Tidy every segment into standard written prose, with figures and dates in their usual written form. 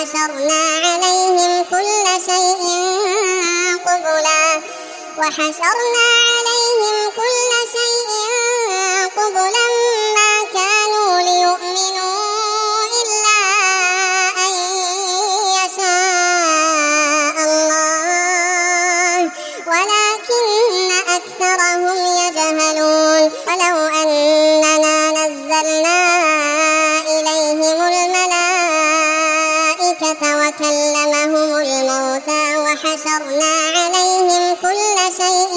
وحشرنا عليهم كل شيء قبلا ما كانوا ليؤمنوا إلا أن يشاء الله ولكن أكثرهم يجهلون ولو أننا نزلنا إليهم الملائكة وكلمهم الموتى وحشرنا عليهم كل شيء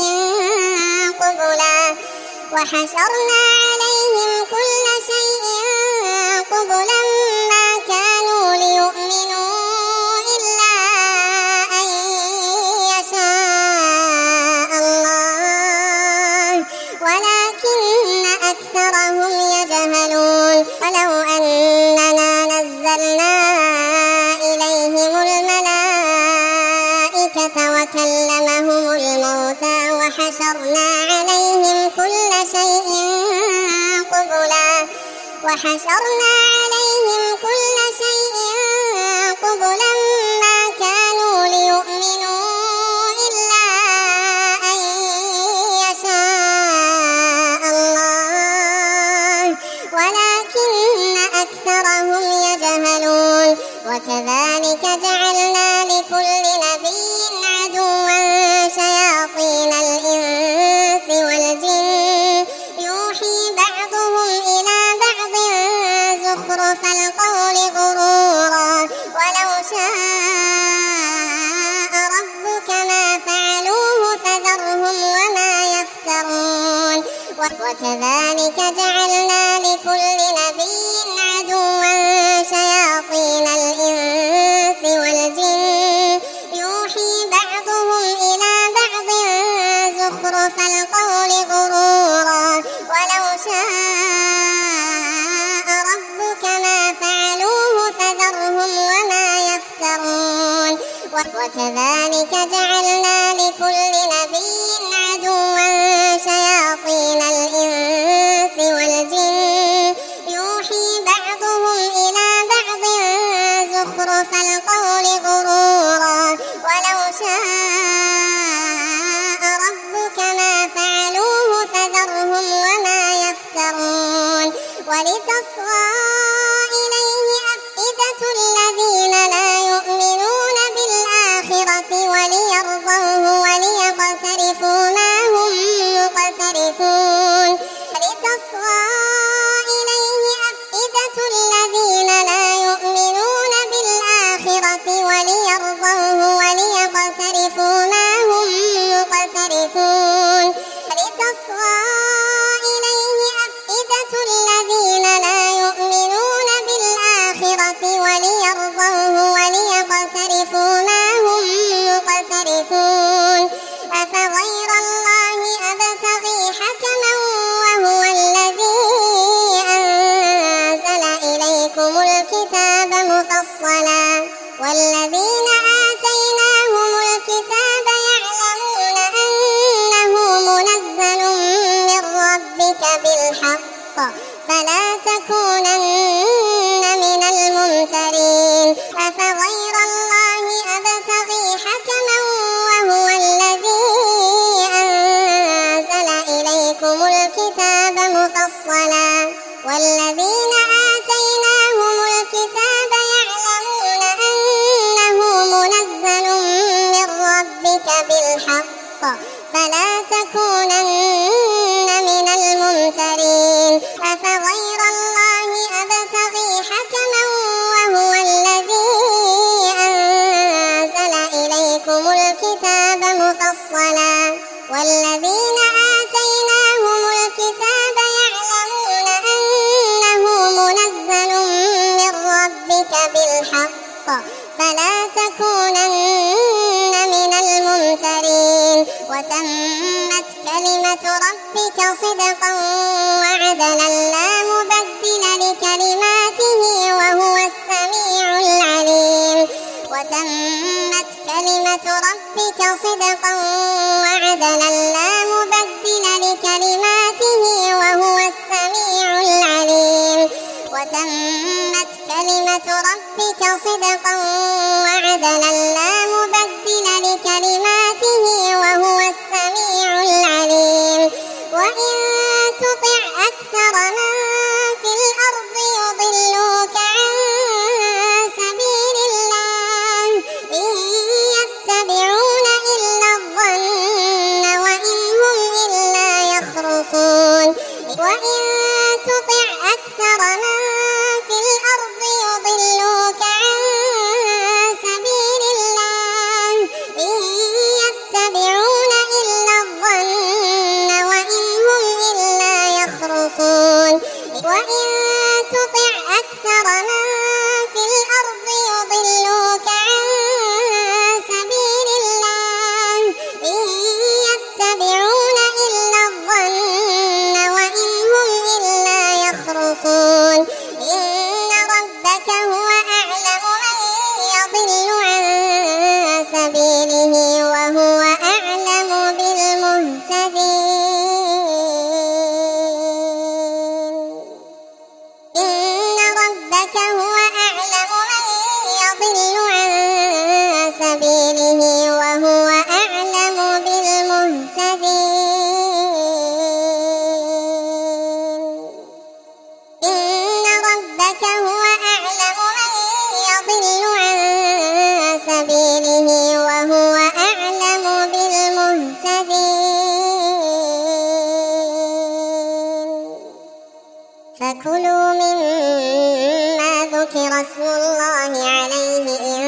قبلا ما كانوا ليؤمنوا إلا أن يشاء الله ولكن أكثرهم يجهلون ولو أننا نزلنا إليهم الملائكة وكلمهم الموتى وحشرنا عليهم كل شيء قبلا ما كانوا ليؤمنوا إلا أن يشاء الله ولكن أكثرهم يجهلون وكذلك جعلنا لكل نبي عدوا شياطين الإنس والجن يوحي بعضهم إلى بعض زخرف القول غرورا ولو شاء ربك ما فعلوه فذرهم وما يفترون وكذلك جعلنا لكل نبي عدوا شياطين الإنس والجن يوحي بعضهم إلى بعض زخرف القول غرورا ولو شاء ربك ما فعلوه فذرهم وما يفترون وكذلك جعلنا لكل نبي عدوا شياطين الإنس والجن يوحي بعضهم إلى بعض زخرف القول غرورا ولو شاء ربك ما فعلوه فذرهم وما يفترون ولتصغى إليه أفئدة الذين لا يؤمنون بالآخرة وليرضوه وليقترفوا ما هم مقترفون ولتصغى إليه أفئدة الذين لا يؤمنون بالآخرة وليرضوه وليقترفوا ما هم مقترفون ولتصغى إليه أفئدة الذين لا يؤمنون بالآخرة وليرضوه وليقترفوا ما هم مقترفون أفغير الله أبتغي حكما وهو الذي أنزل إليكم الكتاب مفصلا والذين آتيناهم الكتاب يعلمون أنه منزل من ربك بالحق فلا تكونن من الممترين أفغير الله أبتغي حكما وهو الذي أنزل إليكم الكتاب مفصلا والذين آتيناهم الكتاب يعلمون أنه منزل من ربك بالحق فلا تكونن من الممترين أفغير الله أبتغي حكما وهو الذي أنزل إليكم الكتاب مفصلا والذين آتيناهم الكتاب يعلمون أنه منزل من ربك بالحق فلا تكونن من الممترين وتمت كلمة ربك صدقا وعدلا لا مبدل لكلماته وهو السميع العليم وتمت كلمة ربك صدقا وعدلا لا مبدل لكلماته وهو السميع العليم وتمت كلمة ربك صدقا وعدلا لا مبدل لكلماته وهو السميع العليم وإن تطع أكثر من في الأرض يضلوك عن سبيل الله إن يتبعون إلا الظن وإن هم إلا يخرصون وإن تطع أكثر من في الأرض يضلوك عن سبيل الله إن يتبعون إلا الظن وإن هم إلا يخرصون وإن تطع أكثر من في الأرض يضلوك عن سبيل الله إن يتبعون إلا الظن وإن هم إلا يخرصون إن ربك هو أعلم من يضل عن سبيله وهو أعلم بالمهتدين إن ربك هو أعلم من يضل عن سبيله وهو أعلم بالمهتدين إن ربك هو أعلم من يضل عن سبيله وهو أعلم بالمهتدين فكلوا مما ذكر اسم الله عليه إن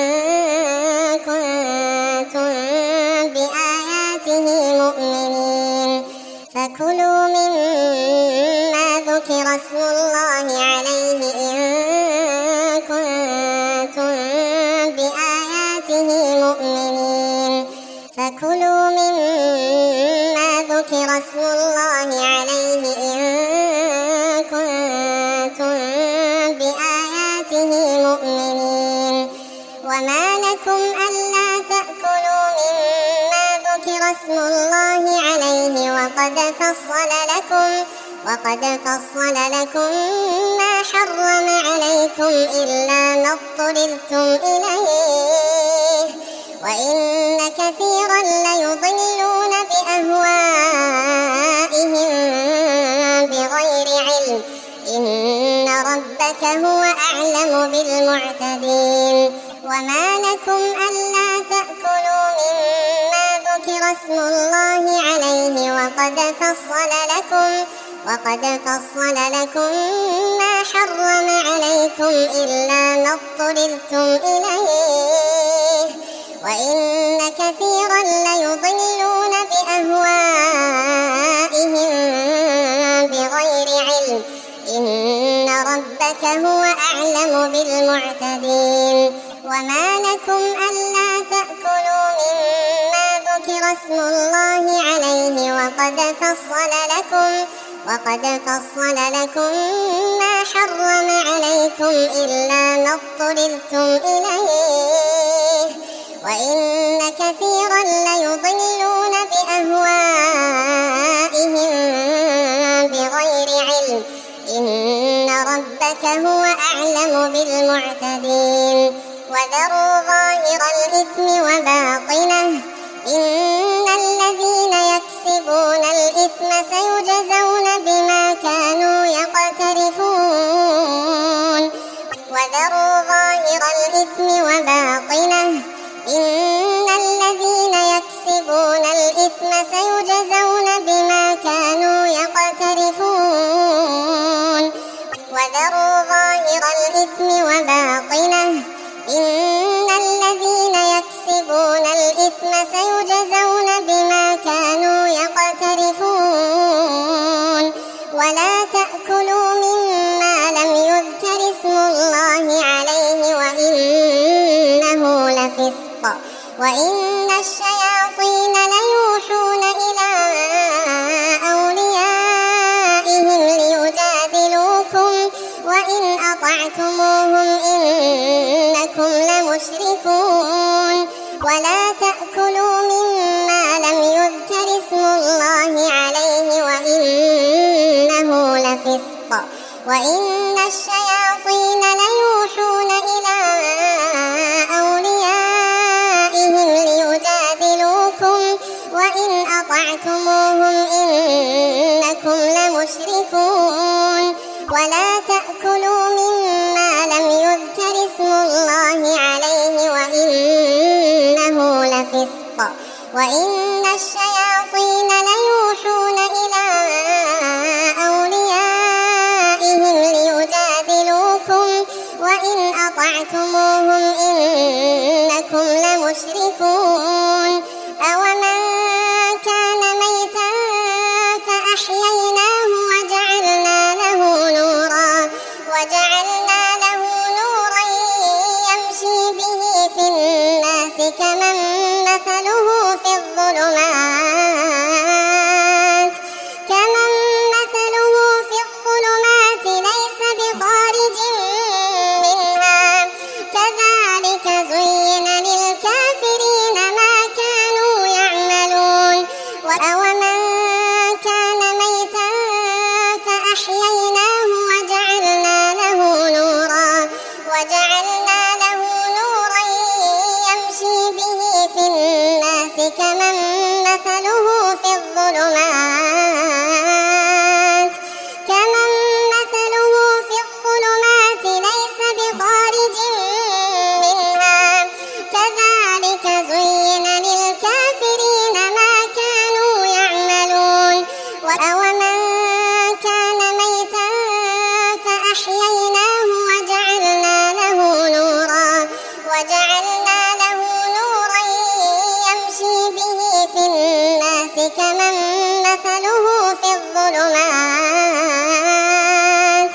كنتم بآياته مؤمنين فكلوا مما ذكر اسم الله عليه إن كنتم بآياته مؤمنين فكلوا مما ذكر اسم الله عليه إن كنتم بآياته مؤمنين وما لكم ألا تأكلوا مما ذكر اسم الله عليه وقد فصل لكم ما حرم عليكم إلا ما اضطررتم إليه وإن كثيرا ليضلون بأهوائهم بغير علم إن ربك هو أعلم بالمعتدين وما لكم ألا تأكلوا مما ذكر اسم الله عليه وقد فصل لكم ما حرم عليكم إلا ما اضطررتم إليه وإن كثيرا ليضلون بأهوائهم بغير علم إن ربك هو أعلم بالمعتدين وما لكم ألا تأكلوا مما ذكر اسم الله عليه وقد فصل لكم ما حرم عليكم إلا ما اضطررتم إليه وإن كثيرا ليضلون بأهوائهم بغير علم إن ربك هو أعلم بالمعتدين وذروا ظاهر الإثم وباطنه إن الذين يكسبون الإثم سيجزون بما كانوا يقترفون وذروا ظاهر الإثم وباطنه إن الذين يكسبون الإثم سيجزون بما كانوا يقترفون وذروا ظاهر الإثم وباطنه إن الذين يكسبون الإثم سيجزون بما كانوا يقترفون ولا تأكلوا مما لم يذكر اسم الله عليه وإنه لفسق وإن الشياطين ليوحون إلى أوليائهم ليجادلوكم وإن أطعتموهم إنكم لمشركون ولا تأكلوا مما لم يذكر اسم الله عليه وإنه لفسق وإن الشياطين ليوحون أطعتموهم إنكم لمشركون ولا تأكلوا مما لم يذكر اسم الله عليه وإنه لفسق وإن الشياطين ليوحون إلى أوليائهم ليجادلوكم وإن أطعتموهم إنكم لمشركون أومن كان ميتا فأحييناه وجعلنا له نورا يمشي به في الناس كمن مثله في الظلمات ليس بخارج منها كذلك زين للكافرين ما كانوا يعملون وأومن كان ميتا فأحييناه وجعلنا له نورا يمشي به في الناس كمن مثله في الظلمات ليس بخارج منها كذلك زين للكافرين ما كانوا يعملون وأومن كان ميتا فأحييناه وجعلنا له نورا يمشي به في الناس كمن مثله في الظلمات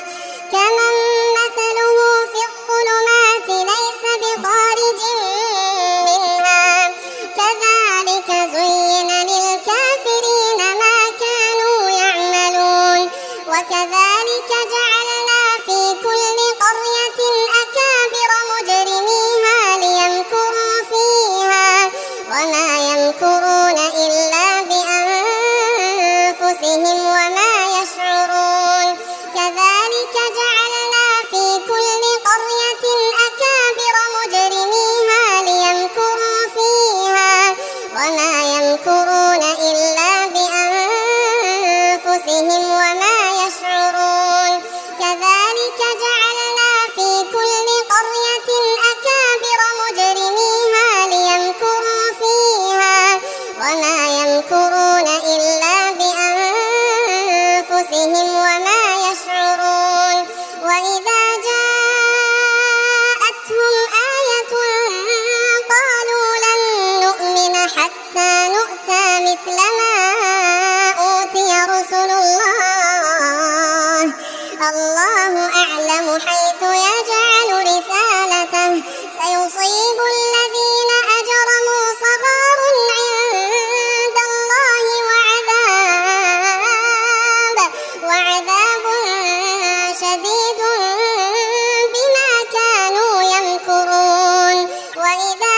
ليس بخارج منها كذلك زين للكافرين ما كانوا يعملون وكذلك جعلنا في كل قرية أكابر مجرميها ليمكروا فيها وما يمكرون إلا بأنفسهم وما يشعرون كذلك جعلنا في كل قرية أكابر مجرميها ليمكروا فيها وما يمكرون إلا بأنفسهم وما يشعرون كذلك جعلنا في كل قرية أكابر مجرميها ليمكروا فيها وما يمكرون إلا بأنفسهم وما يشعرون وإذا جاءتهم آية قالوا لن نؤمن حتى نؤتى مثل ما أوتي رسل الله أعلم حيث يجعل رسالته سيصيب الذين أجرموا صغار عند الله وعذاب شديد بما كانوا يمكرون وإذا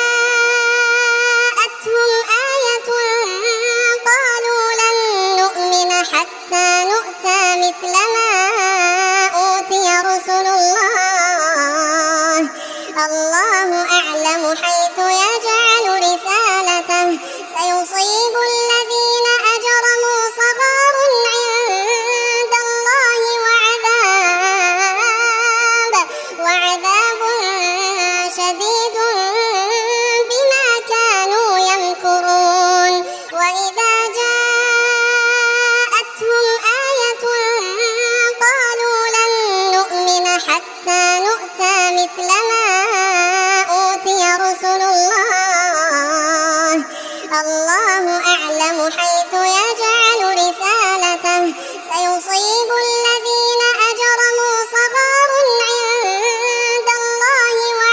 جاءتهم آية قالوا لن نؤمن حتى نؤتى مثل ما أوتي رسل الله أعلم حيث يجعل رسالته سيصيب الذين أجرموا صغار عند الله وعذاب شديد بما كانوا يمكرون وإذا جاءتهم آية قالوا لن نؤمن حتى نؤتى مثل ما أوتي رسل الله أعلم حيث يجعل رسالته سيصيب الذين أجرموا صغار عند الله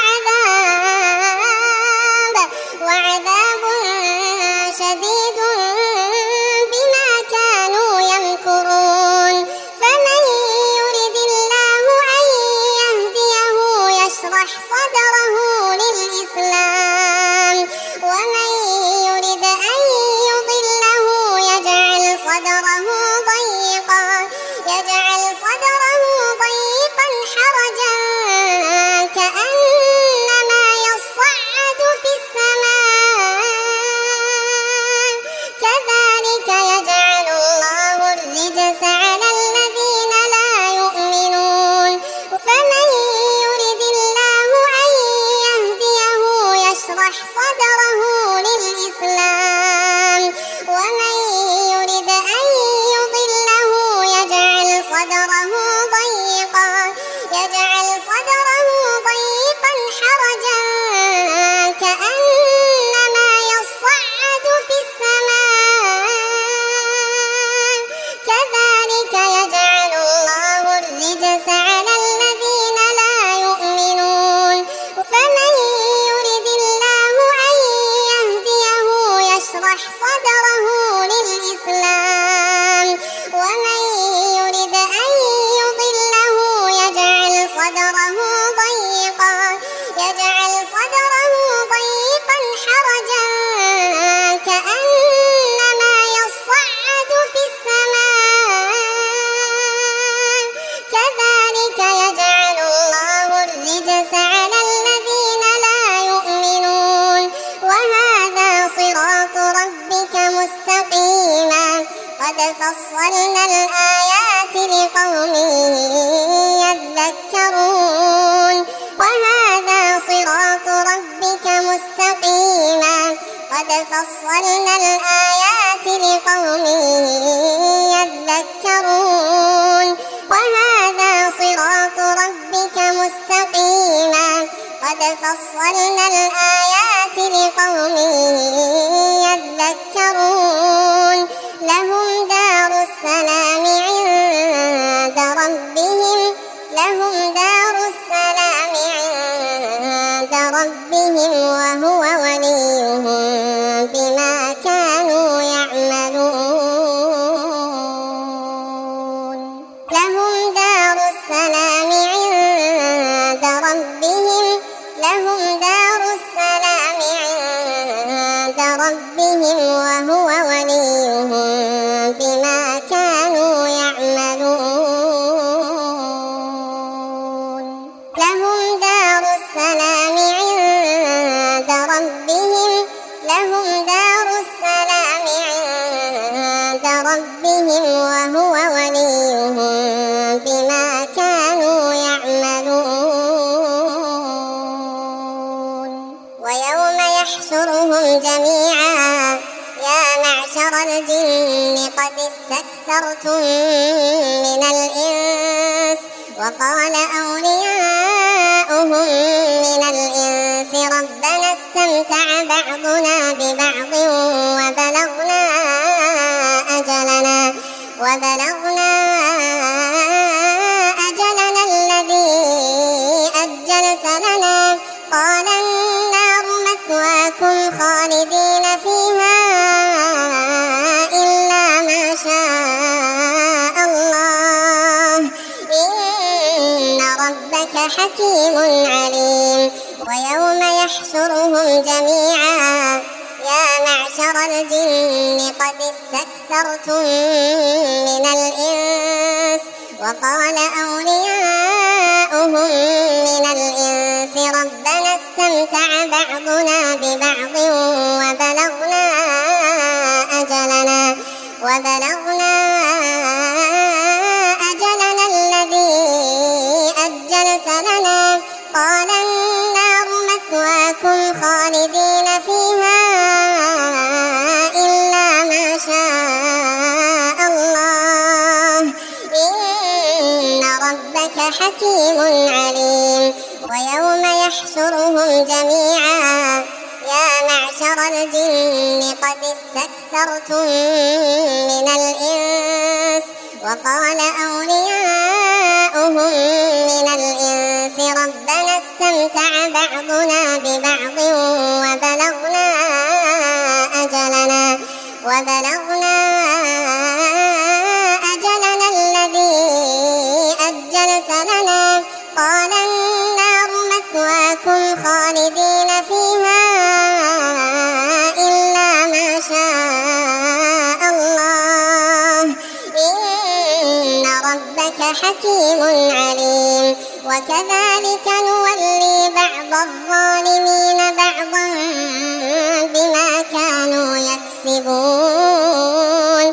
وعذاب شديد بما كانوا يمكرون فمن يرد الله أن يهديه يشرح قد فصلنا الآيات لقوم يذكرون وهذا صراط ربك مستقيما قد فصلنا الآيات لقوم يذكرون وهذا صراط ربك مستقيما قد فصلنا الآيات لقوم يذكرون لهم دار السلام عند ربهم وهو وليهم بما كانوا يعملون لهم دار السلام عند ربهم وهو وليهم بما كانوا يعملون لهم دار السلام عند ربهم وهو وليهم بما كانوا يعملون ويوم يحشرهم جميعا يا معشر الجن قد استكثرتم من الإنس وقال أولياؤهم من الإنس ربنا استمتع بعضنا ببعض وبلغنا أجلنا الذي أجلت لنا قال النار مثواكم خالدين فيها إلا ما شاء الله إن ربك حكيم عليم ويوم يحشرهم جميعا يا معشر الجن قد استكثرتم من الإنس وقال أولياؤهم من الإنس ربنا استمتع بعضنا ببعض وبلغنا أجلنا الذي أجلت لنا قال النار مثواكم خالدين فيها إلا ما شاء الله إن ربك حكيم عليم ويوم يحشرهم جميعا يا معشر الجن قد استكثرتم من الإنس وقال أولياؤهم من الإنس ربنا استمتع بعضنا ببعض وبلغنا أجلنا الذي أجلت لنا قال النار مثواكم خالدين فيها إلا ما شاء الله إن ربك حكيم عليم وكذلك نولي بعض الظالمين بعضا بما كانوا يكسبون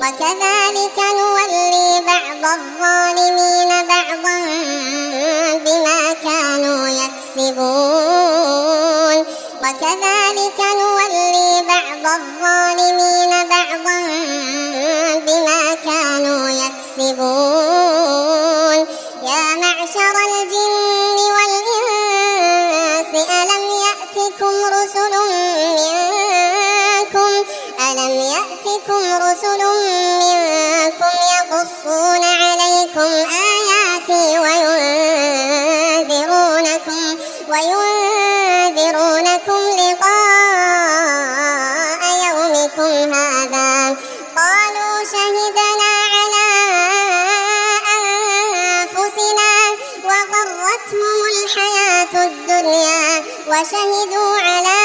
يا معشر الجن والإنس ألم يأتكم رسل منكم يقصون عليكم آياتي وينذرونكم لقاء يومكم هذا قالوا شهدنا على أنفسنا وغرتهم الحياة الدنيا وشهدوا على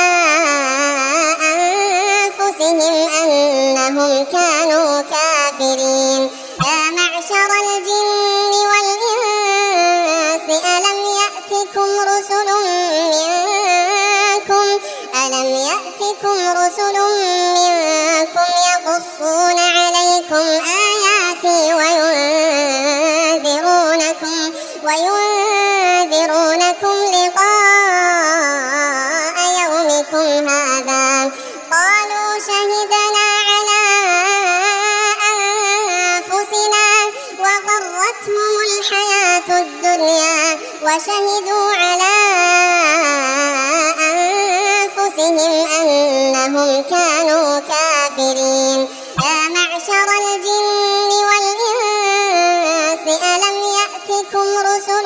أنفسهم أنهم كانوا كافرين يا معشر الجن والإنس ألم يأتكم رسل منكم يقصون عليكم عليكم آياتي وينذرونكم لقاء يومكم هذا. قالوا شهدنا على أنفسنا وغرتهم الحياة الدنيا وشهدوا على أنفسهم أنهم كانوا كافرين. يا معشر الجن والإنس ألم يأتكم رسل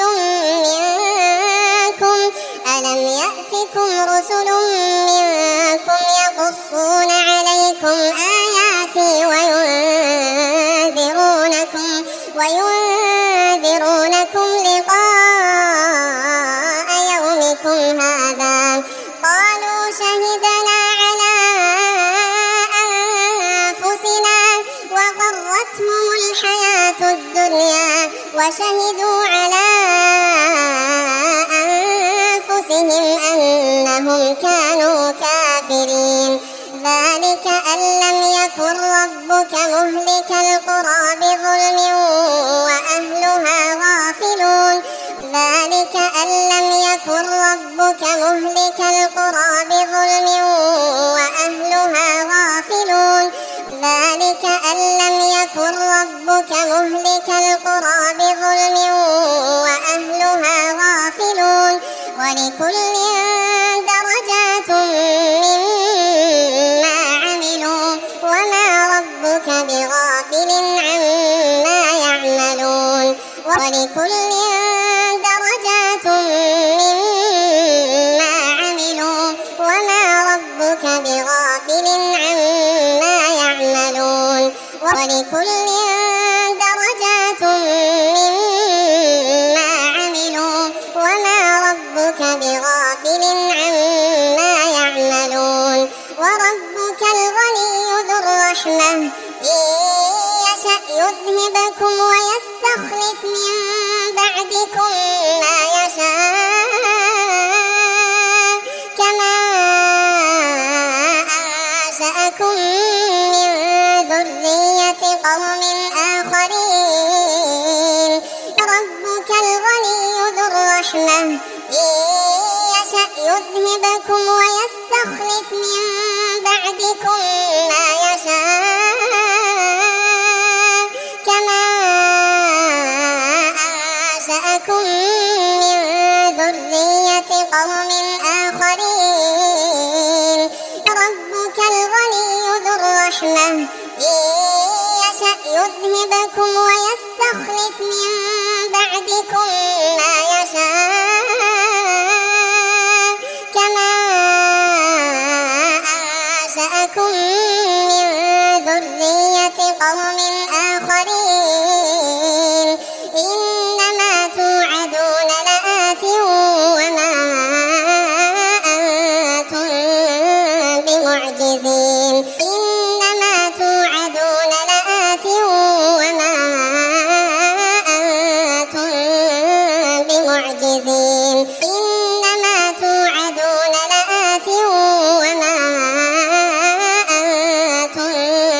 منكم يقصون عليكم آياتي وينذرونكم لقاء يومكم هذا. قالوا شهدنا على أنفسنا وغرتهم الحياة الدنيا وشهدوا على أنفسهم أنهم كانوا كافرين. ذلك أن لم يكن ربك مهلك القرى بظلم وأهلها غافلون. ذلك أن لم يكن ربك مهلك القرى بظلم وأهلها غافلون. ذلك أن لم يكن ربك مهلك القرى بظلم وأهلها غافلون. ولكل درجات مما عملوا وما ربك بغافل عما يعملون. ولكل درجات مما عملوا وما ربك بغافل عما يعملون. ولكل درجات مما عملوا وما ربك بغافل عما يعملون. وربك الغني ذو الرحمة إن يشأ يذهبكم ويستخلف من بعدكم ما يشاء كما أنشأكم من ذرية قوم آخرين. ربك الغني ذو الرحمة إن يشأ يذهبكم ويستخلف من بعدكم ما يشاء كما أنشأكم من ذرية قوم آخرين. ربك الغني ذو الرحمة إن يشأ يذهبكم ويستخلف من بعدكم ما يشاء كما أنشأكم من ذرية قوم آخرين. إنما توعدون لآت وما أنتم بمعجزين. إنما توعدون لآت وما أنتم بمعجزين. إنما توعدون لآت وما أنتم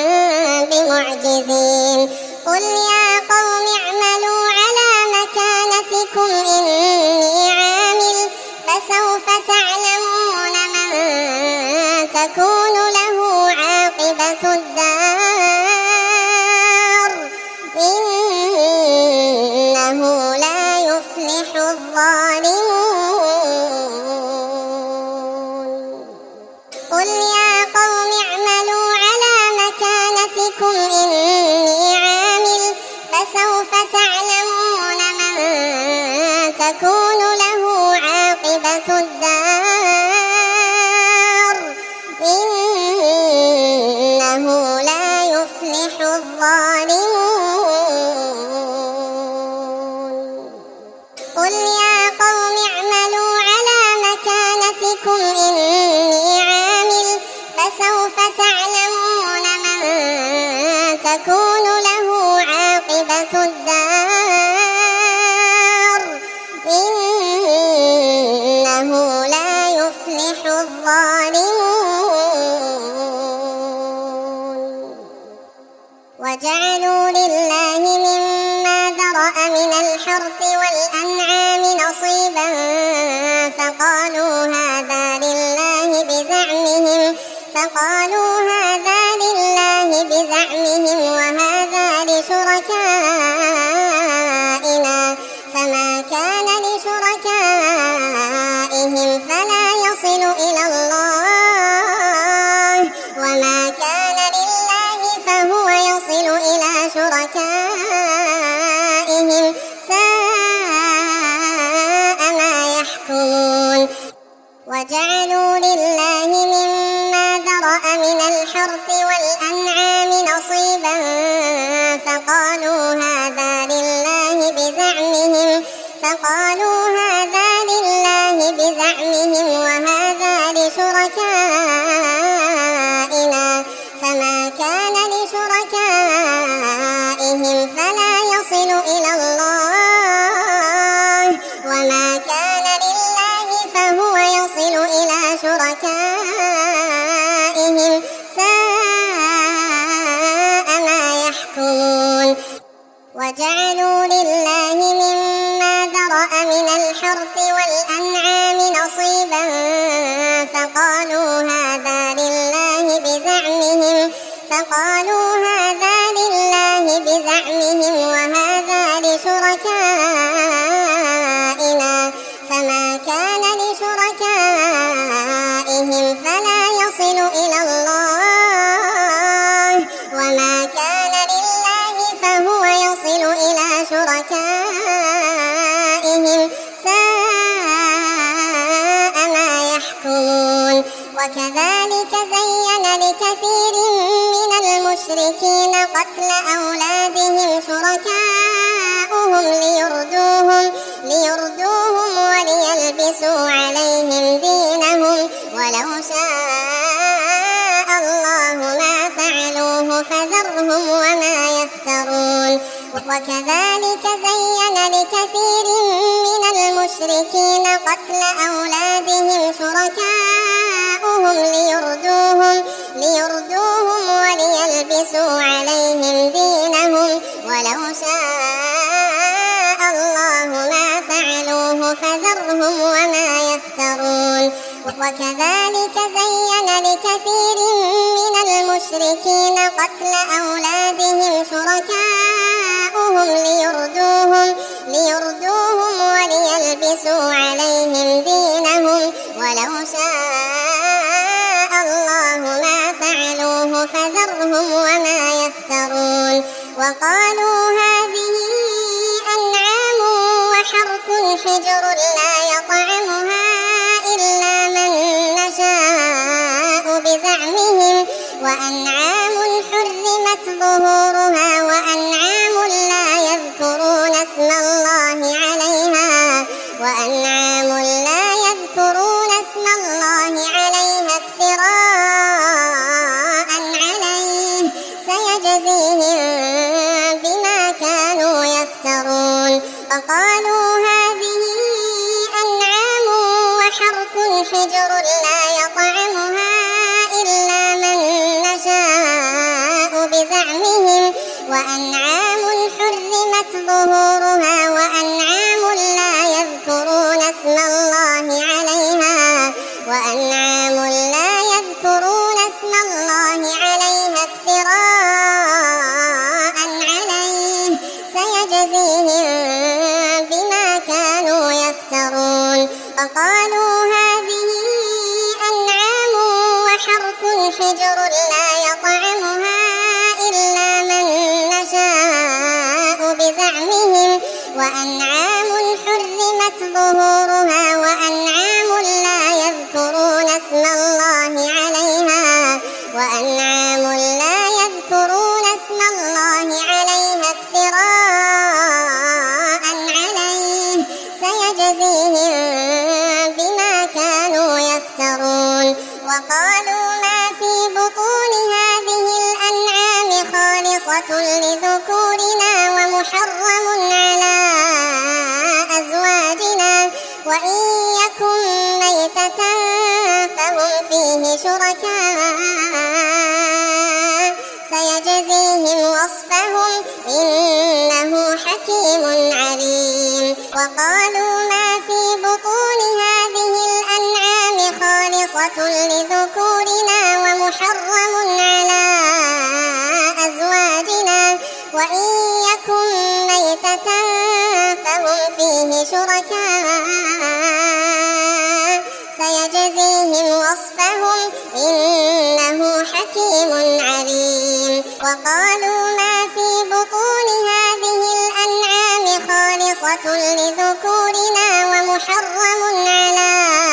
بمعجزين. قل يا قوم اعملوا على مكانتكم إني عامل فسوف تعلمون من تكون له عاقبة الدار إنه لا يفلح الظالمون. قل يا قوم اعملوا على مكانتكم إني عامل فسوف تعلمون من تكون له عاقبة الدار إنه لا يفلح الظالمون. قل يا قوم اعملوا على مكانتكم إني عامل فسوف تعلمون من تكون له عاقبة الدار إنه لا يفلح الظالمون. وجعلوا لله مما ذرأ من الحرث والأنعام نصيبا فقالوا هذا لله بزعمهم وهذا لشركائنا فما كان لشركائهم فلا يصل إلى الله وما كان لله فهو يصل إلى شركائهم ساء ما يحكمون. وجعلوا لله مما ذرأ من الحرث والأنعام نصيبا فقالوا هذا لله بزعمهم وهذا لشركائنا فما كان لشركائهم فلا يصل إلى الله وما كان لله فهو يصل إلى شركائهم ساء ما يحكمون. وجعلوا لله مما ذرأ من الحرث والأنعام نصيبا فقالوا هذا لله بزعمهم وهذا لشركائنا فما كان لشركائهم فلا يصل إلى الله وما كان لله فهو يصل إلى شركائهم ساء ما يحكمون. وكذلك زين لكثير من المشركين قتل أولادهم شركاؤهم ليردوهم وليلبسوا عليهم دينهم ولو شاء الله ما فعلوه فذرهم وما يفترون. وكذلك زين لكثير من المشركين قتل أولادهم شركاؤهم ليردوهم وليلبسوا عليهم دينهم ولو شاء الله ما فعلوه فذرهم وما يفترون. وكذلك زين لكثير من المشركين قتل أولادهم شركاؤهم ليردوهم وليلبسوا عليهم دينهم ولو شاء الله ما فعلوه فذرهم وما يفترون. وقالوا هذه أنعام وحرث حجر لا يطعمها إلا من نشاء بزعمهم وأنعام حرمت ظهورها وأنعام لا يذكرون اسم الله عليها افتراء عليه سيجزيهم بما كانوا يفترون. وقالوا هذه أنعام وحرث حجر لا يطعمها إلا من نشاء بزعمهم وأنعام حرمت ظهورها وأنعام لا يذكرون اسم الله عليها افتراء عليه سيجزيهم بما كانوا يفترون. وقالوا هذه أنعام وحرث حجر لا يطعمها إلا من نشاء بزعمهم وأنعام حرمت ظهورها وأنعام لا يذكرون اسم الله عليها افتراء عليه سيجزيهم بما كانوا يفترون. وقالوا ما في بطون هذه الأنعام خالصة لذكورنا ومحرم على أزواجنا وإن يكن ميتة فهم فيه شركاء سيجزيهم سيجزيهم وصفهم إنه حكيم عليم. وقالوا ما في بطون هذه الأنعام خالصة لذكورنا ومحرم على أزواجنا وإن يكن ميتة فهم فيه شركاء سيجزيهم وصفهم إنه حكيم عليم. وقالوا ما في بطون هذه الأنعام خالصة لذكورنا ومحرم على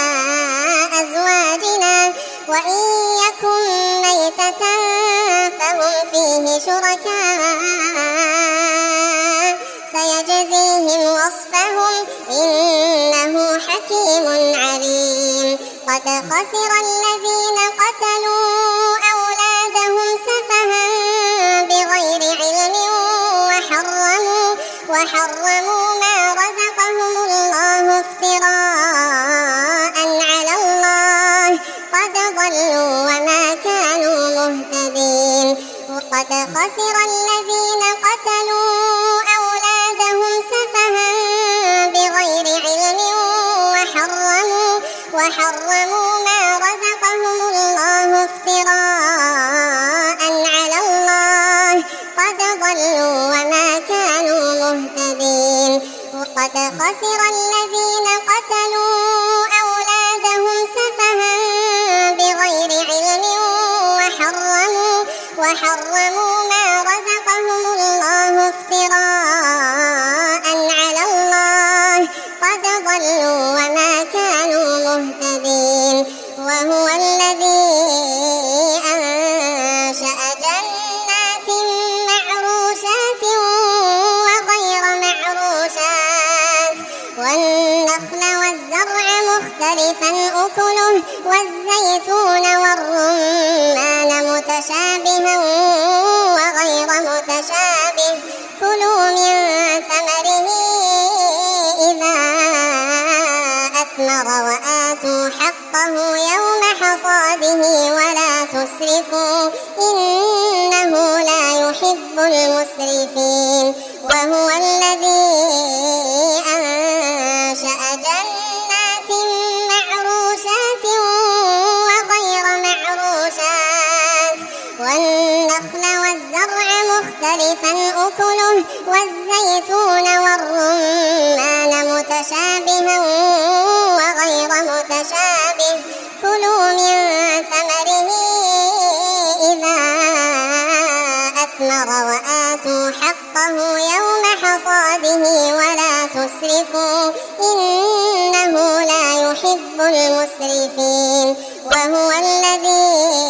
أزواجنا وإن يكن ميتة فهم فيه شركاء سيجزيهم وصفهم إنه حكيم عليم. قد خسر الذين قتلوا أولادهم سفها بغير علم وحرموا ما رزقهم الله افتراء على الله قد ضلوا وما كانوا مهتدين. وقد خسر الذين قتلوا أولادهم سفها بغير علم وحرموا ما رزقهم الله افتراء على الله قد ضلوا وما كانوا مهتدين. وقد خسر الذين قتلوا أولادهم سفها بغير علم وحرموا ما رزقهم الله افتراء على الله قد ضلوا وما كانوا مهتدين. وهو الذي أنشأ جنات معروشات وغير معروشات والنخل والزرع مختلفا أكله والزيتون والرمان متشابها وغير متشابه كلوا من ثمره إذا أثمر وآتوا حقه يوم حصاده ولا تسرفوا إنه لا يحب المسرفين. وهو الذي أنشأ جنات معروشات وغير معروشات والنخل والزرع مختلفا أكله والزيتون والرمان متشابها وغير متشابه كلوا من ثمره إذا أثمر وآتوا حقه يوم حصاده ولا تسرفوا إنه لا يحب المسرفين. وهو الذي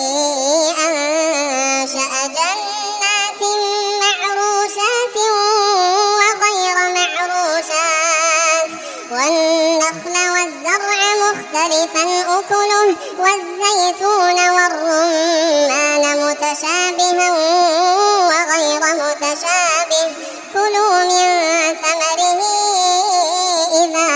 أنشأ جنات معروشات وغير معروشات والنخل والزرع مختلفا أكله والزيتون والرمان متشابها وغير متشابه كلوا من ثمره إذا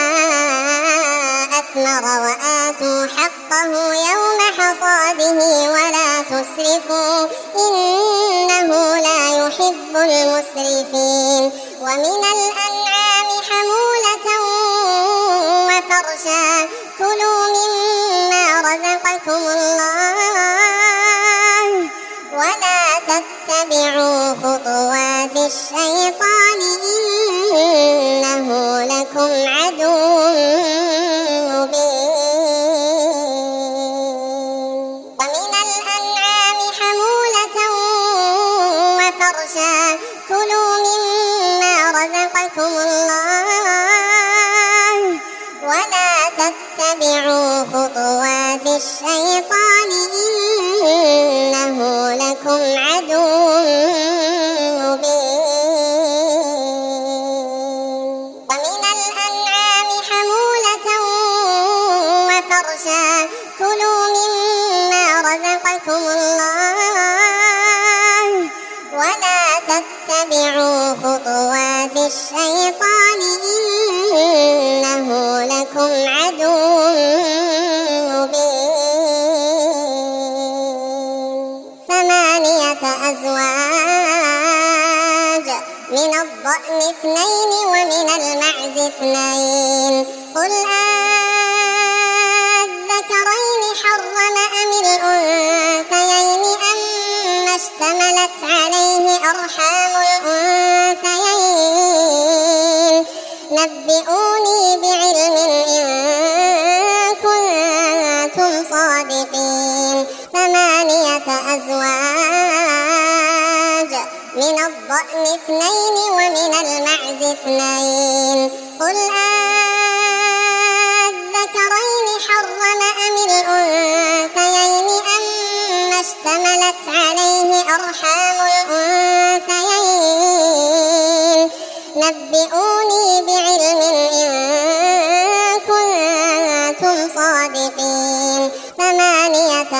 أثمر وآتوا حقه يوم حصاده ولا تسرفوا إنه لا يحب المسرفين. ومن الأنعام حمولة وفرشا كلوا مما رزقكم الله ولا تتبعوا خطوات الشيطان إنه لكم عدو مبين. ومن الأنعام حمولة وفرشا كلوا مما رزقكم الله ولا تتبعوا خطوات الشيطان إنه لكم عدو مبين. ومن الأنعام حمولة وفرشا كلوا مما رزقكم الله ولا تتبعوا خطوات الشيطان إنه لكم عدو مبين. 8 أزواج من الضأن اثنين ومن المعز اثنين قل أذكرين حرم أم الأنثيين أما اشتملت عليه أرحام الأنثيين نبئوني بعلم إن كنتم صادقين 8 أزواج من الضأن اثنين ومن المعز اثنين قل أذكرين حرم أم الأنثيين أما اشتملت عليه أرحام الأنثيين نبئوني بعلم إن كنتم صادقين 8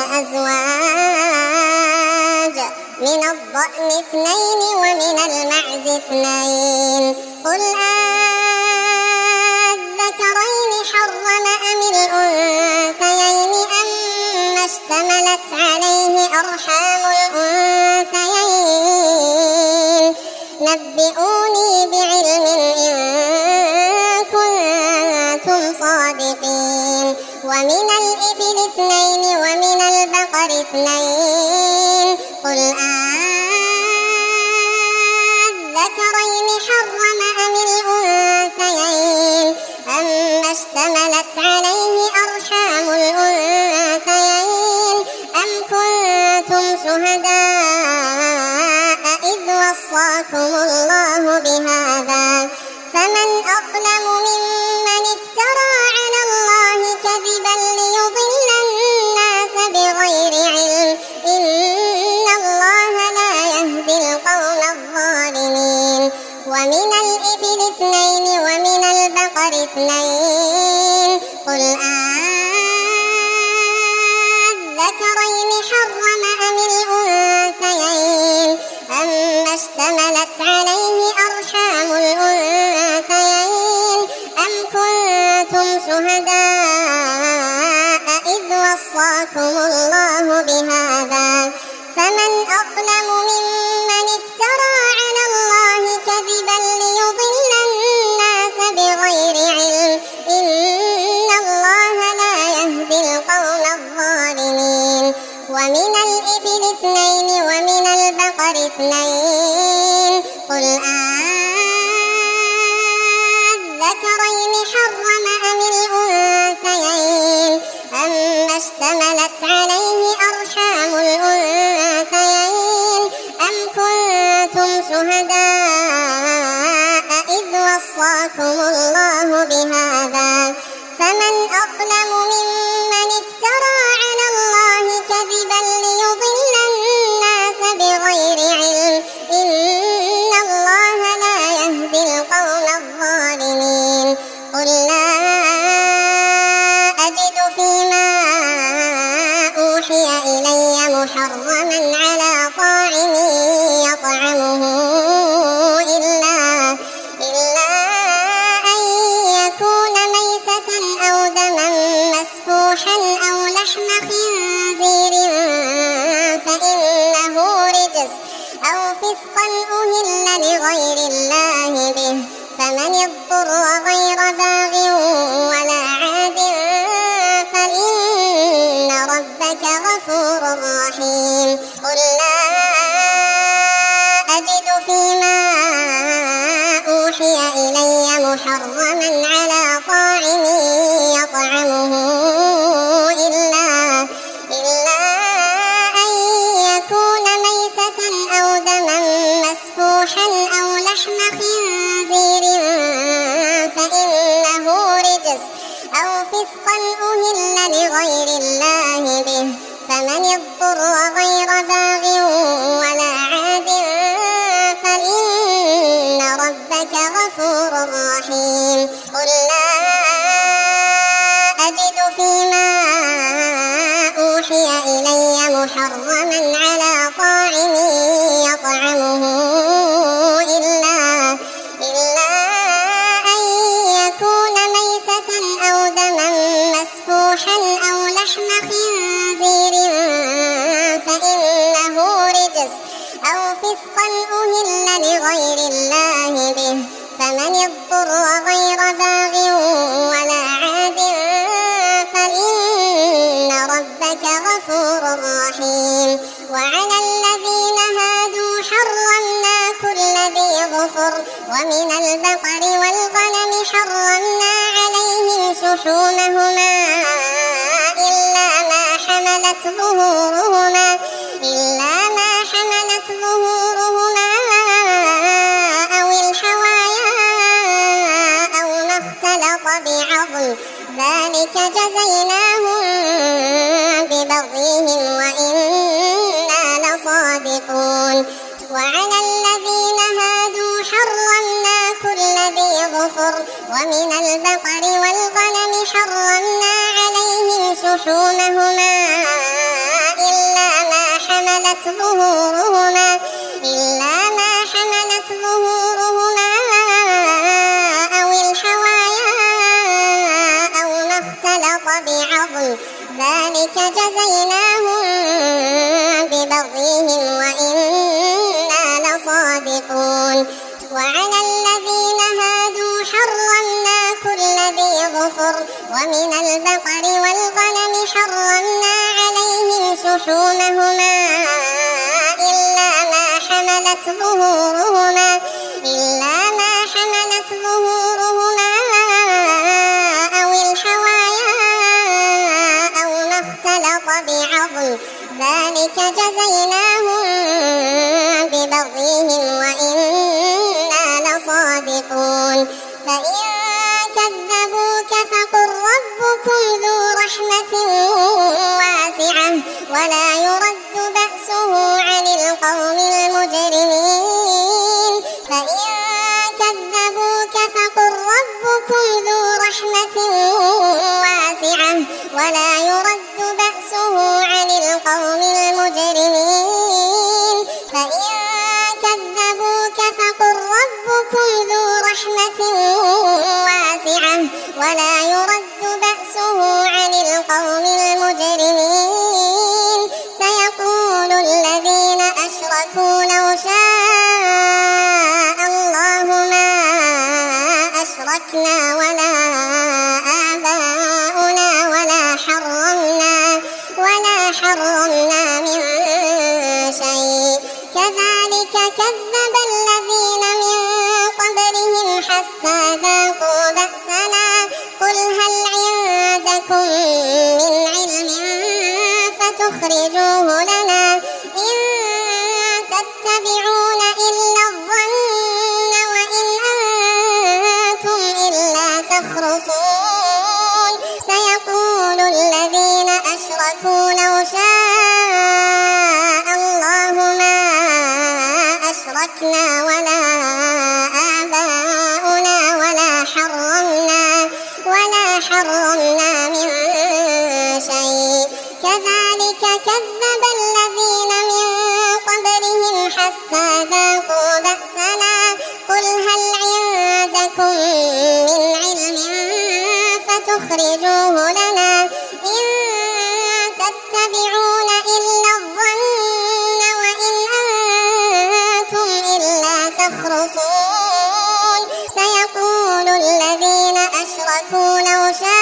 أزواج من الضأن اثنين ومن المعز اثنين قل أذكرين حرم أم الأنثيين أما اشتملت عليه أرحام الأنثيين نبئوني بعلم إن كنتم صادقين ومن الإبل اثنين ومن البقر اثنين قل أذكرين حرم أم الأنثيين أما اشتملت عليه أرحام الأنثيين أم كنتم شهداء إذ وصاكم الله بهذا فمن أظلم ممن افترى على الله كذبا ليضل الناس بغير علم إن الله لا يهدي القوم الظالمين ومن الإبل اثنين ومن البقر اثنين قل أذكرين حرم أم الأنثيين أما اشتملت عليه أرحام الأنثيين أم كنتم شهداء إذ وصاكم الله بهذا فمن أظلم ممن افترى على الله كذبا ليضل الناس بغير علم إن الله لا يهدي القوم الظالمين ومن الإبل اثنين ومن البقر اثنين قل أذكرين حرم أم الأنثيين أما اشتملت عليه أرحام الأنثيين أم كنتم شهداء إذ وصاكم الله بهذا فمن أظلم ممن افترى على الله كذبا ليضل الناس بغير علم إن الله لا يهدي القوم الظالمين قل لا أجد فيما أوحي إلي محرما على طاعم يطعمه إلا أن يكون ميتة أو دما مسفوحا أو لحم خنزير فإنه رجس أو فسقا أهل لغير الله به فمن اضطر غير باغ ولا عاد فإن ربك غفور رحيم قل لا أجد فيما أوحي إلي محرما على طاعم يطعمه إلا أن يكون ميتة أو دما مسفوحا أو لحم خنزير فإنه رجس أو فسقا أهل لغير الله به فمن اضطر غير باغ ولا عاد فإن ربك غفور رحيم قل لا أجد فيما أوحي إلي محرما على طاعم يطعمه إلا أن يكون ميتة أو دما مسفوحا أو لحم خنزير فإنه رجس أو فسقا أهل لغير الله به فمن اضطر غير باغ ولا عاد فإن ربك غفور رحيم قل لا أجد فيما أوحي إلي محرما على طاعم يطعمه إلا أن يكون ميتة أو دما مسفوحا أو لحم خنزير فإنه رجس أو فسقا أهل لغير الله وغير باغ ولا عاد فإن ربك غفور رحيم. وعلى الذين هادوا حرمنا كل ذي ظفر ومن البقر والغنم حرمنا عليهم شحومهما إلا ما حملت ظهورهما أو الحوايا أو ما اختلط بعظم ذلك جزيناهم ببغيهم وإنا لصادقون. وعلى الذين هادوا حرمنا كل ذي ظفر ومن البقر والغنم حرمنا عليهم شحومهما إلا ما حملت ظهورهما أو الحوايا أو ما اختلط بعظم ذلك جزيناهم ببغيهم وإنا لصادقون. وعلى الذين هادوا حرمنا كل ذي ظفر ومن البقر والغنم حرمنا عليهم شحومهما إلا ما حملت ظهورهما أو الحوايا أو ما اختلط بعظم ذلك جزيناهم ببغيهم وإنا لصادقون. فإن كذبوك فقل ربكم ذو رحمة واسعة ولا يرد بأسه عن القوم المجرمين. فإن كذبوك فقل ربكم ذو رحمة واسعة ولا يرد بأسه عن القوم المجرمين. فإن كذبوك فقل ربكم ذو رحمة واسعة ولا يرد بأسه عن القوم المجرمين. سيقول الذين أشركوا لو شاء الله ما أشركنا ولا آباؤنا ولا حرمنا من شيء كذلك كذب الذين من قبلهم حتى ذاقوا بأسنا قل هل عندكم من علم فتخرجوه لنا إن تتبعون إلا الظن وإن أنتم إلا تخرصون. سيقول الذين أشركوا لو شاء الله ما أشركنا ولا آباؤنا ولا حرمنا من شيء كذلك كذب الذين من قبلهم حتى ذاقوا بأسنا قل هل عندكم من علم فتخرجوه لنا إن تتبعون إلا الظن وإن أنتم إلا تخرصون. سيقول الذين أشركوا لو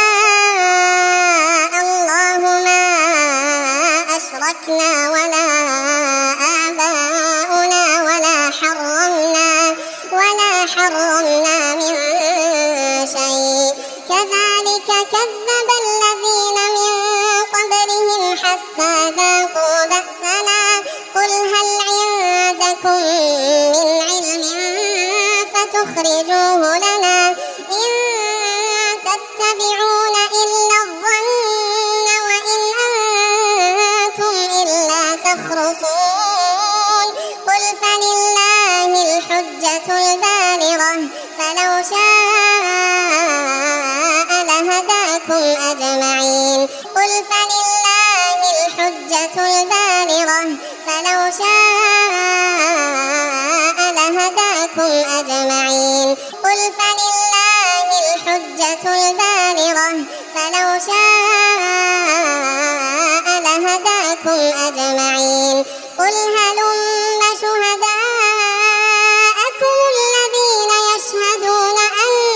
شاء الله ما أشركنا ولا آباؤنا ولا حرمنا من شيء كذلك كذب الذين من قبلهم حتى ذاقوا بأسنا قل هل عندكم من علم فتخرجوه لنا إن تتبعون إلا الظن وإن أنتم إلا تخرصون. قل فلله الحجة البالغة فلو شاء لهداكم أجمعين. قل فلله الحجة البالغة فلو شاء لهداكم أجمعين. قل فلله الحجة البالغة فلو شاء لهداكم أجمعين. قل هلم شهداءكم الذين يشهدون أن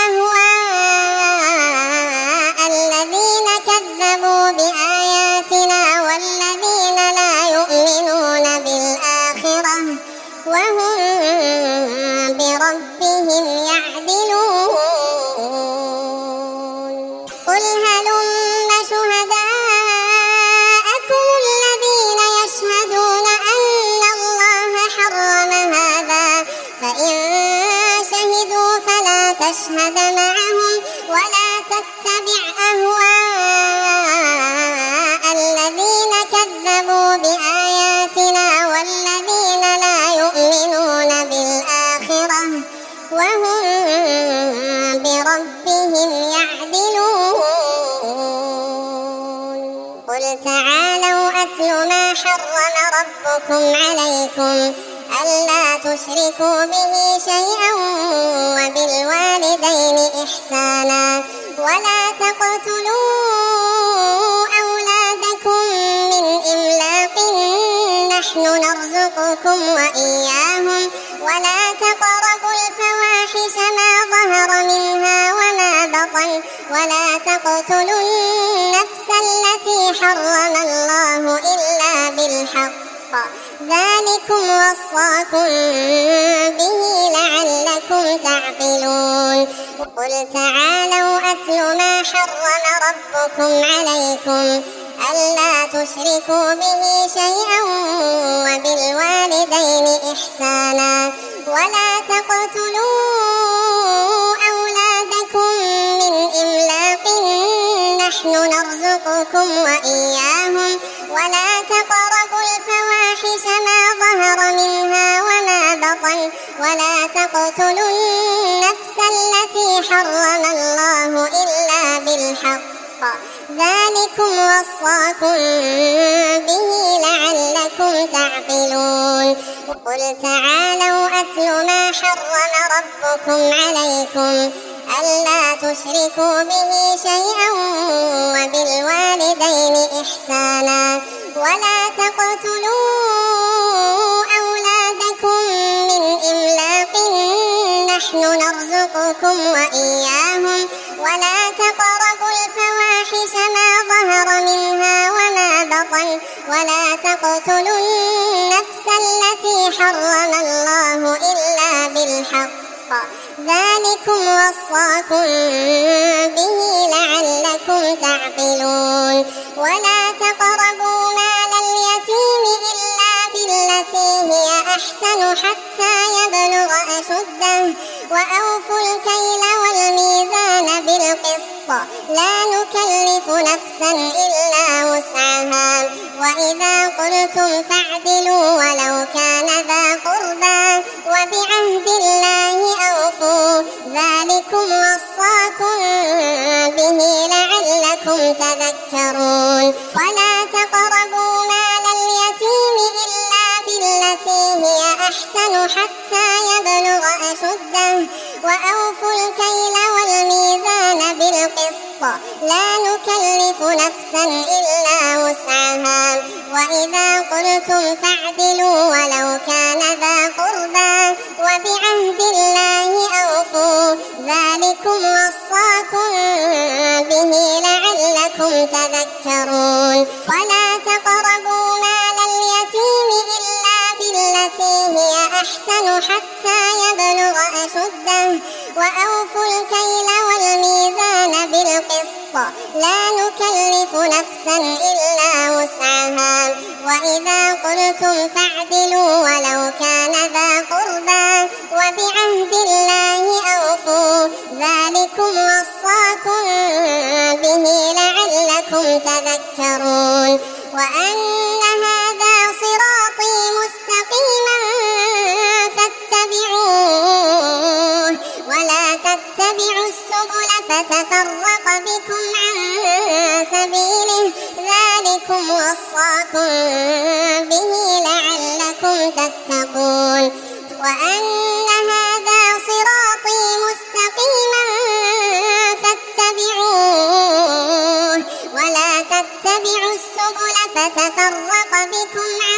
أهواء الذين كذبوا بآياتنا والذين لا يؤمنون بالآخرة وهم بربهم يعدلون قل هلم شهداءكم الذين يشهدون أن الله حرم هذا فإن شهدوا فلا تشهد معهم ولا تتبع أهواء الذين كذبوا بآياتنا والذين لا يؤمنون بالآخرة وهم بربهم يعدلون قل تعالوا أتل ما حرم ربكم عليكم ألا تشركوا به شيئا وبالوالدين إحسانا ولا تقتلوا أولادكم من إملاق نحن نرزقكم وإياهم ولا تقربوا الفواحش ما ظهر منها وما بطن ولا تقتلوا النفس التي حرم الله إلا بالحق ذلكم وصاكم به لعلكم تعقلون قل تعالوا أتل ما حرم ربكم عليكم ألا تشركوا به شيئا وبالوالدين إحسانا ولا تقتلوا أولادكم من إملاق نحن نرزقكم وإياهم ولا تقربوا الفواحش ما ظهر منها وما بطن ولا تقتلوا النفس التي حرم الله إلا بالحق ذلكم وصاكم به لعلكم تعقلون قل تعالوا أتل ما حرم ربكم عليكم ألا تشركوا به شيئا وبالوالدين إحسانا ولا تقتلوا أولادكم من إملاق نحن نرزقكم وإياهم ولا تقربوا الفواحش ما ظهر منها وما بطن ولا تقتلوا النفس التي حرم الله إلا بالحق ذلكم وصاكم به لعلكم تعقلون ولا تقربوا مال اليتيم إلا بالتي هي أحسن حتى يبلغ أشده وأوفوا الكيل والميزان بالقسط لا نكلف نفسا إلا وسعها وإذا قلتم فاعدلوا ولو كان ذا قربى وبعهد الله أوفوا ذلكم وصاكم به لعلكم تذكرون ولا تقربوا مال اليتيم إلا بالتي هي أحسن حتى يبلغ أشده وأوفوا الكيل والميزان بالقسط لا نكلف نفسا إلا وسعها وإذا قلتم فاعدلوا ولو كان ذا قربى وبعهد الله أوفوا ذلكم وصاكم به لعلكم تذكرون ولا تقربوا مال اليتيم إلا بالتي هي أحسن حتى يبلغ أشده وأوفوا الكيل والميزان بالقسط لا نكلف نفسا إلا وسعها وإذا قلتم فاعدلوا ولو كان ذا قربى وبعهد الله أوفوا ذلكم وصاكم به لعلكم تذكرون وأن هذا صراطي مستقيما فاتبعوه ولا تتبعوا السبل فتفرق بكم عن سبيله ذلكم وصاكم به لعلكم تتقون وأن هذا صراطي مستقيما فاتبعوه ولا تتبعوا السبل فتفرق بكم عن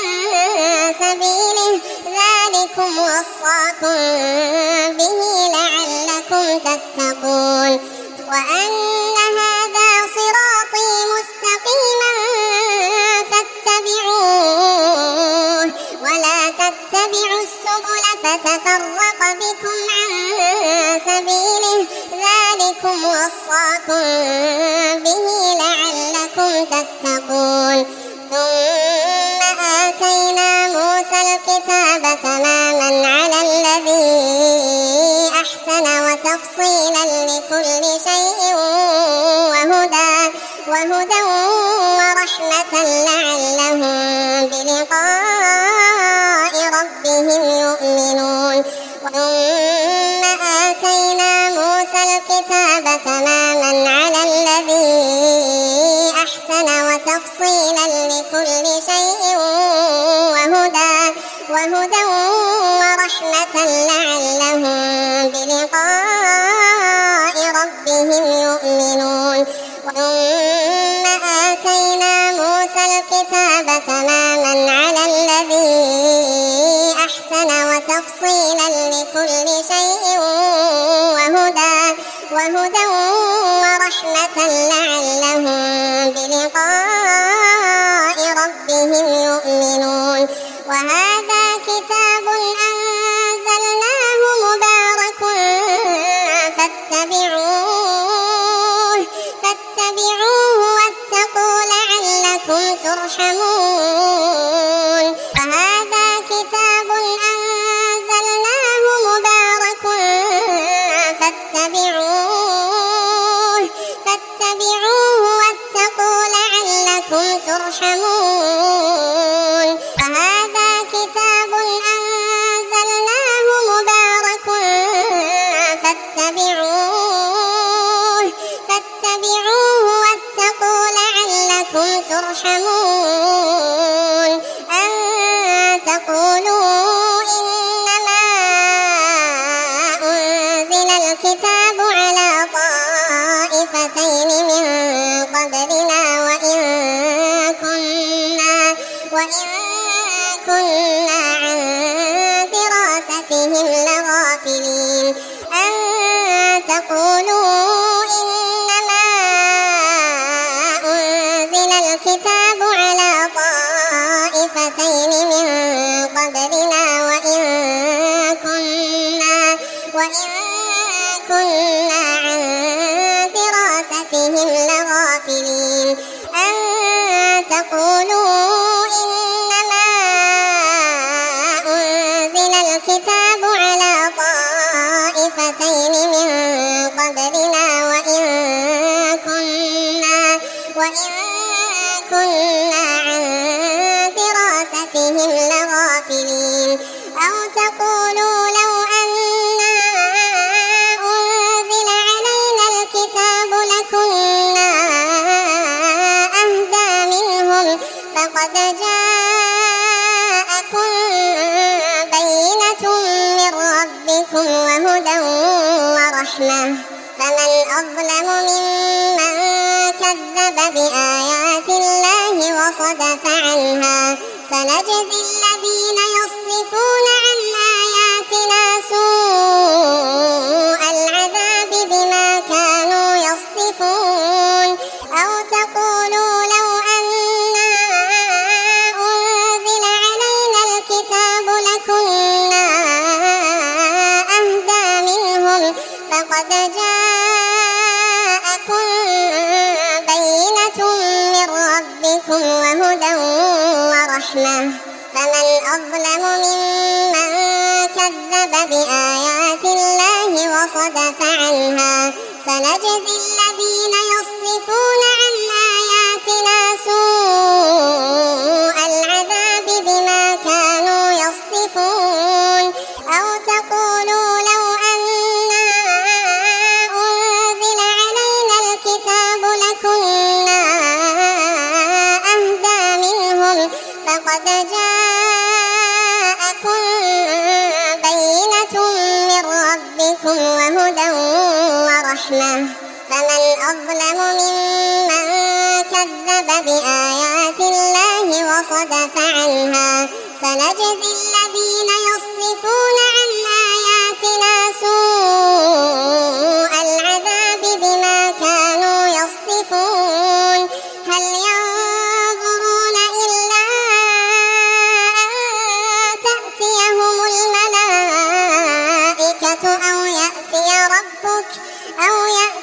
سبيله ذلكم وصاكم به لعلكم لعلكم تتقون وأن هذا صراطي مستقيما فاتبعوه ولا تتبعوا السبل فتفرق بكم عن سبيله ذلكم وصاكم به لعلكم تتقون ثم آتينا موسى الكتاب تماما على الذي أحسن وتفصيلا لكل شيء وهدى ورحمة لعلهم بلقاء ربهم يؤمنون ثم آتينا موسى الكتاب تماما على الذي أحسن وتفصيلا لكل شيء وهدى ورحمة لعلهم بلقاء ربهم يؤمنون ثم آتينا موسى الكتاب تماما على الذي أحسن وتفصيلا لكل شيء وهدى ورحمة لعلهم بلقاء ربهم يؤمنون وهذا كتاب أنزلناه مبارك فاتبعوه واتقوا لعلكم ترحمون وهذا كتاب أنزلناه مبارك فاتبعوه واتقوا لعلكم ترحمون وهذا كتاب أنزلناه مبارك فاتبعوه واتقوا لعلكم ترحمون أن تقولوا إنما أنزل الكتاب على طائفتين من قبلنا وإن كنا عن دراستهم لغافلين أن تقولوا إنما أنزل الكتاب على طائفتين من قبلنا وإن كنا عن دراستهم لغافلين أن تقولوا إنما أنزل الكتاب على طائفتين من قبلنا وإن كنا عن دراستهم لغافلين أو تقولوا لو أنا أنزل علينا الكتاب لكنا أهدى منهم فقد جاءكم بينة من ربكم وهدى ورحمة فمن أظلم ممن كذب بآيات الله وصدف عنها سنجزي الذين يصدفون عن آياتنا سوء العذاب بما كانوا يصدفون أو تقولوا لو أنا أنزل علينا الكتاب لكنا أهدى منهم فقد جاءكم بينة من ربكم وهدى ورحمة فمن أظلم ممن كذب بآيات الله وصدف عنها سنجزي الذين يصدفون عن آياتنا سوء العذاب بما كانوا يصدفون أو تقولوا لو أنا أنزل علينا الكتاب لكنا أهدى منهم فقد جاءكم بينة من ربكم وهدى ورحمة فمن أظلم ممن كذب بآيات الله وصدف عنها سنجزي الذين يصدفون عن آياتنا سوء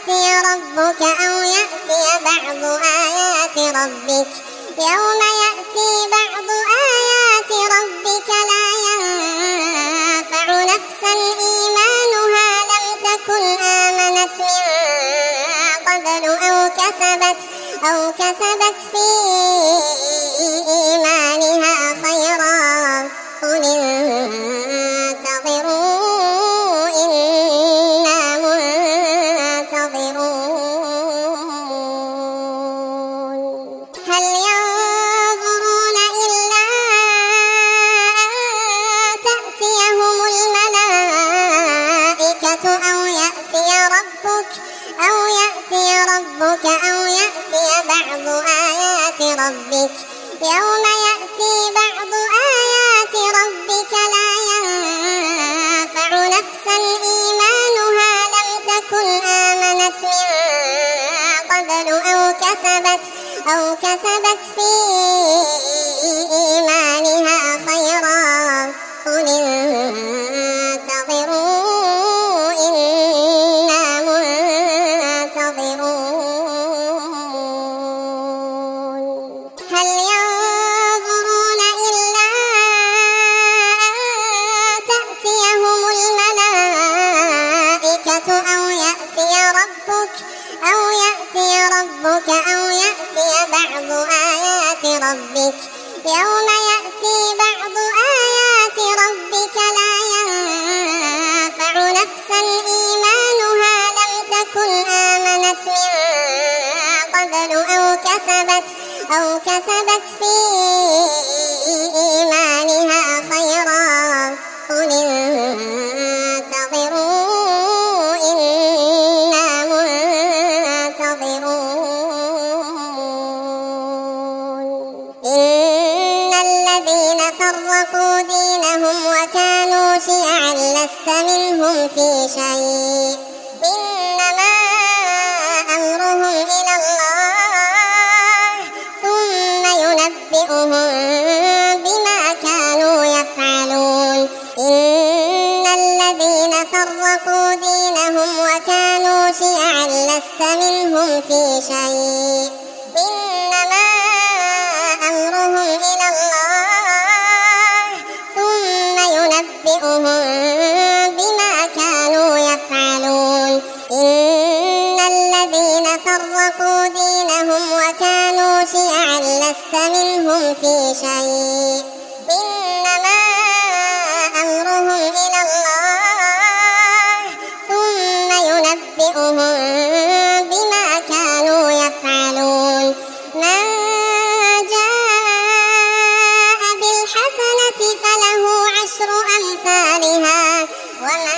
يأتي ربك أو يأتي بعض آيات ربك يوم يأتي بعض آيات ربك لا ينفع نفسا إيمانها لم تكن آمنت من قبل أو كسبت في إيمانها خيرا قل انتظروا إنا منتظرون هل ينظرون إلا أن تأتيهم الملائكة أو يأتي ربك أو يأتي بعض آيات ربك يوم يأتي بعض آيات ربك لا ينفع نفسا إيمانها لم تكن آمنت من قبل أو كسبت في إيمانها خيرا قل انتظروا إنا منتظرون هل ينظرون إلا أن تأتيهم الملائكة أو يأتي ربك أو يأتي بعض آيات ربك يوم يأتي بعض آيات ربك لا ينفع نفسا إيمانها لم تكن آمنت من قبل أو كسبت في إيمانها خيرا قل انتظروا إنا منتظرون إن الذين فرقوا دينهم وكانوا شيعا لست منهم في شيء إنما أمرهم إلى الله ثم ينبئهم بما كانوا يفعلون إن الذين فرقوا دينهم وكانوا شيعا لست منهم في شيء إنما أمرهم إلى الله ثم ينبئهم بما كانوا يفعلون إن الذين فرقوا دينهم وكانوا شيعا لست منهم في شيء إنما أمرهم إلى الله ثم ينبئهم بما كانوا يفعلون من جاء بالحسنة فله عشر أمثالها ومن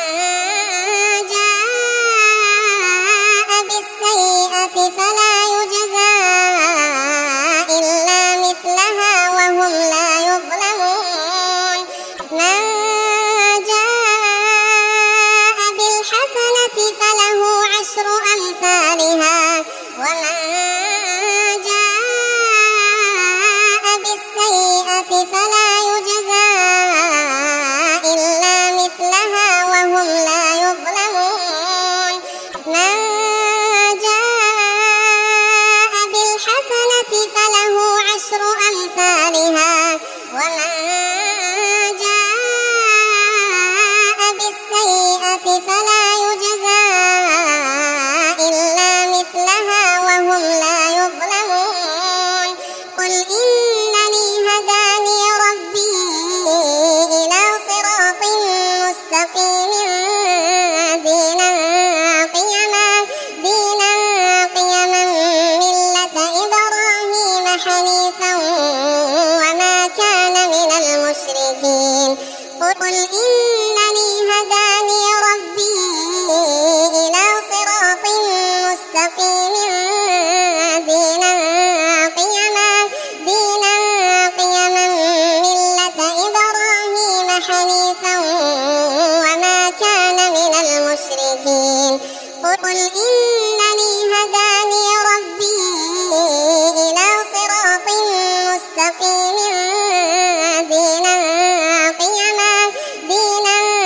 جاء بالسيئة فلا يجزى إلا مثلها وهم لا يظلمون من جاء بالحسنة فله عشر أمثالها ومن جاء بالسيئة فلا يجزى إلا مثلها وهم لا يظلمون من جاء بالحسنة فله عشر أمثالها ومن جاء بالسيئة فلا يجزى إلا مثلها وهم لا يظلمون قل إنني هداني ربي إلى صراط مستقيم دينا قيما ملة إبراهيم حنيفا وما كان من المشركين قل إنني هداني ربي إلى صراط مستقيم دينا قيما ملة إبراهيم حنيفا وما كان من المشركين قل إنني هداني ربي إلى صراط مستقيم دينا قيما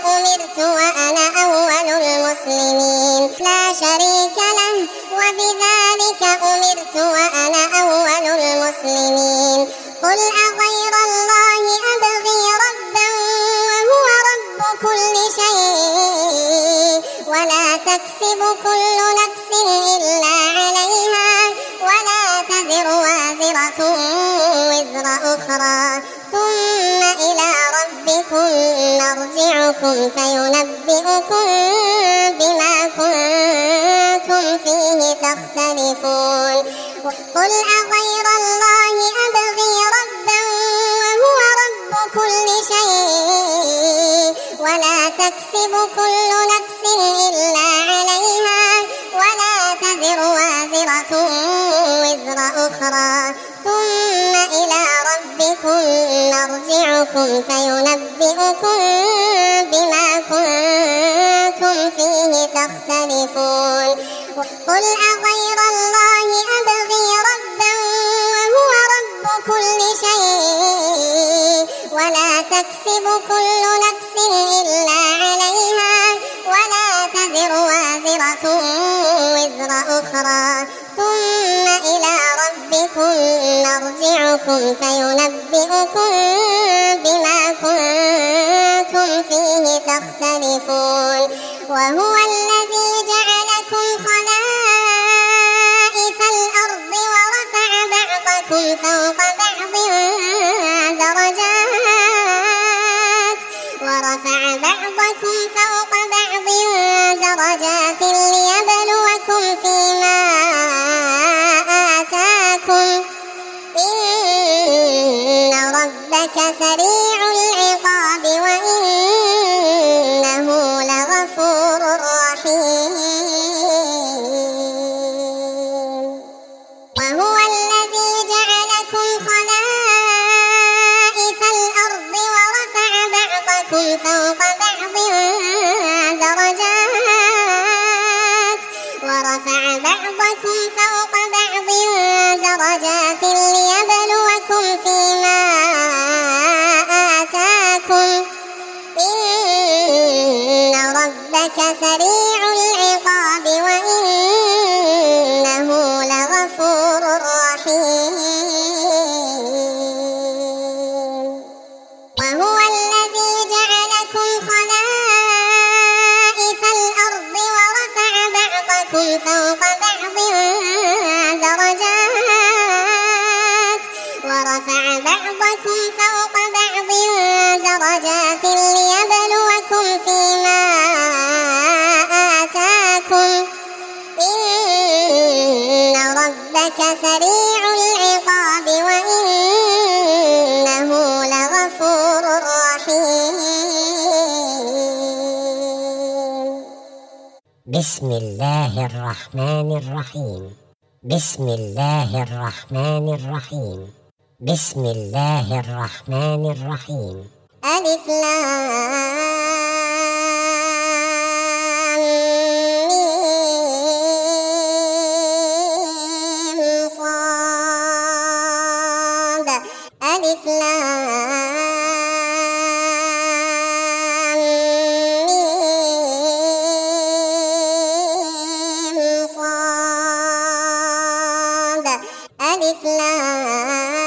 أمرت وأنا أول المسلمين لا شريك له وبذلك أمرت وأنا أول المسلمين قل أغير الله أبغي ربا وهو رب كل شيء ولا تكسب كل نفس إلا عليها ولا تزر وازرة وزر أخرى ثم إلى ربكم مرجعكم فينبئكم بما كنتم فيه تختلفون قل أغير الله أبغي ربا وهو رب كل شيء ولا تكسب كل نفس إلا عليها ولا تزر وازرة وزر أخرى ثم إلى ربكم مرجعكم فينبئكم بما كنتم فيه تختلفون قل أغير الله أبغي ربا وهو رب كل شيء ولا تكسب كل نفس إلا عليها ولا تزر وازرة وزر أخرى ثم إلى ربكم مرجعكم فينبئكم بما كنتم فيه تختلفون وهو الذي جعلكم خلائف الأرض ورفع بعضكم فوق بعض درجات ليبلوكم فيما آتاكم إن ربك سريع العقاب وإنه لغفور رحيم وهو الذي جعلكم خلائف الأرض ورفع بعضكم فوق بعض درجات ليبلوكم فيما آتاكم إن ربك سريع العقاب وإنه لغفور رحيم وهو الذي جعلكم خلائف الأرض ورفع بعضكم فوق بعض درجات ليبلوكم فيما آتاكم إن ربك سريع العقاب وإنه لغفور رحيم بسم الله الرحمن الرحيم بسم الله الرحمن الرحيم بسم الله الرحمن الرحيم ألف لام ميم صاد ألف لام ميم صاد ألف لام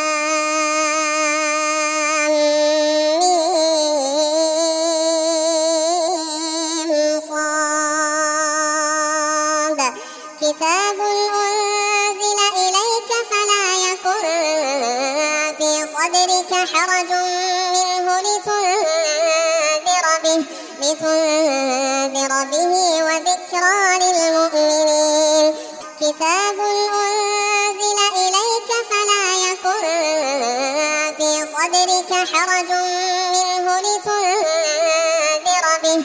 كتاب أنزل إليك فلا يكن في صدرك حرج منه لتنذر به وذكرى للمؤمنين كتاب أنزل إليك فلا يكن في صدرك حرج منه لتنذر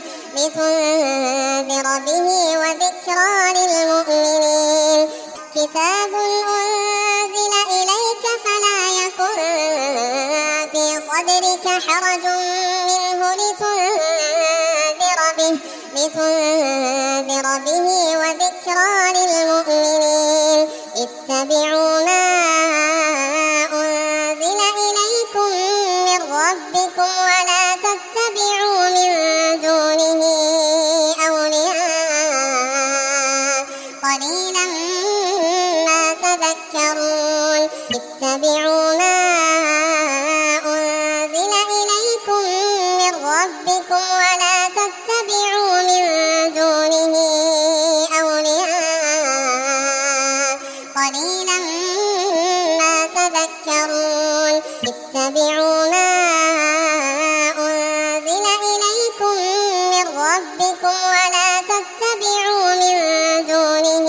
به وذكرى للمؤمنين كتاب أنزل إليك فلا يكن في صدرك حرج منه لتنذر به وذكرى للمؤمنين اتبعوا ما أنزل إليكم من ربكم ولا تتبعوا من قليلا ما تذكرون اتبعوا ما أنزل إليكم من ربكم ولا تتبعوا من دونه أولياء قليلا ما تذكرون اتبعوا ما أنزل إليكم من ربكم ولا تتبعوا من دونه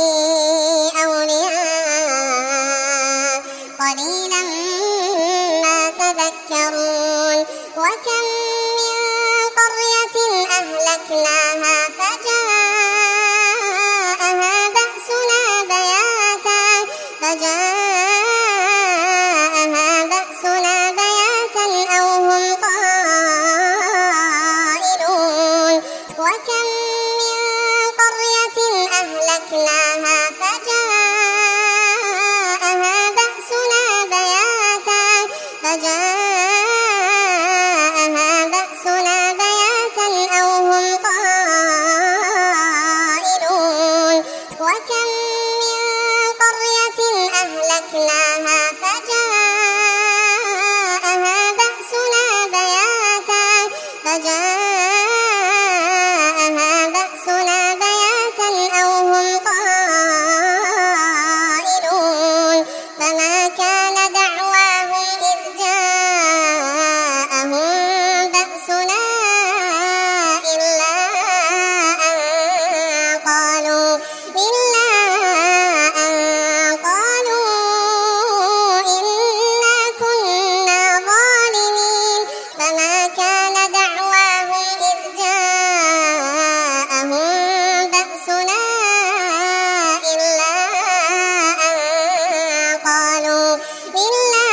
أولياء قليلا ما تذكرون وكم من قرية أهلكناها فجاءها بأسنا بياتا أو هم قائلون وكم من قرية أهلكناها فجاءها بأسنا بياتا أو هم قائلون وكم من قرية أهلكناها فجاءها بأسنا بياتا أو هم قائلون فما كان دعواهم إذ جاءهم بأسنا إلا أن قالوا إنا كنا ظالمين فما كان دعواهم إذ جاءهم بأسنا إلا أن قالوا إنا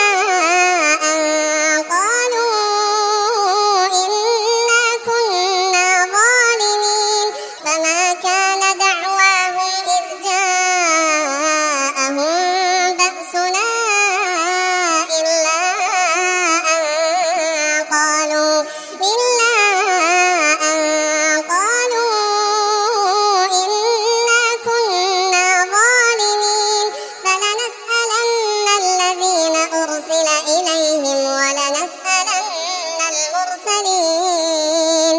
كنا ظالمين فما كان دعواهم إذ جاءهم بأسنا إلا أن قالوا إنا كنا ظالمين فلنسألن الذين أرسل إليهم ولنسألن المرسلين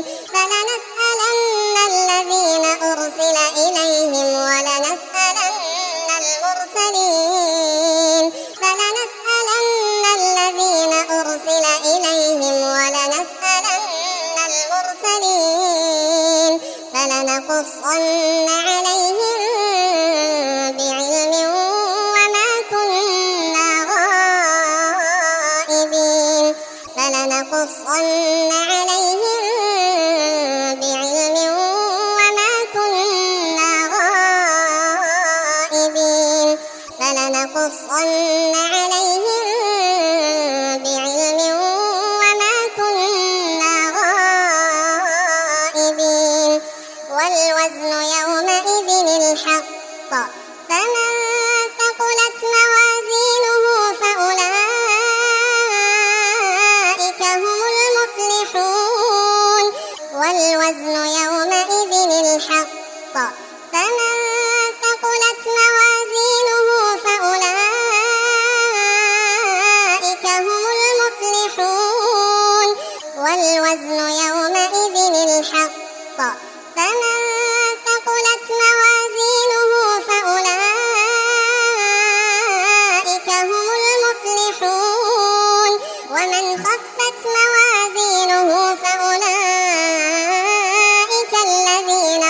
فلنقصن عليهم بعلم وما كنا غائبين فلنقصن عليهم بعلم وما كنا غائبين فلنقصن عليهم بعلم وما كنا غائبين والوزن يومئذ الحق فمن ثقلت موازينه فأولئك هم المفلحون والوزن يومئذ الحق فمن ثقلت موازينه فأولئك هم المفلحون والوزن يومئذ الحق فمن ثقلت موازينه فأولئك هم المفلحون ومن خفت موازينه فأولئك الذين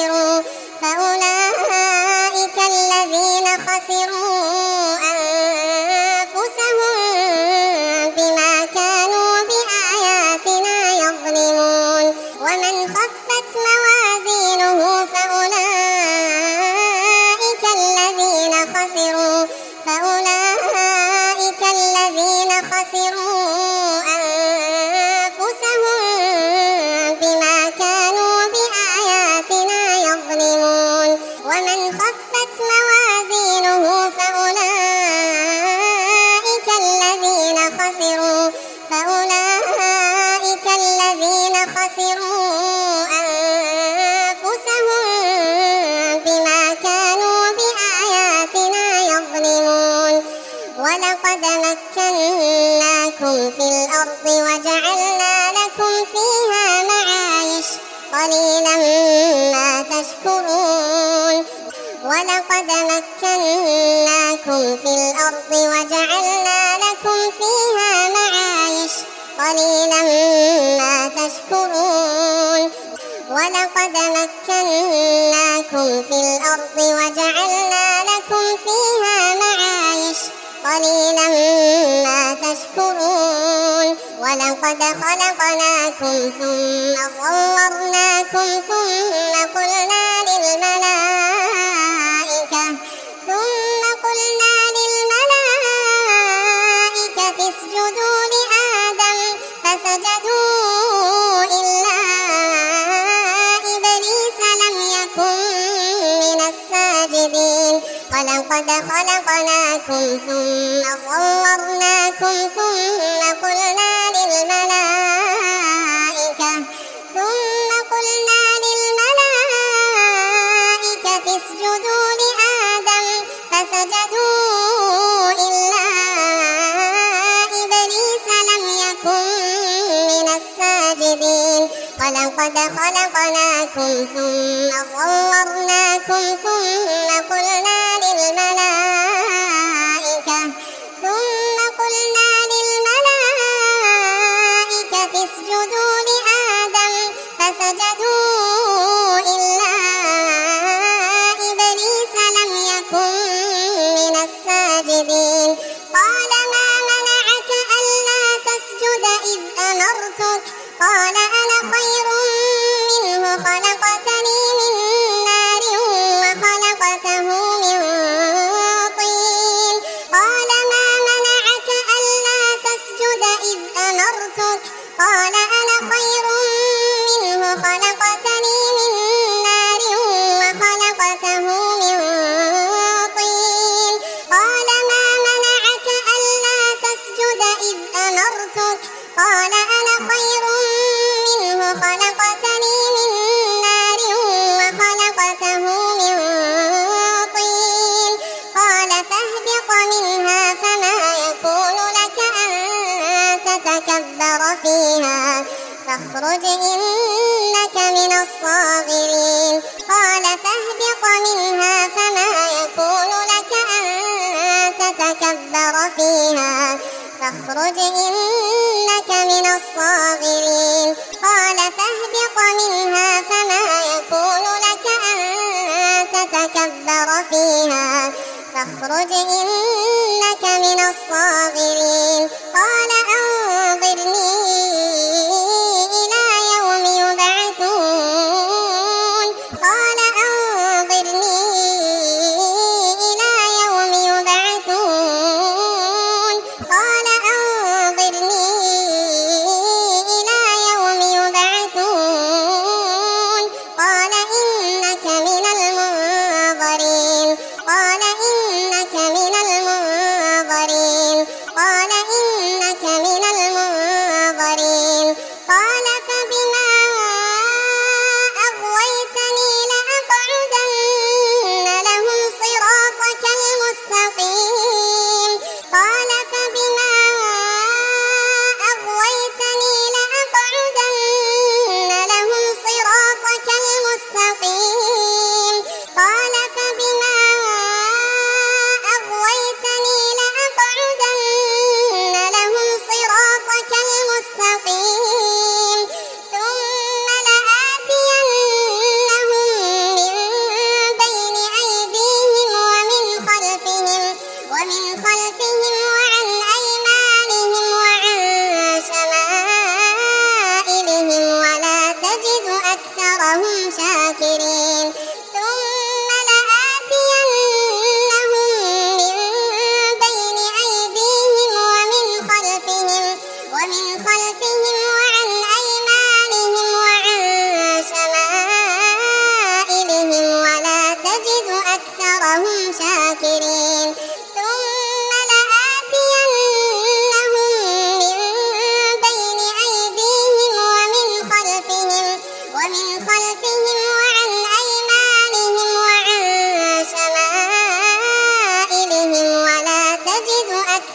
خسروا أنفسهم بما كانوا بآياتنا يظلمون ومن خفت موازينه فأولئك الذين خسروا أنفسهم بما كانوا بآياتنا يظلمون ومن خفت موازينه فأولئك الذين خسروا أنفسهم بما كانوا ولقد مكناكم في الأرض وجعلنا لكم فيها معايش قليلا ما تشكرون ولقد مكناكم في الأرض وجعلنا لكم فيها معايش قليلا ما تشكرون ولقد مكناكم في الأرض وجعلنا لكم فيها معايش قليلا ما تشكرون ولقد خلقناكم ثم صورناكم ثم قلنا للملائكة اسجدوا لآدم فسجدوا إلا إبليس لم يكن من الساجدين ولقد خلقناكم ثم صورناكم ثم قلنا للملائكة اسجدوا لآدم فسجدوا إلا إبليس لم يكن من الساجدين ولقد خلقناكم ثم صورناكم ثم قلنا للملائكة اسجدوا لآدم فسجدوا إلا إبليس لم يكن من الساجدين قال ما منعك ألا تسجد إذ أمرتك قال أنا خير منه خلقتني من نار وخلقته من طين قال ما منعك ألا تسجد إذ أمرتك قال أنا خير منه خلقتني من نار وخلقته من طين قال ما منعك ألا تسجد إذ أمرتك قال أنا خير منه خلقتني من نار وخلقته من طين قال فاهبط منها فما يكون لك أن تتكبر فيها فاخرج إنك من الصاغرين قال فاهبط منها فما يكون لك أن تتكبر فيها فاخرج إنك من الصاغرين قال فاهبط منها فما يكون لك أن تتكبر فيها فاخرج إنك من الصاغرين قال أنظرني إلى يوم يبعثون قال أنظرني إلى يوم يبعثون قال أنظرني إلى يوم يبعثون قال إنك من المنظرين قال إنك من المنظرين قال إنك من المنظرين قال فبما أغويتني لأقعدن لهم صراطك المستقيم قال فبما أغويتني لأقعدن لهم صراطك المستقيم قال فبما أغويتني لأقعدن لهم صراطك المستقيم ثم لآتينهم من بين أيديهم ومن خلفهم وعن أيمانهم وعن شمائلهم ولا تجد أكثرهم شاكرين ثم لآتينهم من بين أيديهم ومن خلفهم وعن أيمانهم وعن شمائلهم ولا تجد أكثرهم شاكرين ثم لآتينهم من بين أيديهم ومن خلفهم وعن أيمانهم وعن شمائلهم ولا تجد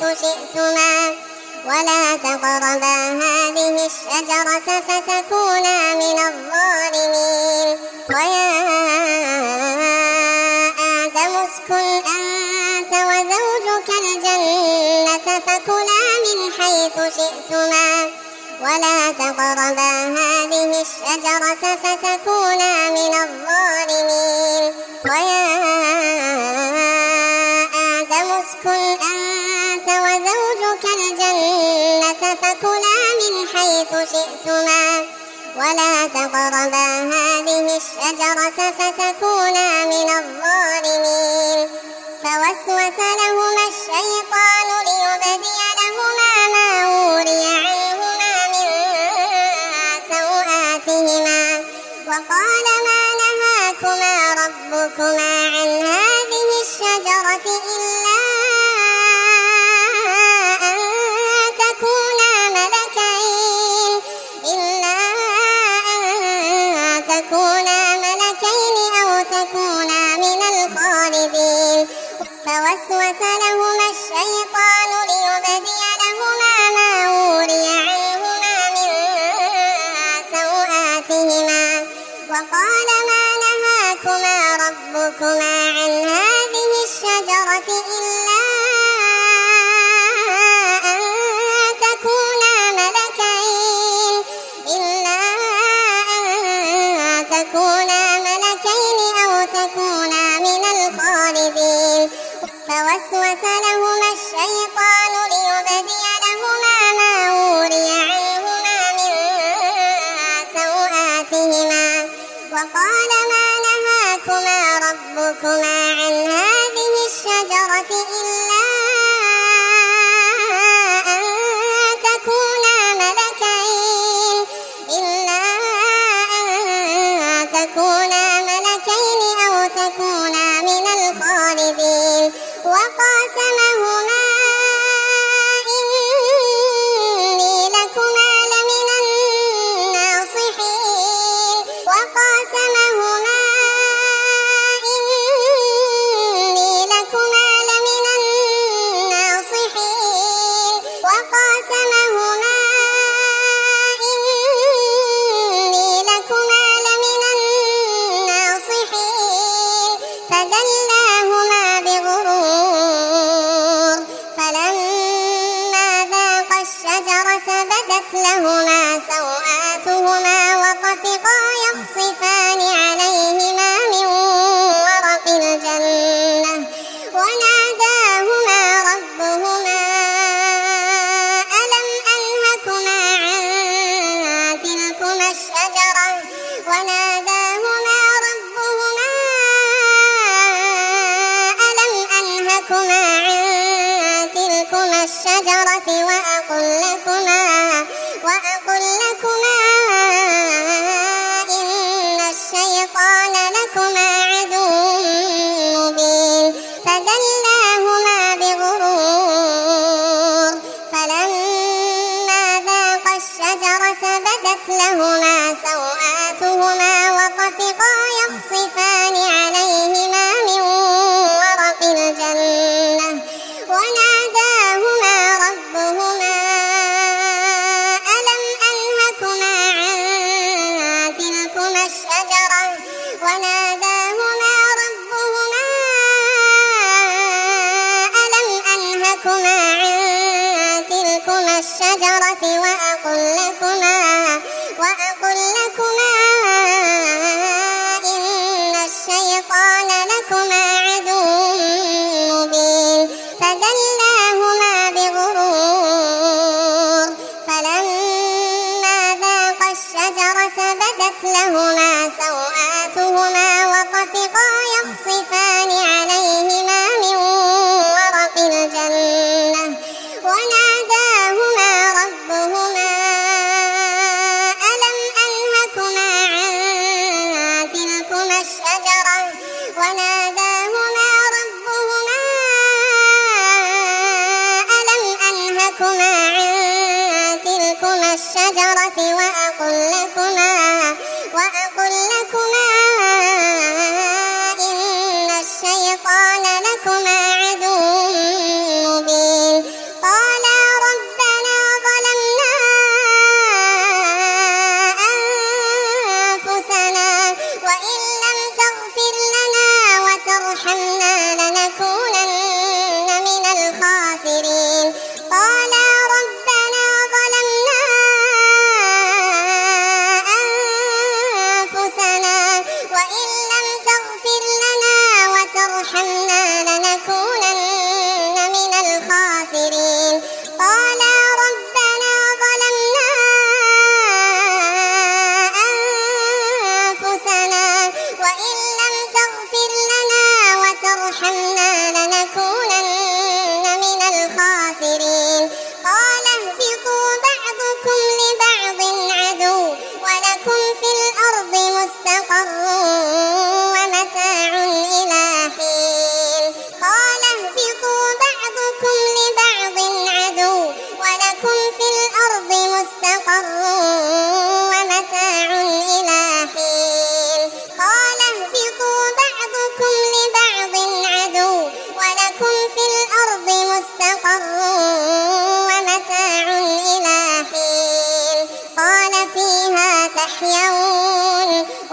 شئتما ولا تقربا هذه الشجرة فتكونا من الظالمين ويا آدم اسكن أنت وزوجك الجنة فكلا من حيث شئتما ولا تقربا هذه الشجرة فتكونا من الظالمين ويا آدم اسكن أنت وزوجك الجنة فكلا من حيث شئتما ولا تقربا هذه الشجرة فتكونا من الظالمين فوسوس لهما الشيطان ليبدي لهما ما وري عنهما من سوآتهما وقال ما نهاكما ربكما عن هذه الشجرة إلا أن تكونا ملكين أو تكونا من الخالدين فوسوس لهما الشيطان ليبدي لهما ما وري عنهما من سوآتهما وقال ما نهاكما ربكما عن هذه الشجرة إلا أن تكونا ملكين أو تكونا من الخالدين فوسوس لهما الشيطان ليبدي لهما ما وري عنهما من سوآتهما وقال ما نهاكما ربكما عن هذه الشجرة إلا أن تكونا ملكين أو تكونا من الخالدين وقاسمهما إني لكما لمن الناصحين فدلاهما بغرور فلما ذاقا الشجرة بدت لهما سوآتهما وطفقا يخصفان عليهما من ورق الجنة وناداهما ربهما ألم أنهكما عن تلكما الشجرة وأقل لكما إن الشيطان لكما عدو مبين فدلاهما بغرور فلما ذاقا الشجرة بدت لهما سوآتهما وطفقا يخصفان عليهما من ورق الجنة وناداهما ربهما ألم أنهكما عن تلكما الشجرة وأقل لكما إن الشيطان لكما عدو مبين فدلاهما بغرور فلما ذاقا الشجرة بدت لهما سوآتهما وطفقا يخصفان عليهما من ورق الجنة وناداهما ربهما ألم أنهكما عن تلكما الشجرة وأقل لكما إن الشيطان لكما عدو مبين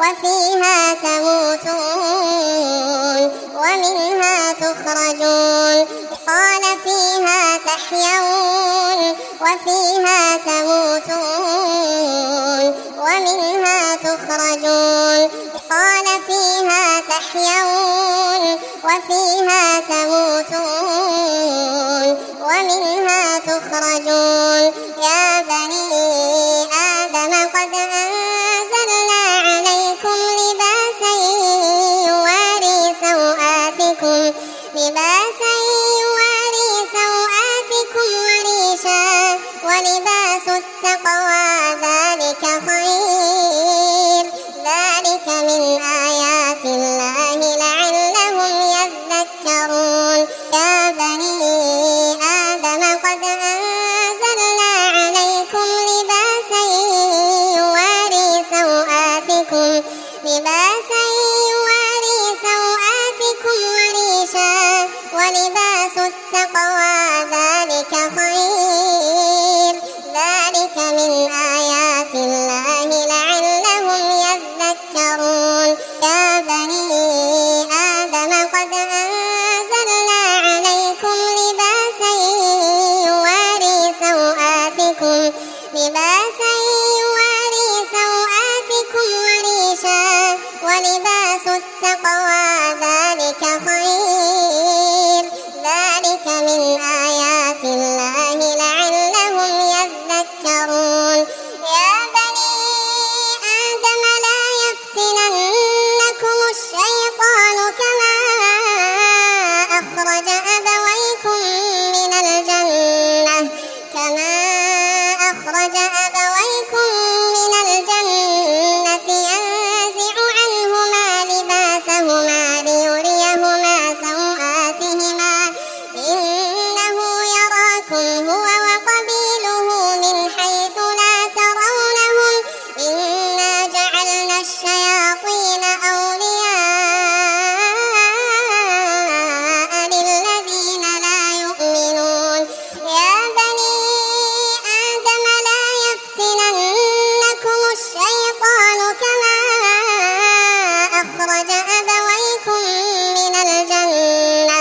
وفيها تموتون ومنها تخرجون قال فيها تحيون وفيها تموتون ومنها تخرجون قال فيها تحيون وفيها تموتون ومنها تخرجون يا بني آدم قد أنزلنا عليكم لباسا يواري سوآتكم وريشا ولباس التقوى ذلك خير ذلك من آيات الله لعلهم يذكرون يا بني آدم قد أنزلنا عليكم لباسا يواري سوآتكم وريشا ولباس التقوى ذلك خير ذلك من آيات الله لعلهم يذكرون يا بني آدم قد أنزلنا عليكم لباسا يواري سوآتكم وريشا ولباس التقوى ذلك خير ذلك من آيات الله لعلهم يذكرون يا بني آدم لا يفتننكم الشيطان كما أخرج أبويكم من الجنة ينزع عنهما لباسهما ليريهما سوآتهما إنه يراكم هو وقبيله من حيث لا ترونهم إنا جعلنا الشياطين أولياء للذين لا يؤمنون يا بني آدم لا يفتننكم الشيطان كما أخرج أبويكم من الجنة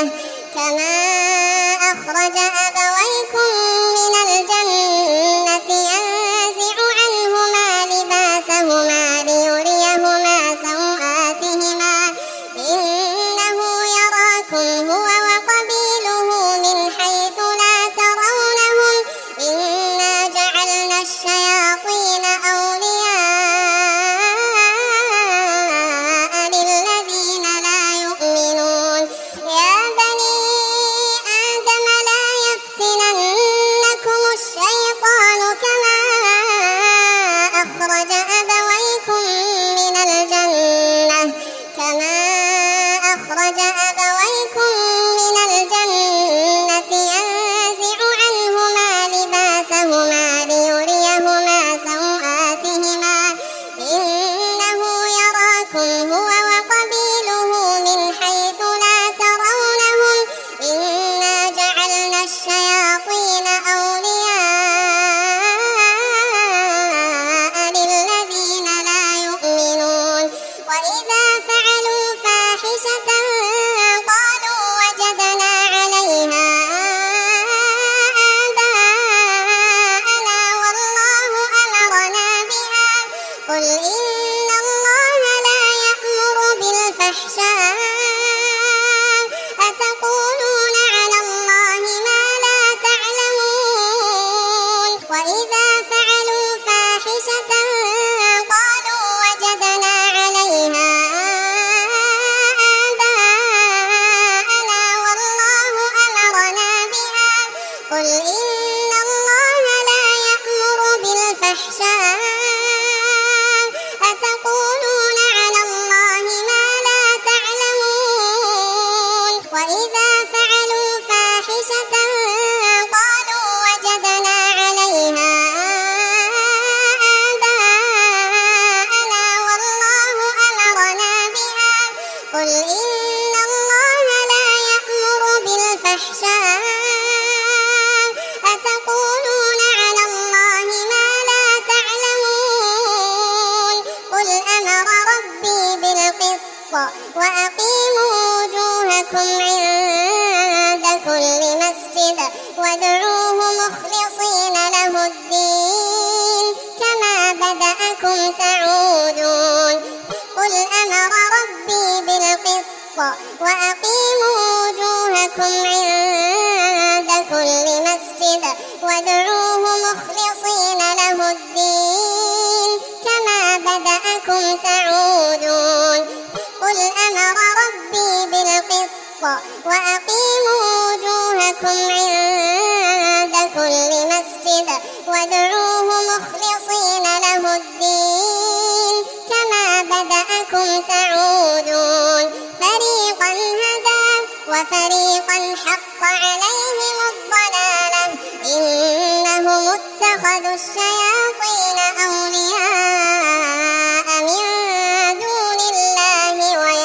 ينزع عنهما لباسهما ليريهما سوآتهما إنه يراكم هو وقبيله من حيث لا ترونهم إنا جعلنا الشياطين أولياء للذين لا يؤمنون يا بني آدم لا يفتننكم الشيطان كما أخرج أبويكم من الجنة ينزع عنهما لباسهما ليريهما سوآتهما إنه يراكم هو وقبيله من حيث لا ترونهم إنا جعلنا الشياطين أولياء للذين لا يؤمنون وإذا فعلوا فاحشة قالوا وجدنا عليها آباءنا والله أمرنا بها قل إن الله لا يأمر بالفحشاء أتقولون على الله ما لا تعلمون وإذا فعلوا فاحشة قالوا وجدنا عليها آباءنا والله أمرنا بها قل إن الله لا يأمر بالفحشاء أتقولون على الله ما لا تعلمون وإذا فعلوا فاحشة قالوا وجدنا عليها آباءنا والله أمرنا بها قل إن الله لا يأمر بالفحشاء أتقولون على الله ما لا تعلمون وأقيموا وجوهكم عند كل مسجد وادعوه مخلصين له الدين كما بدأكم تعودون قل أمر ربي بالقسط وأقيموا وجوهكم عند كل مسجد وادعوه مخلصين له الدين كما بدأكم تعودون قل أمر ربي بالقسط وأقيموا وجوهكم عند كل مسجد وادعوه مخلصين له الدين كما بدأكم تعودون فريقا هدى وفريقا حق عليهم الضلالة إنهم اتخذوا الشياطين أولياء من دون الله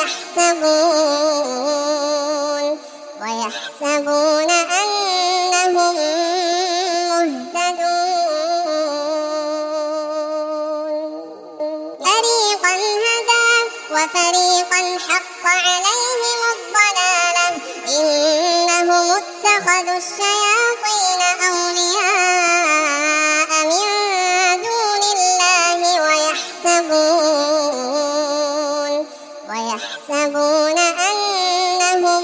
ويحسبون أنهم مهتدون فريقا هدى وفريقا حق عليهم الضلالة إنهم اتخذوا الشياطين أولياء من دون الله ويحسبون أنهم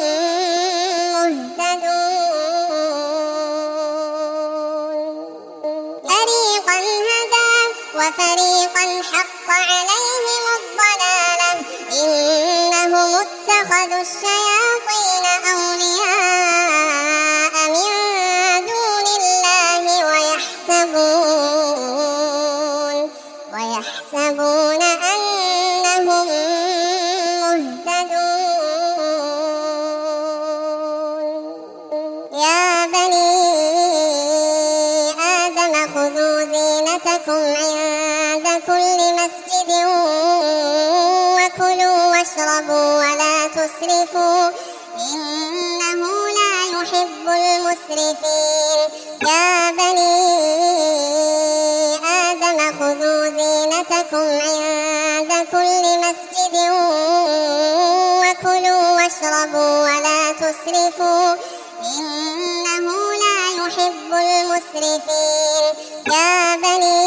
مهتدون فريقا هدى وفريقا حق عليهم الضلالة إنهم اتخذوا الشياطين أولياء من دون الله ويحسبون أنهم مهتدون يا بني آدم خذوا زينتكم عند كل مسجد وكلوا واشربوا ولا تسرفوا إنه لا يحب المسرفين يا بني آدم خذوا زينتكم عند كل مسجد وكلوا واشربوا ولا تسرفوا إنه لا يحب المسرفين يا بني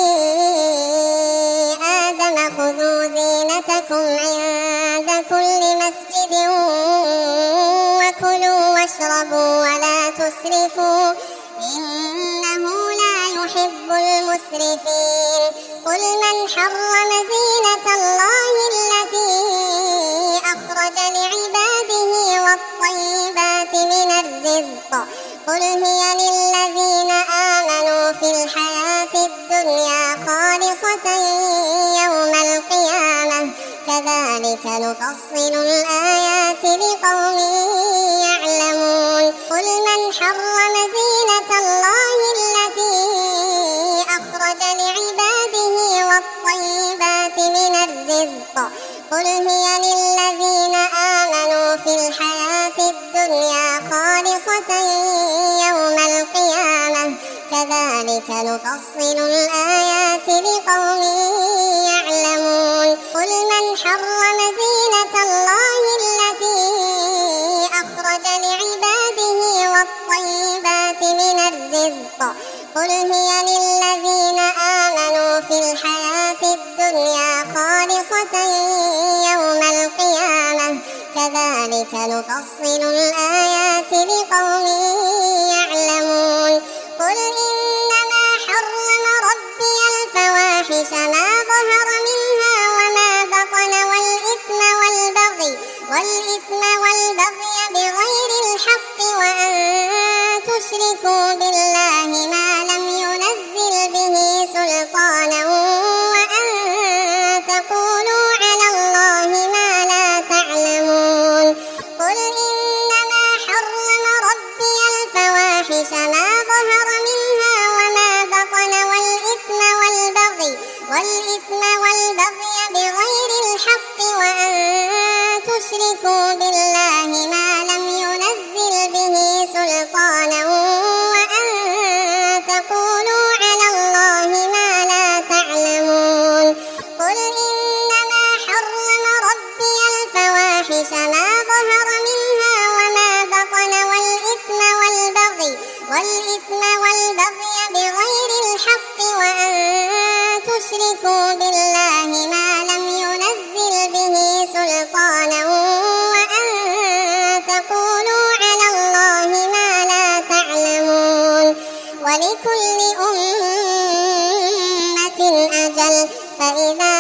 آدم خذوا زينتكم عند كل مسجد وكلوا واشربوا ولا تسرفوا إنه لا يحب المسرفين قل من حرم زينة الله التي أخرج لعباده والطيبات من الرزق قل هي للذين آمنوا في الحياة الدنيا خالصة يوم القيامة كذلك نفصل الآيات لقوم يعلمون قل من حرم زينة الله التي أخرج لعباده والطيبات من الرزق قل هي للذين آمنوا في الحياة الدنيا خالصة يوم القيامة كذلك نفصل الآيات لقوم يعلمون قل من حرم زينة الله التي أخرج لعباده والطيبات من الرزق قل هي للذين آمنوا في الحياة الدنيا خالصة يوم القيامة كذلك نفصل الآيات لقوم يعلمون قل إنما حرم ربي الفواحش ما ظهر منها وما بطن والإثم والبغي بغير الحق وأن تشركوا بالله ما لم ينزل به سلطانا وأن تقولوا على الله ما لا تعلمون قل إنما حرم ربي الفواحش ما ظهر منها وما بطن والإثم والبغي بغير الحق وأن تشركوا بالله ما لم ينزل به سلطانا وأن تقولوا على الله ما لا تعلمون قل إنما حرم ربي الفواحش والإثم والبغي بغير الحق وأن تشركوا بالله ما لم ينزل به سلطانا وأن تقولوا على الله ما لا تعلمون ولكل أمة أجل فإذا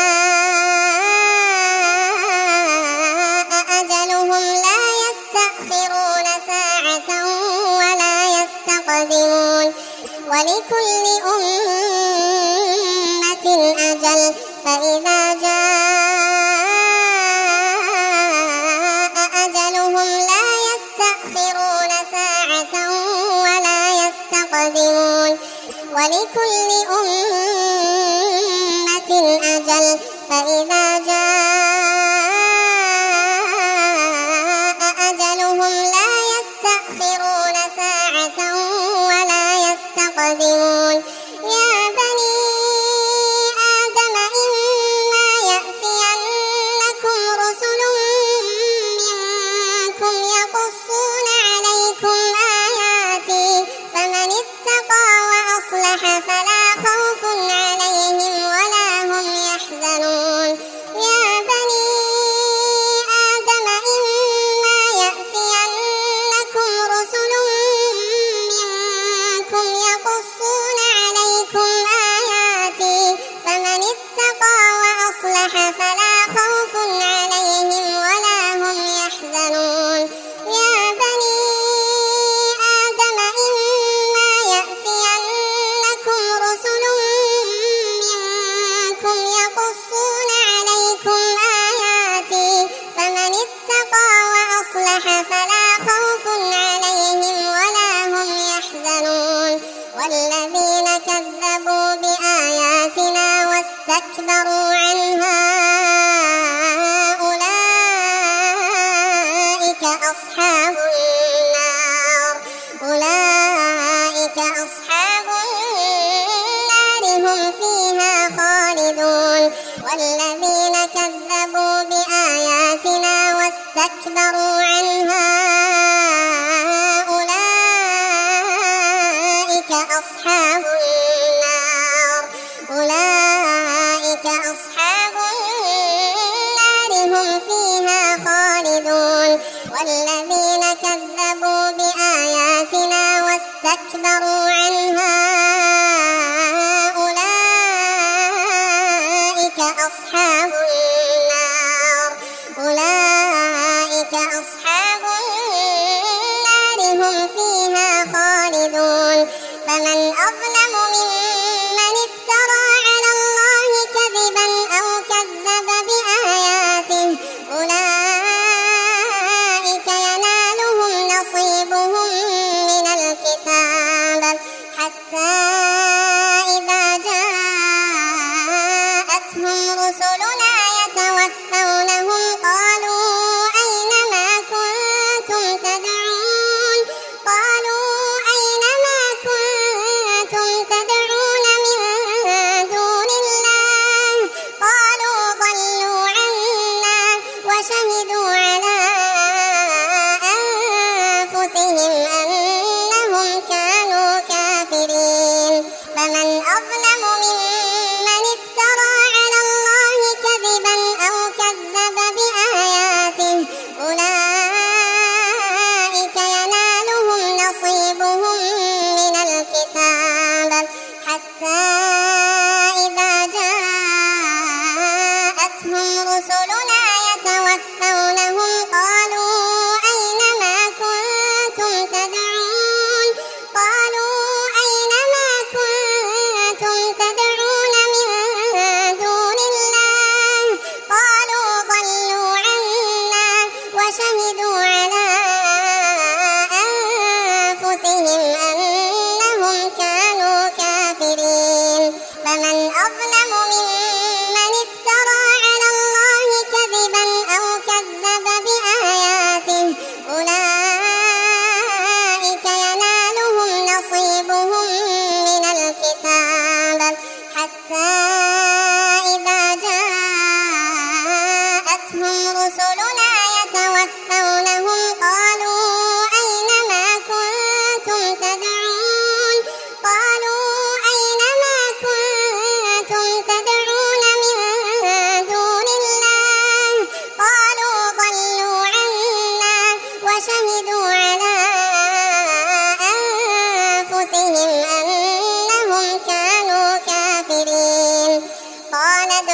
جاء أجلهم لا يستأخرون ساعة ولا يستقدمون ولكل أمة أجل فإذا جاء أجلهم لا يستأخرون ساعة ولا يستقدمون ولكل أمة أجل فإذا جاء أجلهم لا يستأخرون ساعة ولا يستقدمون يا بني آدم إما يأتينكم رسل منكم يقصون عليكم آياتي فمن اتقى وأصلح فلا خوف عليهم ولا هم يحزنون يا بني آدم إما يأتينكم رسل منكم يقصون عليكم آياتي فمن اتقى وأصلح فلا خوف عليهم ولا هم يحزنون يا بني آدم إما يأتينكم رسل منكم يقصون عليكم آياتي فمن اتقى وأصلح فلا خوف عليهم ولا هم يحزنون والذين كذبوا بآياتنا واستكبروا عنها أولئك أصحاب النار هم فيها خالدون والذين كذبوا بآياتنا واستكبروا عنها أولئك أصحاب النار هم فيها خالدون والذين كذبوا بآياتنا واستكبروا عنها أولئك أصحاب النار هم فيها خالدون فمن أظلم ممن افترى على الله كذبا أو كذب بآياته أولئك ينالهم نصيبهم من الكتاب حتى إذا جاءتهم رسلنا يتوفونهم قالوا أين ما كنتم تدعون من دون الله قالوا ضلوا عنا وشهدوا على أنفسهم أنهم كانوا كافرين فمن أظلم ممن افترى على الله كذبا أو كذب بآياته أولئك ينالهم نصيبهم من الكتاب حتى إذا جاءتهم رسلنا يتوفونهم قالوا أين ما كنتم تدعون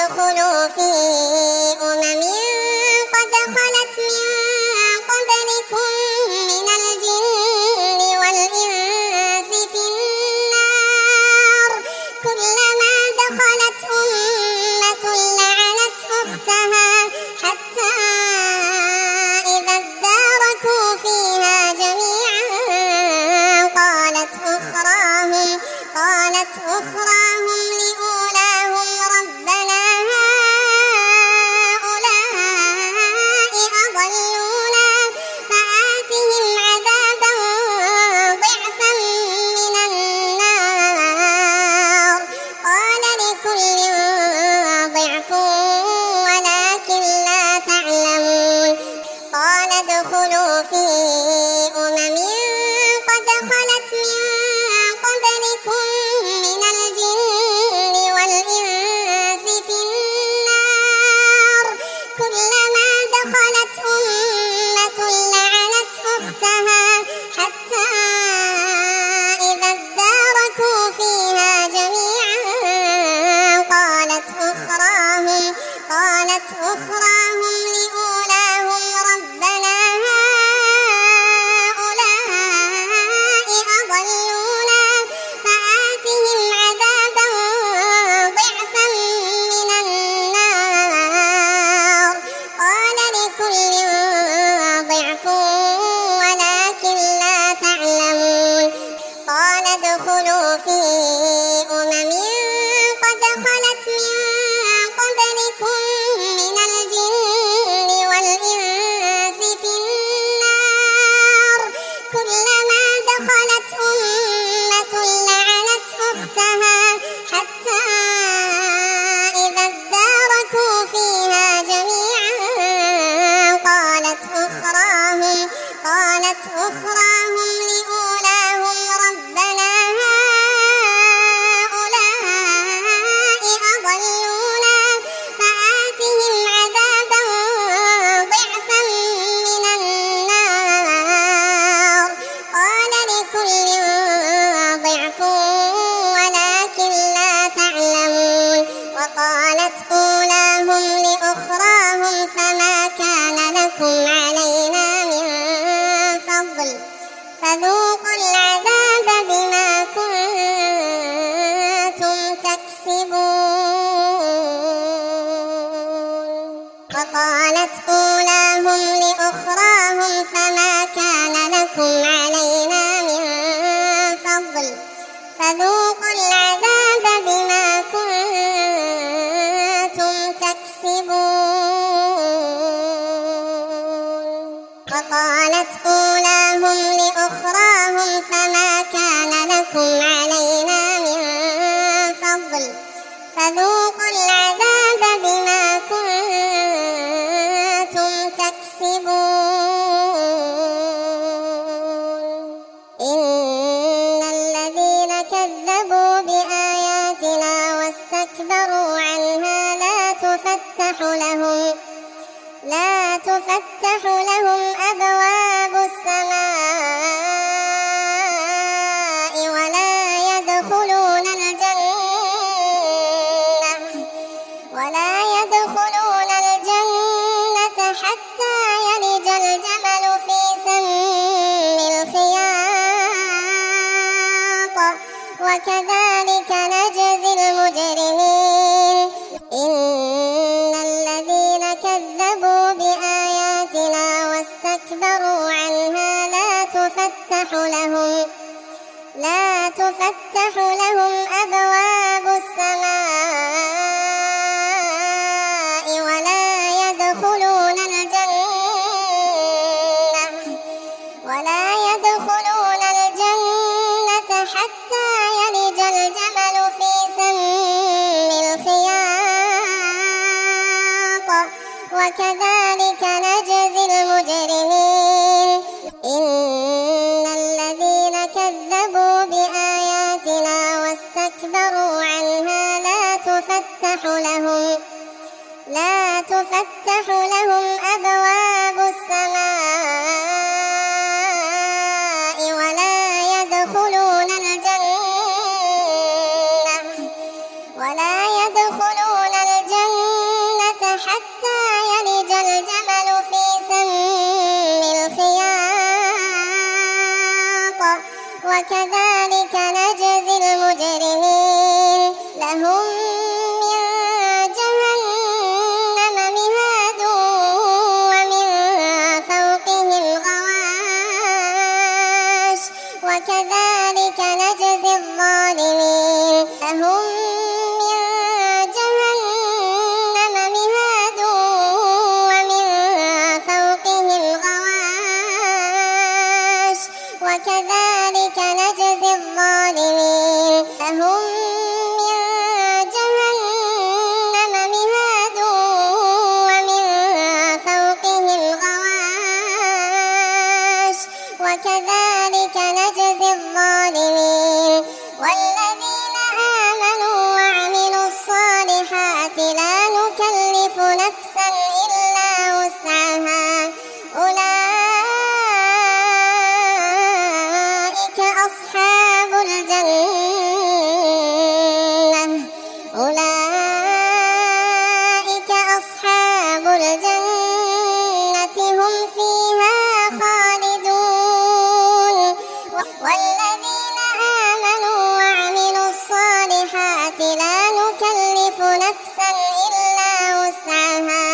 ادخلوا في أمم قد خلت من قبلكم من الجن والإنس في النار كلما دخلت أمة لعنت أختها حتى إذا اداركوا فيها جميعا قالت أخراهم لأولاهم ربنا هؤلاء أضلونا فآتهم عذابا ضعفا من النار قال لكل ضعف ولكن لا تعلمون قال ادخلوا في أمم قد خلت من قبلكم من الجن والإنس في النار كلما دخلت أمة لعنت أختها حتى إذا اداركوا فيها جميعا قالت أخراهم لأولاهم ربنا هؤلاء أضلونا فآتهم عذابا ضعفا من النار قال لكل ضعف ولكن لا تعلمون قال ادخلوا في أمم قد خلت من قبلكم من الجن والإنس في النار كلما دخلت أمة لعنت أختها حتى إذا اداركوا فيها جميعا قالت أخراهم لأولاهم ربنا هؤلاء أضلونا فآتهم عذابا ضعفا من النار قال لكل ضعف ولكن لا تعلمون وقالت أولاهم لأخراهم فما كان لكم علينا من فضل فذوقوا العذاب بما كنتم تكسبون وقالت أولاهم لأخراهم فما كان لكم علينا من فضل فذوقوا العذاب بما كنتم تكسبون وقالت أولاهم لأخراهم فما كان لكم علينا من فضل فذوقوا العذاب بما كنتم تكسبون إن الذين كذبوا بآياتنا واستكبروا عنها لا تفتح لهم أبواب السماء ولا يدخلون الجنة حتى يلج الجمل في سم الخياط وكذلك نجزي المجرمين إن الذين كذبوا بآياتنا واستكبروا عنها لا تفتح لهم أبواب السماء ولا يدخلون الجنة حتى يلج الجمل في سم الخياط وكذلك نجزي المجرمين إن الذين كذبوا بآياتنا واستكبروا عنها لا تفتح لهم أبواب السماء ولا يدخلون الجنة وكذلك نجزي المجرمين لهم من جهنم مهاد ومن فوقهم غواش وكذلك نجزي الظالمين لهم من جهنم مهاد ومن فوقهم غواش وكذلك نجزي الظالمين لهم من جهنم مهاد ومن فوقهم غواش وكذلك نجزي الظالمين والذين آمنوا وعملوا الصالحات لا نكلف نفسا إلا وسعها أولئك أصحاب الجنة هم فيها خالدون والذين آمنوا وعملوا الصالحات لا نكلف نفسا إلا وسعها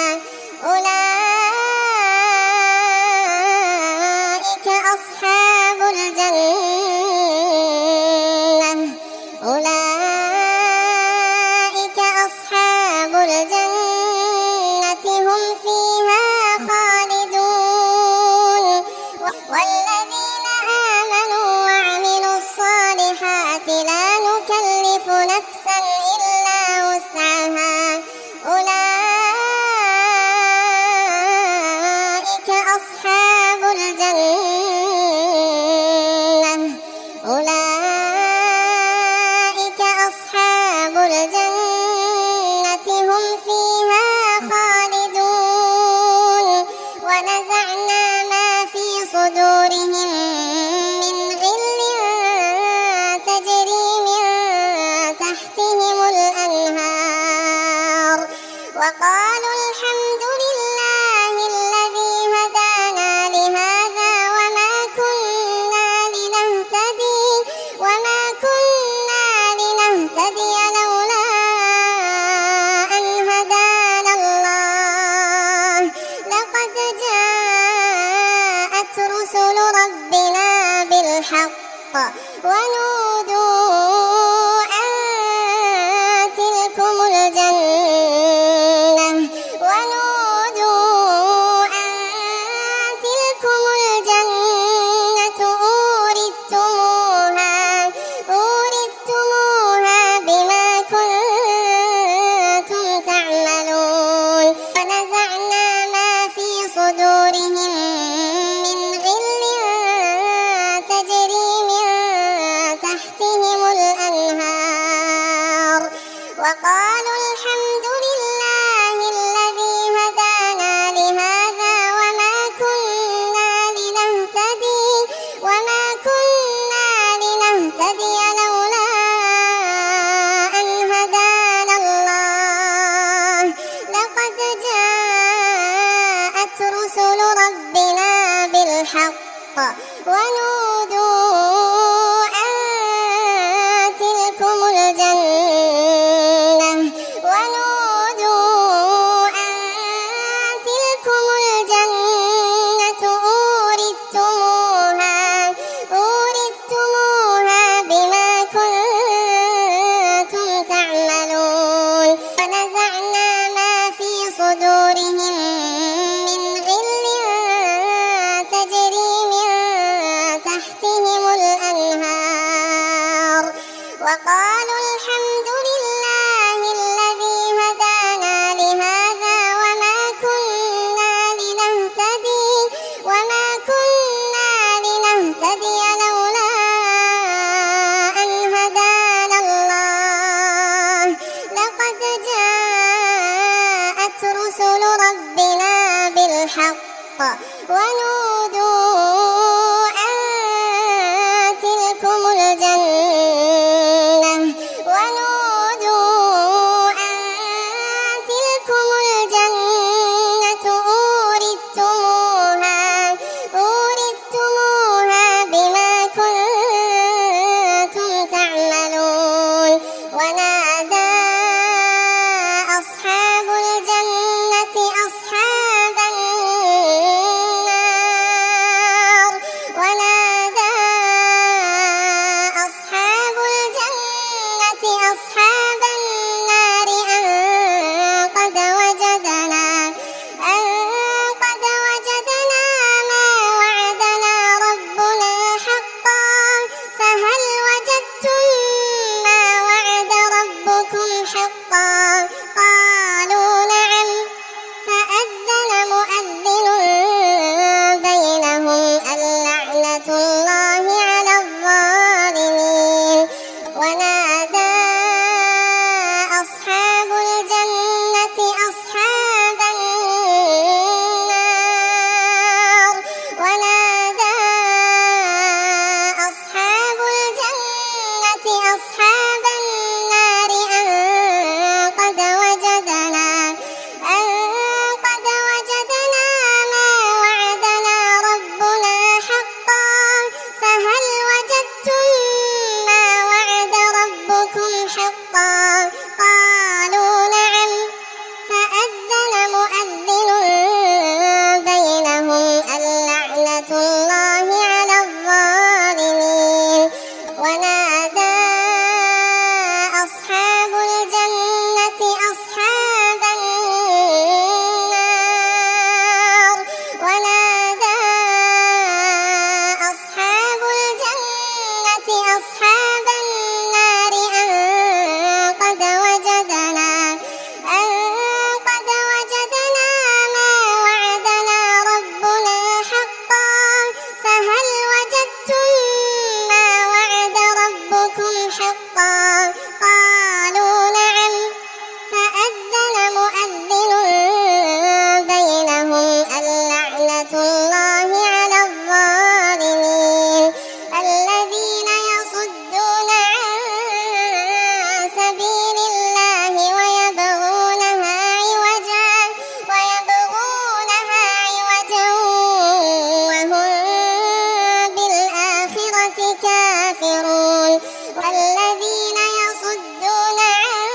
أولئك أصحاب الجنة هم فيها خالدون والذين آمنوا وعملوا الصالحات لا نكلف نفسا إلا وسعها أولئك أصحاب الجنة هم فيها خالدون ونزعنا ما في صدورهم من غل تجري من تحتهم الأنهار وقالوا الحمد لله الذي هدانا لهذا وما كنا لنهتدي لولا أن هدانا الله لقد جاءت رسل ربنا بالحق ونودوا أن تلكم الجنة أورثتموها بما كنتم تعملون ونزعنا ما في صدورهم من غل تجري من تحتهم الأنهار وقالوا الحمد لله الذي هدانا لهذا وما كنا لنهتدي لولا أن هدانا الله لقد جاءت رسل ربنا بالحق ونودوا أن تلكم الجنة أورثتموها بما كنتم تعملون ونزعنا ما في صدورهم من غل تجري من تحتهم الأنهار وقالوا الحمد لله الذي هدانا لهذا وما كنا لنهتدي لولا أن هدانا الله لقد جاءت رسل ربنا بالحق ونودوا أن تلكم الجنة أورثتموها بما كنتم أصحاب النار أن قد وجدنا ما وعدنا ربنا حقا فهل وجدتم ما وعد ربكم حقا قالوا نعم فأذن مؤذن بينهم اللعنة الله على الظالمين ونادى أصحاب الجنة أصحاب النار أن قد وجدنا ما وعدنا ربنا حقا فهل وجدتم ما وعد ربكم حقا قالوا نعم فأذن مؤذن بينهم اللعنة الله على الظالمين ونادى أصحاب الجنة أصحاب النار أن قد وجدنا ما وعدنا ربنا حقا فهل وجدتم ما وعد ربكم حقا قالوا نعم فأذن مؤذن بينهم اللعنة الله على الظالمين الذين يصدون عن سبيل الله ويبغونها عوجا وهم بالآخرة كافرون والذين يصدون عن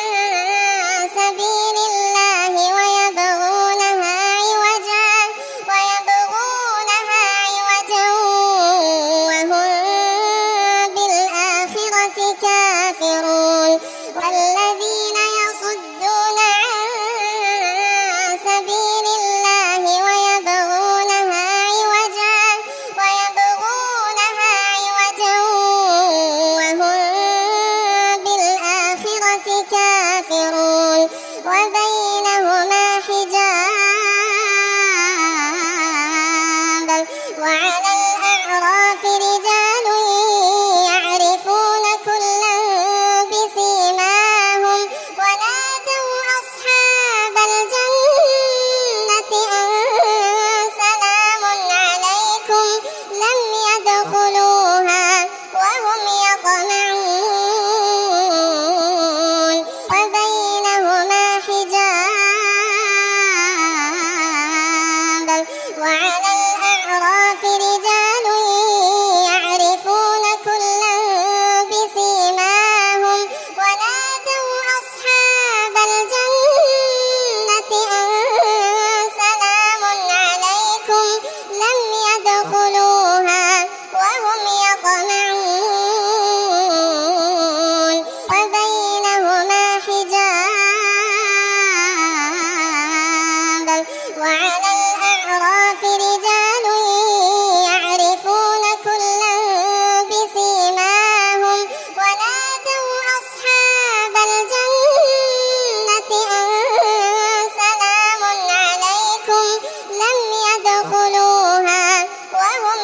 سبيل الله ويبغونها عوجا وهم بالآخرة كافرون والذين يصدون عن سبيل الله ويبغونها عوجا وهم بالآخرة كافرون وبينهما حجاب وعلى الأعراف رجال يعرفون كلا بسيماهم ونادوا أصحاب الجنة أن سلام عليكم لم يدخلوها وهم يطمعون وبينهما حجاب وعلى الأعراف رجال يعرفون كلا بسيماهم ونادوا أصحاب الجنة أن سلام عليكم لم يدخلوها وهم يطمعون وبينهما حجاب وعلى الأعراف رجال يعرفون كلا بسيماهم ونادوا أصحاب الجنة أن سلام عليكم لم يدخلوها وهم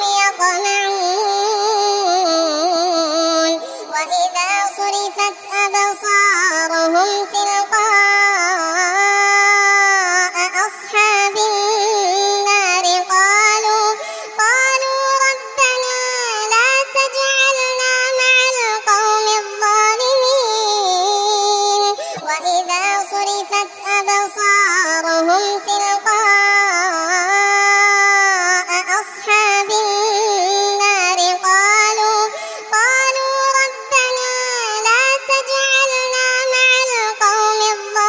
يطمعون وإذا صرفت أبصارهم تلقاء أصحاب النار قالوا ربنا لا تجعلنا مع القوم الظالمين وإذا صرفت أبصارهم تلقاء أصحاب النار قالوا ربنا لا تجعلنا مع القوم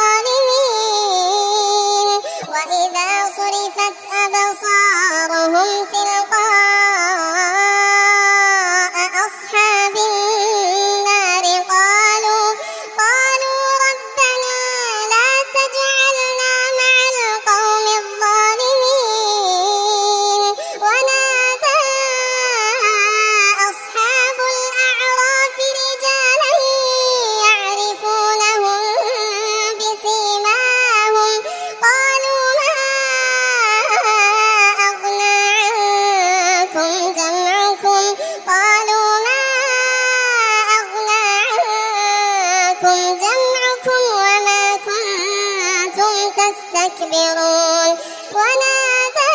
الظالمين وإذا صرفت أبصارهم تلقاء أصحاب النار قالوا أنساكم جمعكم وما كنتم تستكبرون ونادى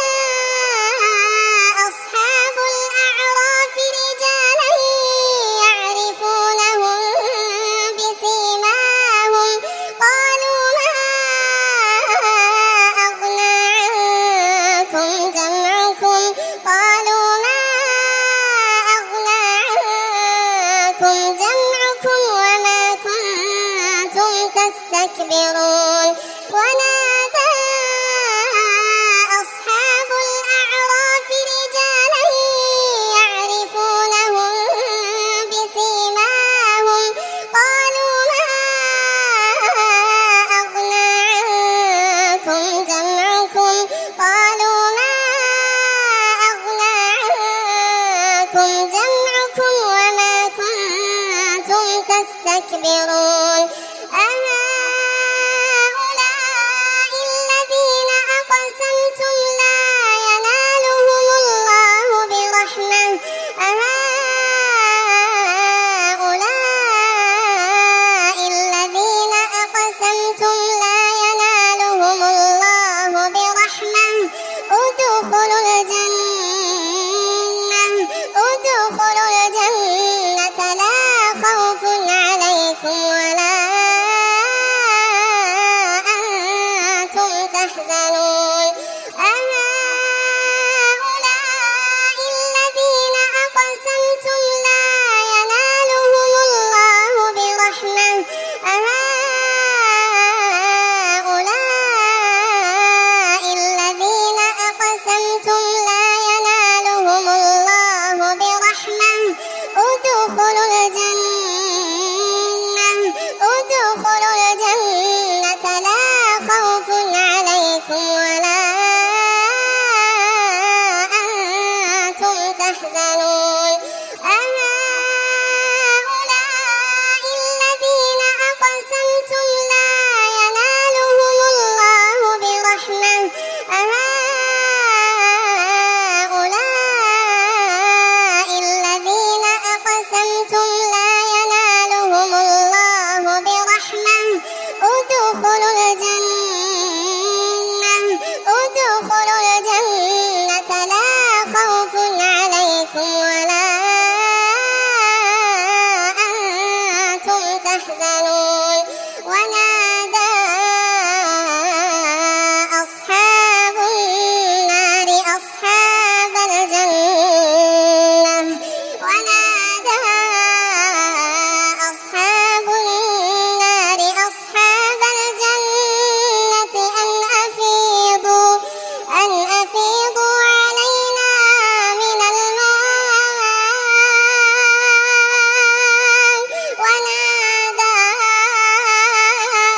أصحاب الأعراف رجالا يعرفونهم بسيماهم قالوا ما أغنى عنكم جمعكم قالوا ما أغنى عنكم جمعكم وما كنتم تستكبرون ونادى أصحاب الأعراف رجالا يعرفونهم بسيماهم قالوا ما أغنى عنكم جمعكم قالوا ما أغنى عنكم جمعكم وما كنتم تستكبرون أهؤلاء الذين أقسمتم لا ينالهم الله برحمة أهؤلاء الذين أقسمتم لا ينالهم الله برحمة ادخلوا الجنة لا خوف عليكم ولا أنتم تحزنون أهؤلاء الذين أقسمتم لا ينالهم الله برحمة أهؤلاء الذين أقسمتم لا ينالهم الله برحمة ادخلوا الجنة لا خوف عليكم ولا أنتم تحزنون أهؤلاء الذين أقسمتم لا ينالهم الله برحمة أهؤلاء الذين أقسمتم لا ينالهم الله برحمة ادخلوا الجنة لا خوف عليكم ولا أنتم تحزنون ونادى أصحاب النار أصحاب الجنة ونادى أصحاب النار أصحاب الجنة أن أفيضوا علينا من الماء ونادى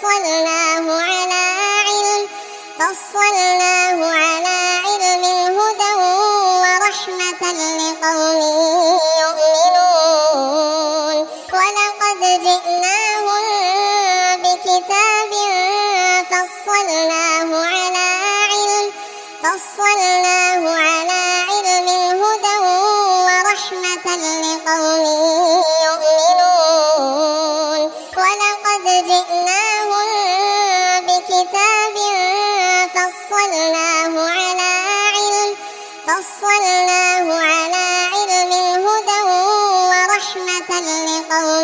فصلناه على علم هدى ورحمة لقوم يؤمنون ولقد جئناهم بكتاب فصلناه على علم هدى ورحمة لقوم يؤمنون ولقد جئناهم بكتاب فصلناه على علم هدى ورحمة لقوم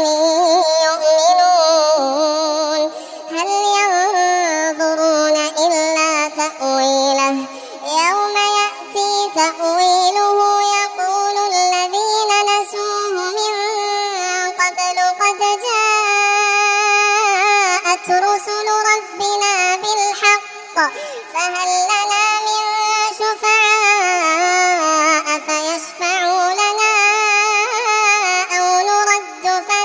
يؤمنون هل ينظرون إلا تأويله يوم يأتي تأويله يقول الذين نسوه من قبل قد جاءت رسل ربنا بالحق فهل لنا من شفعاء فيشفعوا لنا أو نرد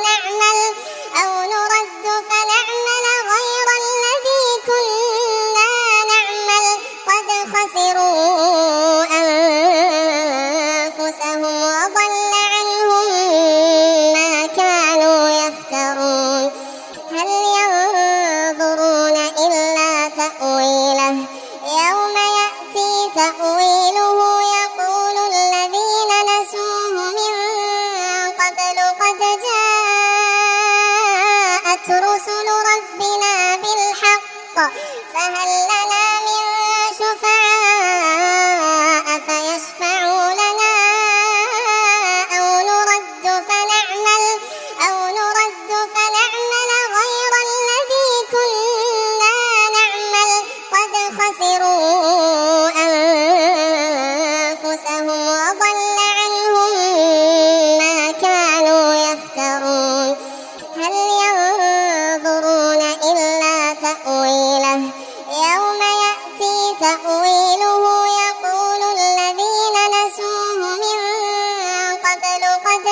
فنعمل غير الذي كنا نعمل قد خسروا أنفسهم وضل عنهم ما كانوا يفترون هل ينظرون إلا تأويله يوم يأتي تأويله يقول الذين نسوه من قبل قد جاءت رسل ربنا بالحق فهل لنا من شفعاء فيشفعوا لنا أو نرد فنعمل غير الذي كنا نعمل قد خسروا أنفسهم وضل عنهم ما كانوا يفترون هل ينظرون إلا تأويله يوم يأتي تأويله يقول الذين نسوه من قبل قد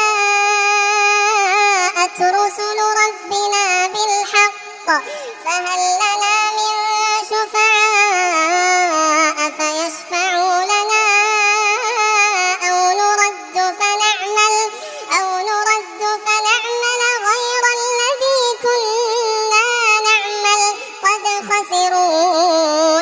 جاءت رسل ربنا بالحق فهل لنا من شفعاء فيشفعوا لنا أو نرد فنعمل غير الذي كنا نعمل قد خسروا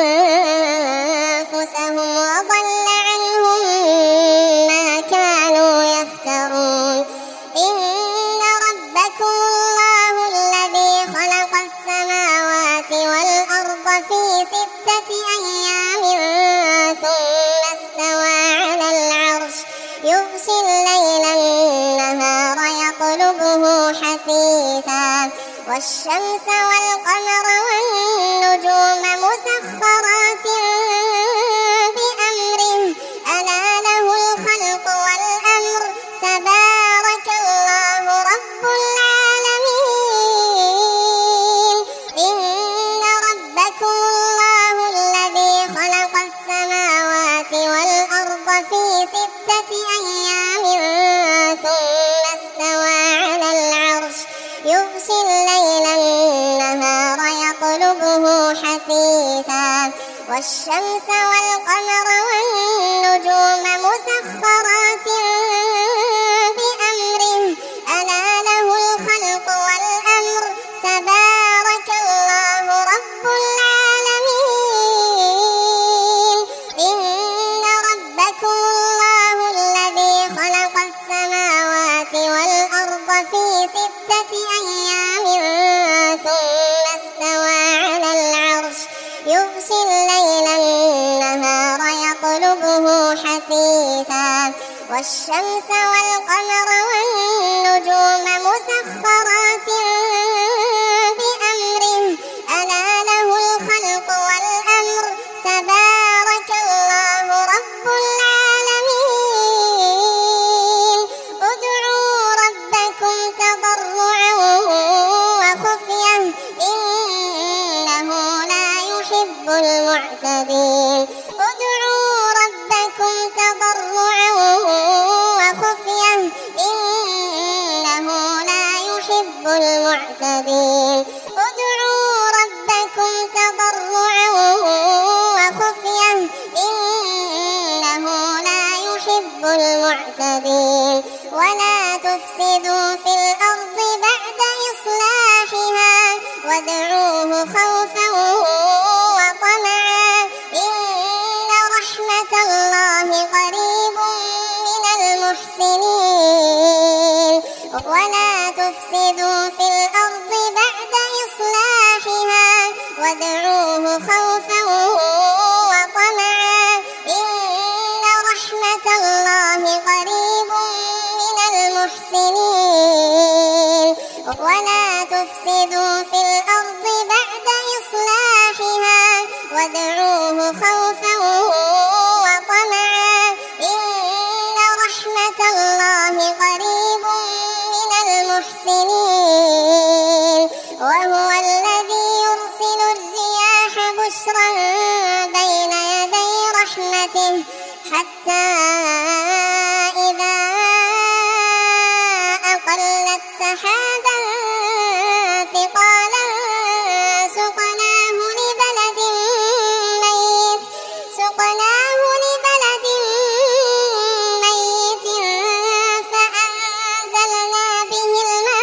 أنفسهم وضل عنهم ما كانوا يفترون إن ربكم الله الذي خلق السماوات والأرض في 6 أيام ثم استوى على العرش يغشي الليل النهار يطلبه حثيثا والشمس والقمر والنجوم مسخرات بأمره ألا له الخلق والأمر تبارك الله رب العالمين إن ربكم الله الذي خلق السماوات والأرض في 6 أيام ثم استوى على العرش يغشي الليل النهار يطلبه حثيثا والشمس والقمر والنجوم مسخرات بأمره ألا له الخلق والأمر تبارك الله رب العالمين إن ربكم الله الذي خلق السماوات والأرض في 6 أيام ثم استوى على العرش يغشي الليل النهار يطلبه حثيثا والشمس والقمر والنجوم مسخرات بأمره ألا له الخلق والأمر تبارك الله رب العالمين ادعوا ربكم تضرعا وخفية إنه لا يحب المعتدين ادعوا ربكم تضرعا وخفية إنه لا يحب المعتدين ادعوا ربكم تضرعا وخفية إنه لا يحب المعتدين ولا تفسدوا في الأرض بعد إصلاحها وادعوه خوفا وطمعا إن رحمة الله قريب من المحسنين ولا تفسدوا في الأرض بعد إصلاحها وادعوه خوفا وطمعا إن رحمة الله قريب من المحسنين ولا تفسدوا في الأرض بعد إصلاحها وادعوه خوفا وطمعا إن رحمة الله قريب من المحسنين وهو الذي يرسل الرياح بشرا بين يدي رحمته حتى إذا أقلت سحابا ثقالا سقناه لبلد ميت فأنزلنا به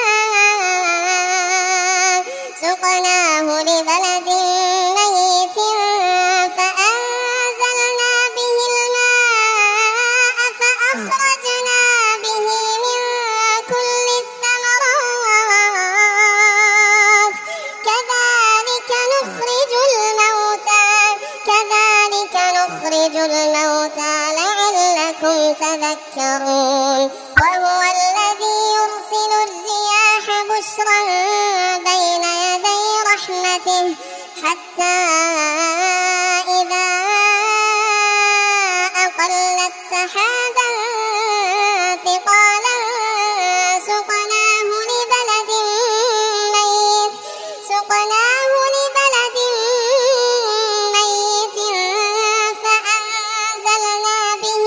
الماء فأخرجنا به من كل الثمرات كذلك نخرج الموتى لعلكم تذكرون وهو الذي يرسل الرياح بشرا بين يدي رحمته حتى إذا أقلت سحابا ثقالا سقناه لبلد ميت فأنزلنا به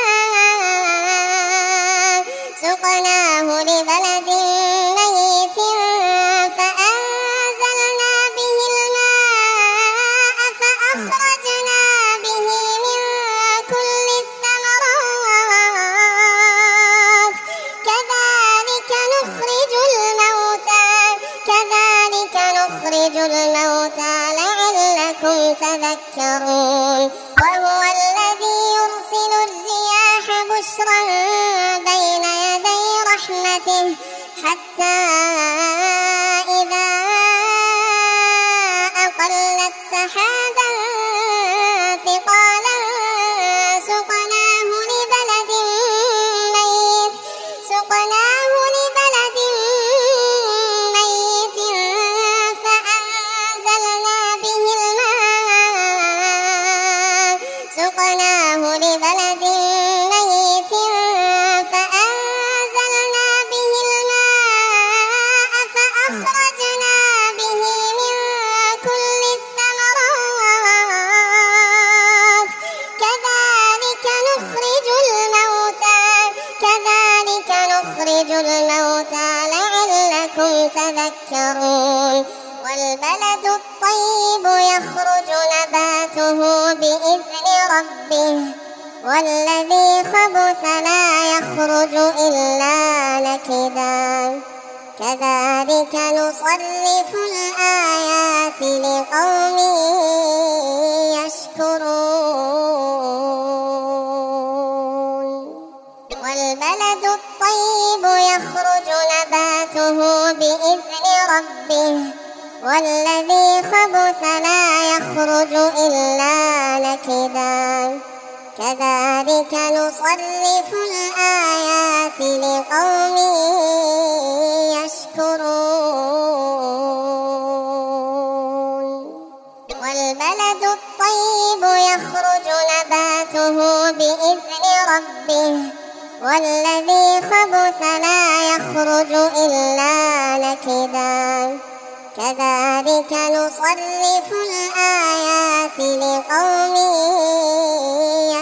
الماء فأخرجنا به من كل الثمرات كذلك نخرج الموتى لعلكم تذكرون وهو الذي يرسل الرياح بشرا بين يدي رحمته حتى إذا أقلت سحابا ثقالا سقناه لبلد ميت فأنزلنا به الماء فأخرجنا به من كل الثمرات كذلك نخرج الموتى لعلكم تذكرون والبلد الطيب يخرج نباته بإذن ربه والذي خبث لا يخرج إلا نكدا كذلك نصرف الآيات لقوم يشكرون والبلد الطيب يخرج نباته بإذن ربه والذي خبث لا يخرج إلا نكدا كذلك نصرف الآيات لقوم يشكرون والبلد الطيب يخرج نباته بإذن ربه والذي خبث لا يخرج إلا نكدا كذلك نصرف الآيات لقوم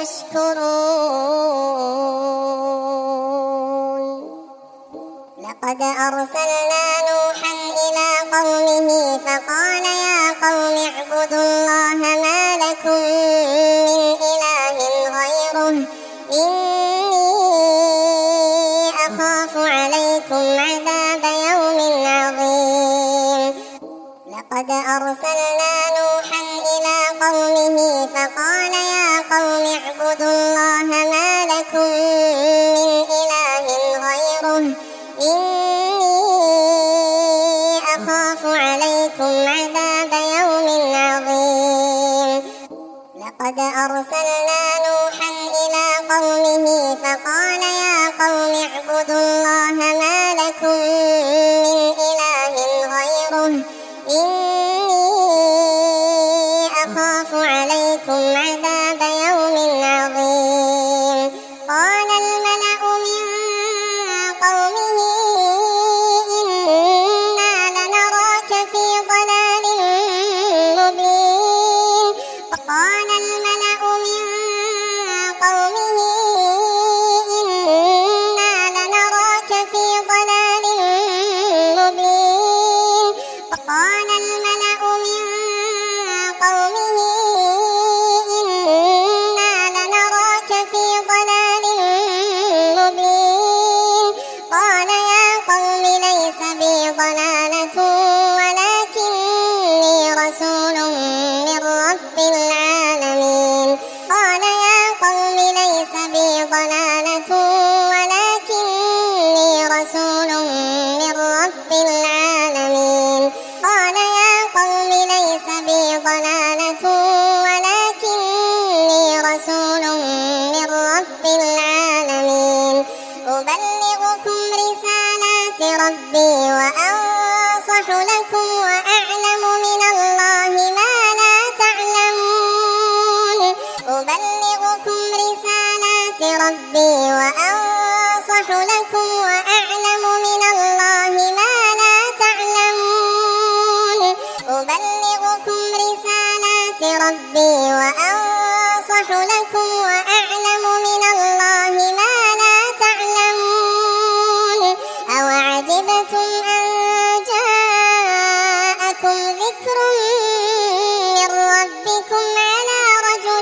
يشكرون لقد لقد أرسلنا نوحا إلى قومه فقال يا قوم اعبدوا الله ما لكم من إله غيره إني أخاف عليكم عذاب يوم عظيم. لقد أرسلنا نوحا إلى قومه فقال يا قوم اعبدوا الله ما لكم من إله غيره إني أخاف عليكم عذاب يوم عظيم. لقد أرسلنا نوحا إلى قومه فقال يا قوم اعبدوا الله ما لكم من إله غيره إني أخاف عليكم عذاب يوم عظيم. قال الملأ من قومه إنا لنراك في ضلال مبين. قال الملأ من قومه إنا لنراك في ضلال مبين. قال الملأ من قومه إنا لنراك في ضلال مبين. قال يا قوم ليس بي ضلالة ولكني رسول من رب العالمين. قال يا قوم ليس بي ضلالة ولكني رسول من رب العالمين. قال يا قوم ليس بي ضلالة ولكني رسول من رب العالمين. أبلغكم رسالات ربي وأنصح لكم وأعلم من الله ما لا تعلمون. أبلغكم رسالات ربي وأنصح لكم وأعلم من الله ما لا تعلمون. أبلغكم رسالات ربي وأنصح لكم وأعلم من الله ما لا تعلمون. أوعجبتم أن جاءكم ذكر من ربكم على رجل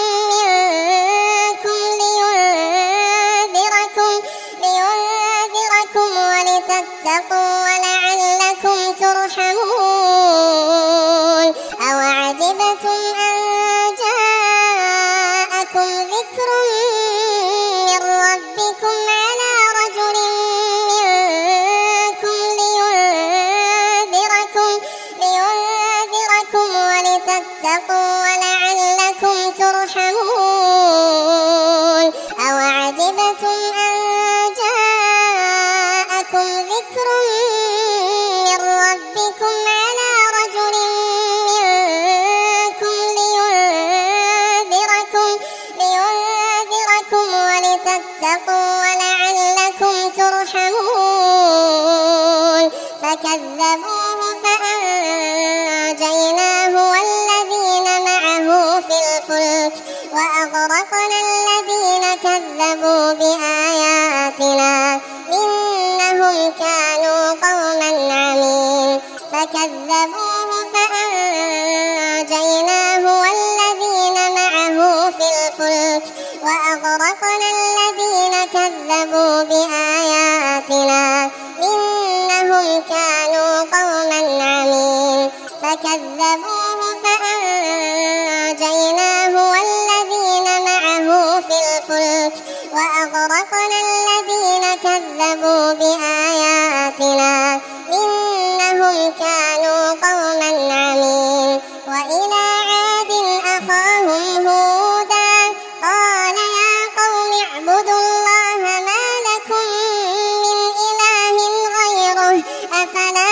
منكم لينذركم ولتتقوا ولعلكم ترحمون. أوعجبتم أن جاءكم ذكر من ربكم على رجل منكم لينذركم ولتتقوا ولعلكم ترحمون. أوعجبتم أن جاءكم ذكر من ربكم على رجل منكم لينذركم ولتتقوا ولعلكم ترحمون. فكذبوه فأنجيناه والذين معه في الفلك وأغرقنا الذين كذبوا بآياتنا إنهم كانوا قوما عمين. فكذبوه فأنجيناه والذين معه في الفلك وأغرقنا الذين كذبوا بآياتنا إنهم كانوا قوما عمين. فكذبوه فأنجيناه والذين معه في الفلك وأغرقنا الذين كذبوا بآياتنا إنهم كانوا قوما عمين. وإلى عاد أخاهم هودا قال يا قوم اعبدوا الله ما لكم من إله غيره أفلا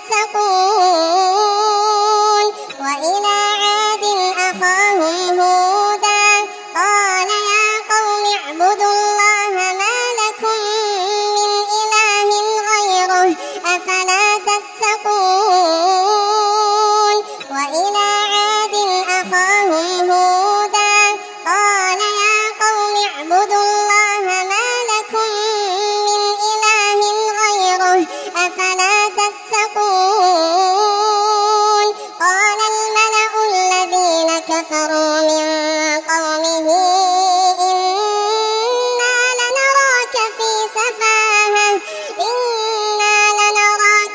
تتقون. وإلى عاد أخاهم هودا قال يا قوم اعبدوا الله ما لكم من إله غيره أفلا تتقون. وإلى عاد أخاهم هودا قال يا قوم اعبدوا الله ما لكم من إله غيره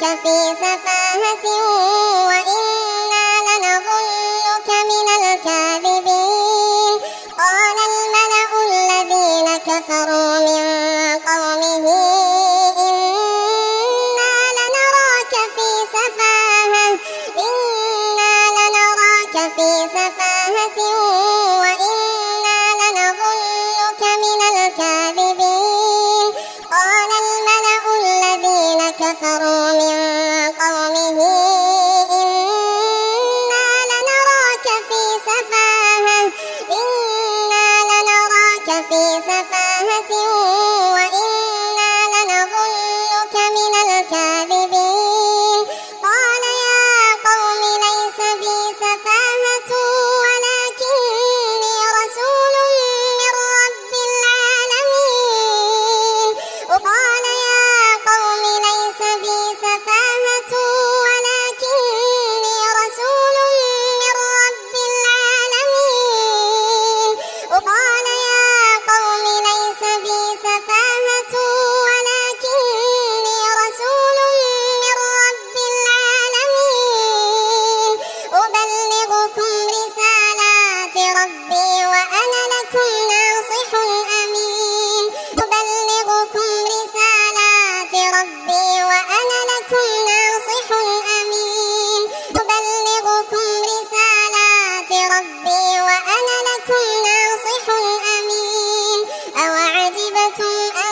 في سفاهة وإنا لنظنك من الكاذبين. قال الملأ الذين كفروا من قومه إنا لنراك في سفاهة وإنا لنظنك من الكاذبين. قال الملأ الذين كفروا من قومه إنا لنراك في سفاهة وإنا لنظنك من الكاذبين. قال يا قوم ليس بي سفاهة ولكني رسول من رب العالمين. قال يا قوم ليس بي سفاهة ولكني رسول من رب العالمين. قال يا قوم ليس بي سفاهة ولكني رسول من رب العالمين. أبلغكم رسالات ربي وأنا لكم ناصح أمين. أبلغكم رسالات ربي وأنا لكم ناصح أمين. أبلغكم رسالات ربي وأنا لكم ناصح أمين. أوعجبتم أن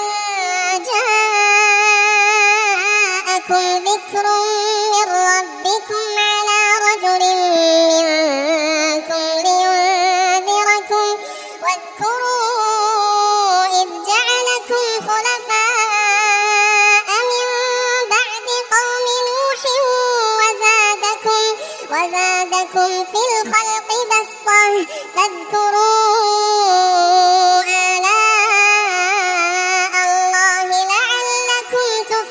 جاءكم ذكر من ربكم على رجل منكم لينذركم واذكروا إذ جعلكم خلفاء من بعد قوم نوح وزادكم في الخلق بسطة فاذكروا آلاء الله لعلكم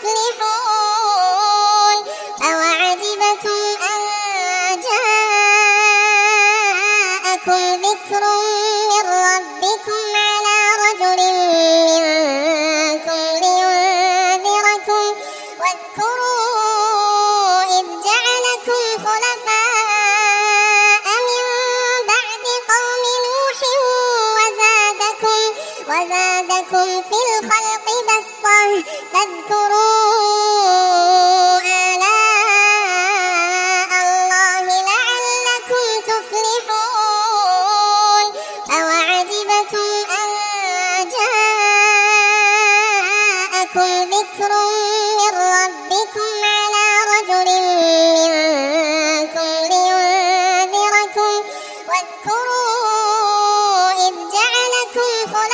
تفلحون. أوعجبتم أن جاءكم ذكر من ربكم على رجل منكم لينذركم واذكروا إذ جعلكم خلفاء من بعد قوم نوح وزادكم في الخلق بسطة فاذكروا آلاء الله لعلكم تفلحون. أوعجبتم أن جاءكم ذكر من ربكم على رجل منكم لينذركم واذكروا إذ جعلكم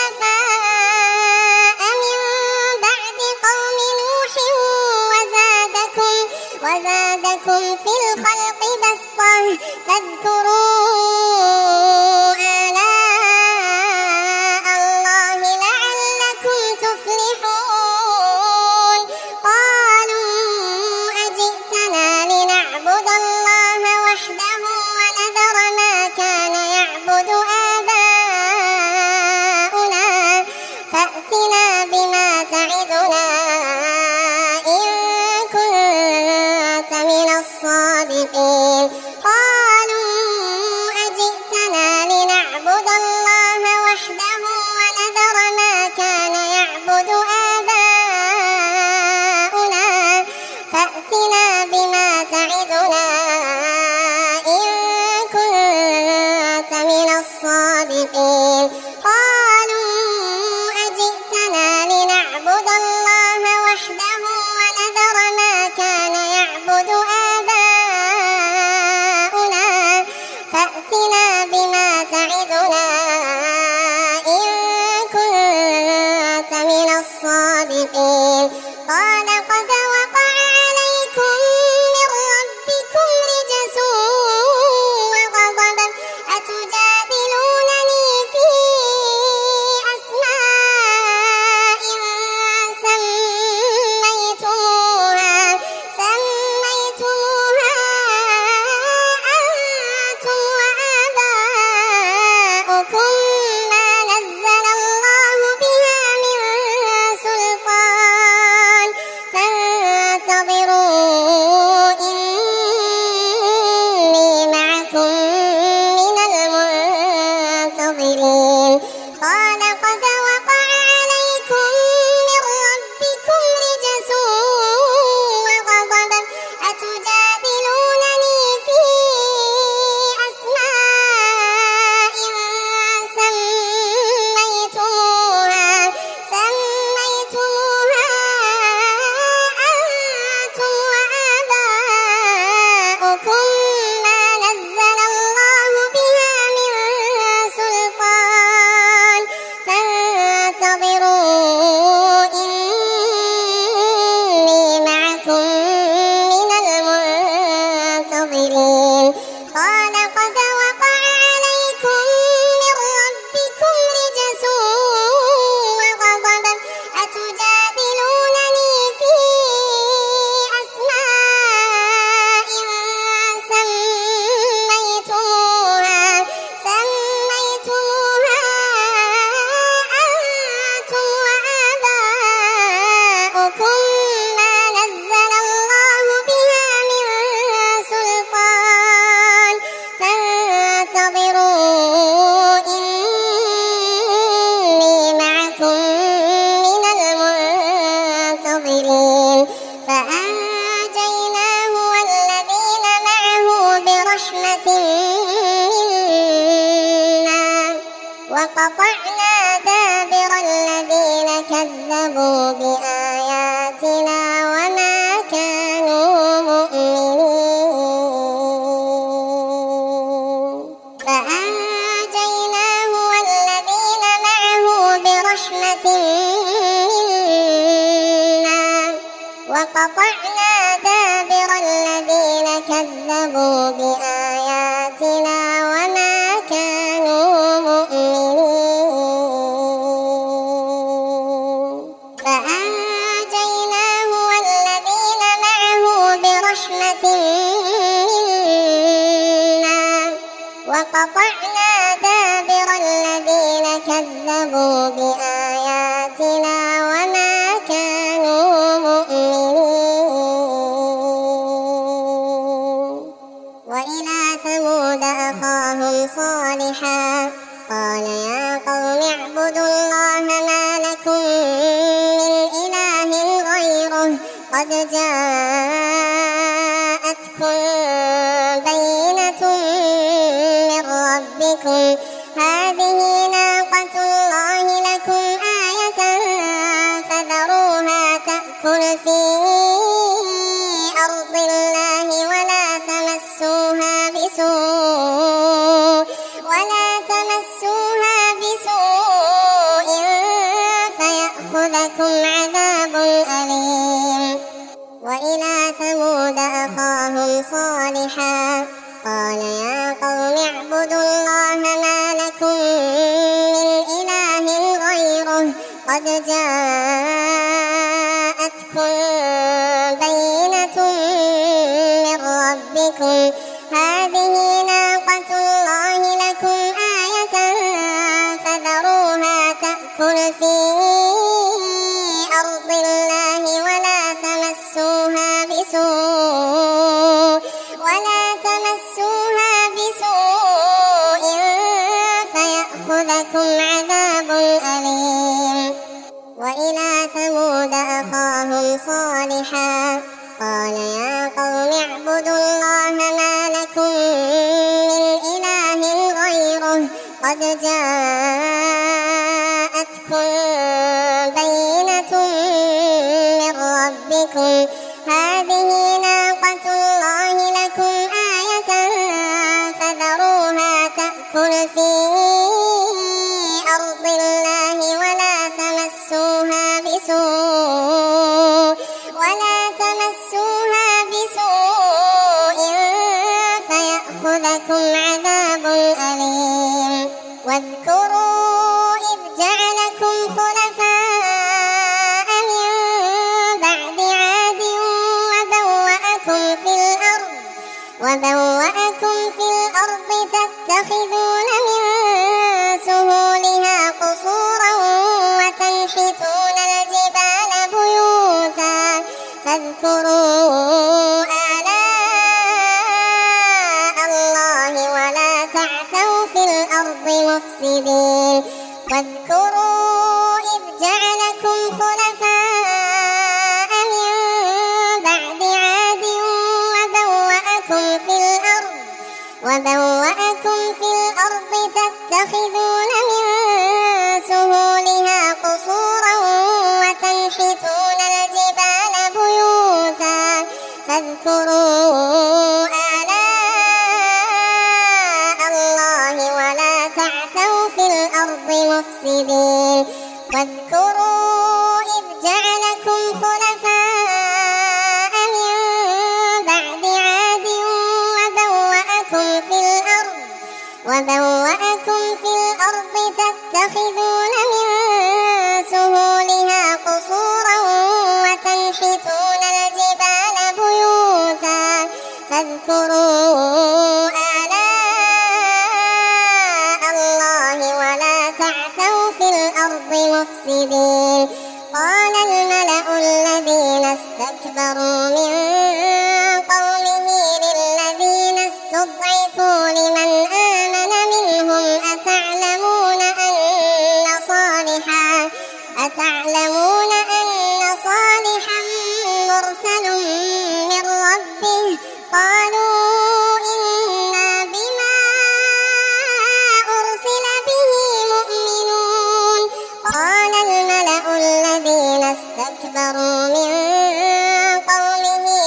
خلفاء من بعد قوم نوح وزادكم في الخلق بسطة فاذكروا آلاء الله لعلكم تفلحون. قالوا أجئتنا لنعبد الله وحده ونذر ما كان يعبد آباؤنا فأتنا بما تعدنا إن كنت من الصادقين. قالوا أجئتنا لنعبد الله وحده ونذر ما كان يعبد آباؤنا فأتنا بما تعدنا إن كنت من الصادقين. قالوا أجئتنا لنعبد الله وحده ونذر ما كان يعبد آباؤنا وقطعنا دابر الذين كذبوا بآياتنا وما كانوا مؤمنين فأنجيناه والذين معه برحمة منا وقطعنا دابر الذين كذبوا بآياتنا وما كانوا مؤمنين وإلى ثمود أخاهم صالحا قال يا قوم اعبدوا الله ما لكم من إله غيره قد جاءتكم بينة من ربكم هذه ناقة الله لكم آية فذروها تأكل في أرض الله ولا تمسوها بسوء فيأخذكم عذاب أليم وإلى ثمود أخاهم صالحا قال يا قوم اعبدوا الله ما لكم من إله غيره قد جاءتكم بينة من ربكم هذه ناقة الله لكم آية فذروها تأكل في أرض الله ولا تمسوها بسوء فيأخذكم عذاب أليم وإلى ثمود أخاهم صالحا قال يا قوم اعبدوا الله ما لكم من إله غيره قد جاءتكم بينة من ربكم هذه ناقة الله لكم آية فذروها تأكل في أرض الله ولا تمسوها بسوء فيأخذكم عذاب أليم واذكروا إذ جعلكم خلفاء من بعد عاد وبوأكم في الأرض تتخذون من سهولها قصورا وتنحتون الجبال بيوتا فاذكروا آلاء الله ولا تعثوا في الأرض مفسدين واذكروا إذ جعلكم خلفاء من بعد عاد وبوأكم في الأرض تتخذون من سهولها قصورا وتنحتون الجبال بيوتا فاذكروا آلاء الله ولا تعثوا في الأرض مفسدين واذكروا إذ جعلكم خلفاء من بعد عاد وبوأكم في الأرض تتخذون من سهولها قصورا وتنحتون الجبال بيوتا فاذكروا آلاء الله ولا تعثوا في الأرض مفسدين قال الملأ الذين استكبروا من قومه للذين استضعفوا لمن آمن منهم أتعلمون أن صالحا مرسل من ربه قالوا إنا بما أرسل به مؤمنون قال الملأ الذين استكبروا من قومه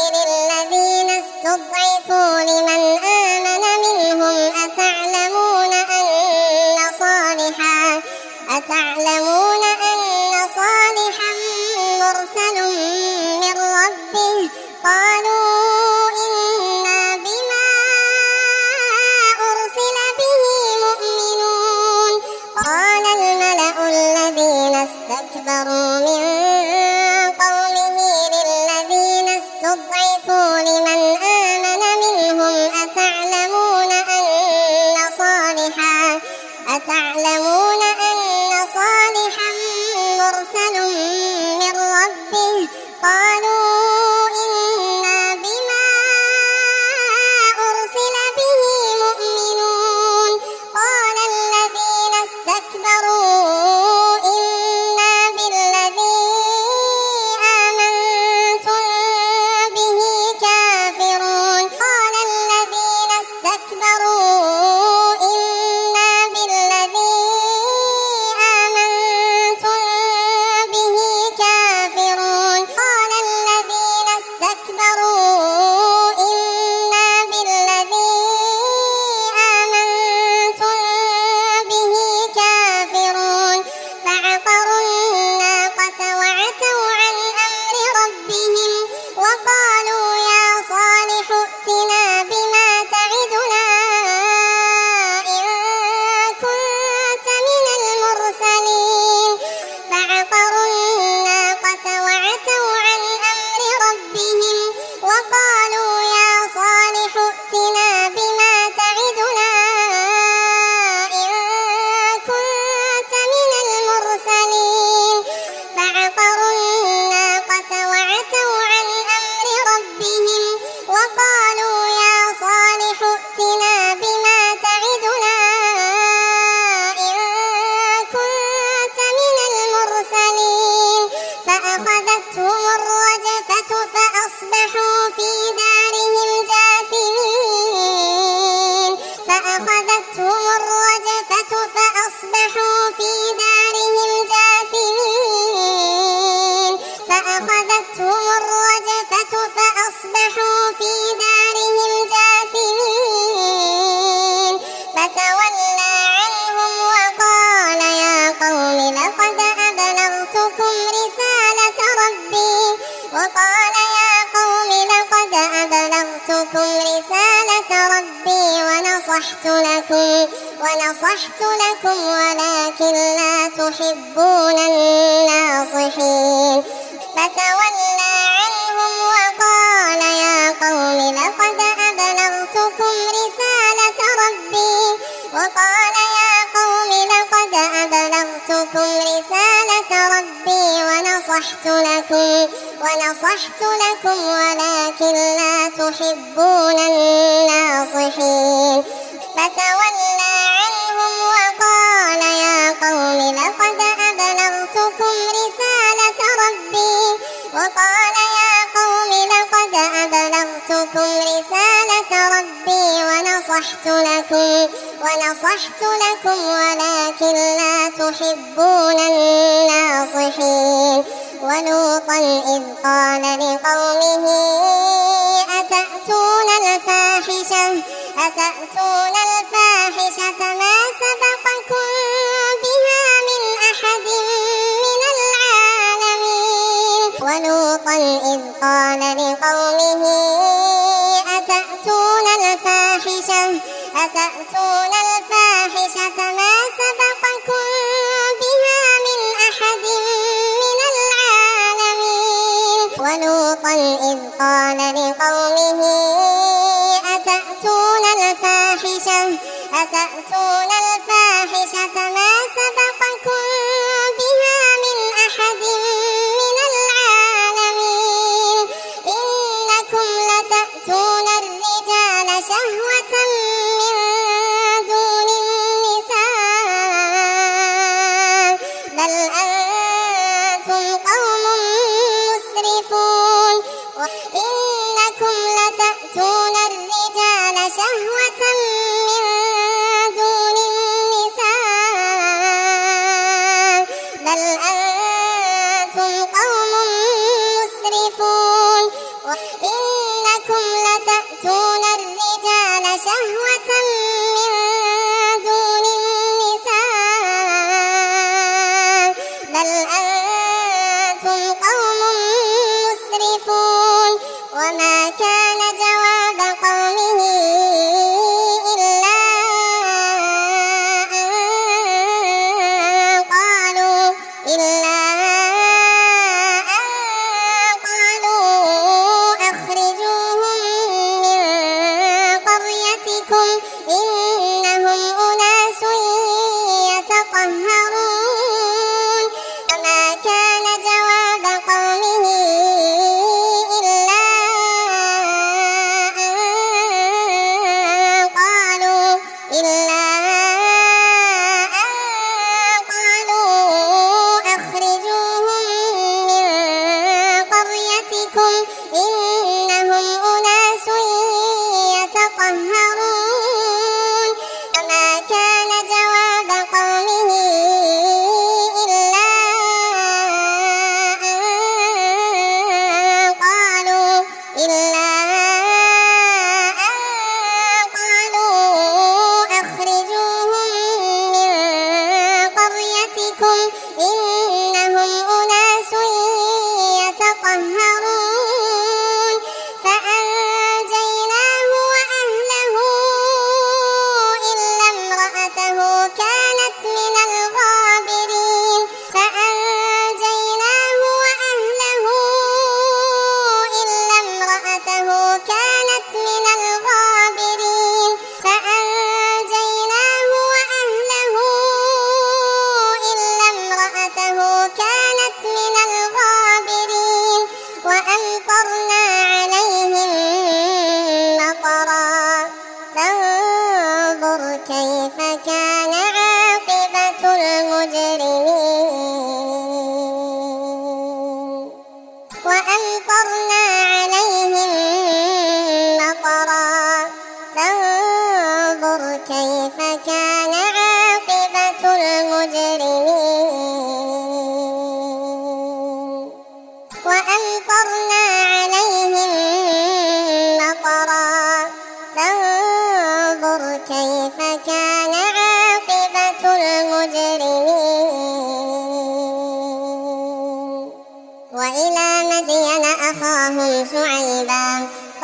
واستكبروا إنا بالذي آمنتم به كافرون فعقروا الناقة وعتوا عن أمر ربهم وقالوا يا صالح ائتنا بما تعدنا إن كنت من المرسلين فعقروا الناقة وعتوا عن أمر ربهم وقالوا يا صالح ائتنا بما تعدنا إن كنت من المرسلين فعقروا الناقة وعتوا عن أمر ربهم وقالوا يا صالح ائتنا بما تعدنا إن كنت من المرسلين فأخذتهم الرجفة فأصبحوا في دارهم جاثمين فأخذتهم الرجفة فأصبحوا في دارهم جاثمين فأخذتهم الرجفة فأصبحوا في دارهم جاثمين فتولى عنهم وقال يا قوم لقد أبلغتكم رسالة ربي ونصحت لكم ولكن لا تحبون الناصحين فتولى عنهم وقال يا قوم لقد أبلغتكم رسالة ربي ونصحت لكم ولكن لا تحبون الناصحين فتولى عنهم وقال يا قوم لقد أبلغتكم رسالة ربي ونصحت لكم ولكن لا تحبون الناصحين ولوطا إذ قال لقومه أتأتون الفاحشة ما سبقكم بها من أحد من العالمين ولوطا إذ قال لقومه أتأتون الفاحشة ما سبقكم بها من أحد من العالمين ولوطا إذ قال لقومه أتأتون الفاحشة ما سبقكم بها من أحد من العالمين إنكم لتأتون الرجال شهوة من دون النساء بل أنتم قوم مسرفون إنكم لتأتون الرجال شهوة من دون النساء بل أنتم قوم مسرفون إنكم لتأتون الرجال شهوة من دون النساء بل أنتم قوم مسرفون وما كان جواب قومه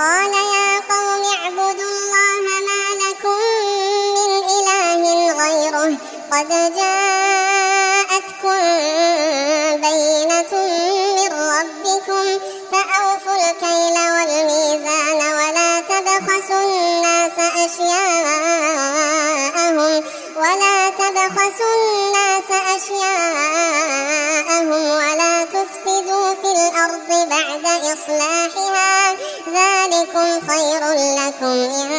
قال يا قوم اعبدوا الله ما لكم من إله غيره قد جاءتكم بينة من ربكم فأوفوا الكيل والميزان ولا تبخسوا الناس أشياءهم ولا تفسدوا في الأرض بعد إصلاحها ذلكم خير لكم إن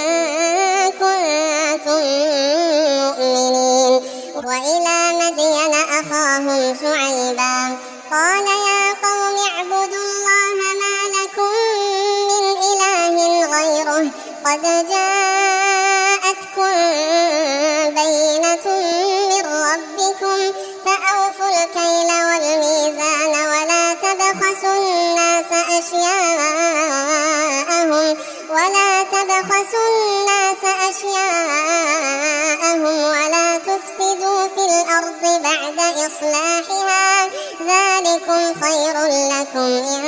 كنتم مؤمنين. وإلى مدين أخاهم شعيبا قال يا قوم اعبدوا الله ما لكم من إله غيره قد جاءتكم بينة من ربكم فأوفوا الكيل والميزان ولا تبخسوا الناس أشياءهم ولا تفسدوا في الأرض بعد إصلاحها ذلكم خير لكم إن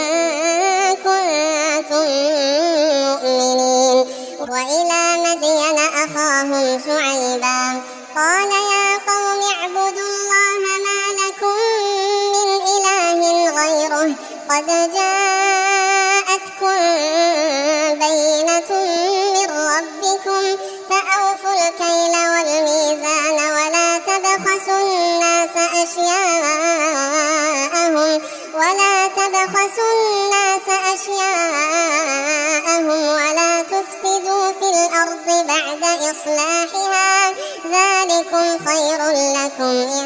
كنتم مؤمنين. وإلى مدين أخاهم شعيبا قال يا قوم اعبدوا الله ما لكم من إله غيره قد جاءتكم بينة من ربكم فأوفوا الكيل والميزان ولا تبخسوا الناس أشياءهم ولا تفسدوا في الأرض بعد إصلاحها ذلكم خير لكم إن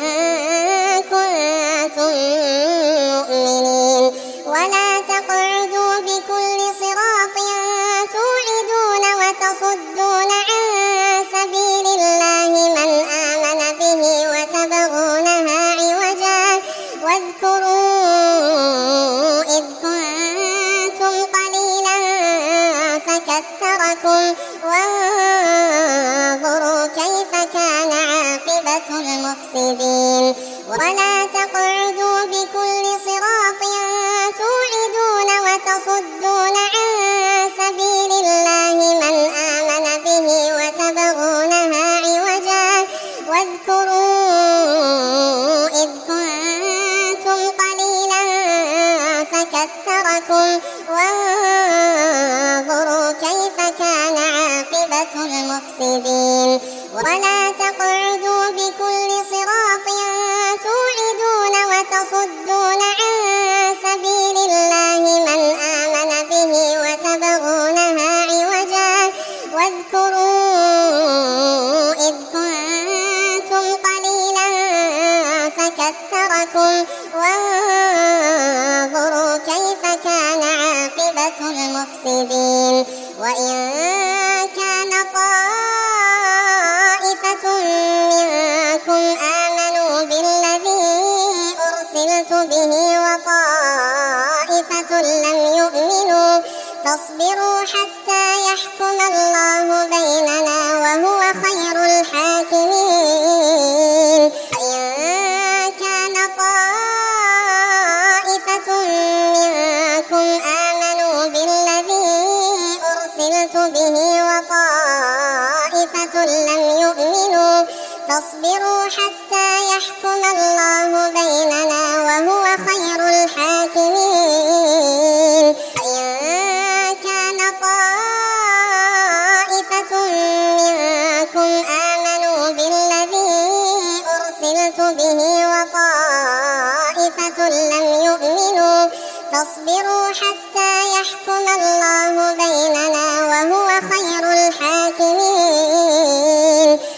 كنتم مؤمنين. ولا تقعدوا بكل صراط توعدون وتصدون عن سبيل الله من آمن به وتبغونها عوجا واذكروا إذ كنتم قليلا فكثركم وانظروا كيف كان عاقبة المفسدين. ولا تقعدوا بكل صراط توعدون وتصدون عن سبيل الله من آمن به وتبغونها عوجا واذكروا إذ كنتم قليلا فكثركم وانظروا كيف كان عاقبة المفسدين. ولا تقعدوا بكل صراط توعدون وتصدون عن سبيل الله من آمن به وتبغونها عوجا واذكروا إذ كنتم قليلا فكثركم وانظروا كيف كان عاقبة المفسدين. وإن كان طائفة منكم آمنوا بالذي أرسلت به وطائفة لم يؤمنوا فاصبروا حتى يحكم الله بيننا وهو خير الحاكمين. وإن كان طائفة منكم آمنوا بالذي أرسلت به وطائفة لم يؤمنوا فاصبروا حتى يحكم الله بيننا وهو خير الحاكمين. وإن كان طائفة منكم آمنوا بالذي أرسلت به وطائفة لم يؤمنوا فاصبروا حتى يحكم الله بيننا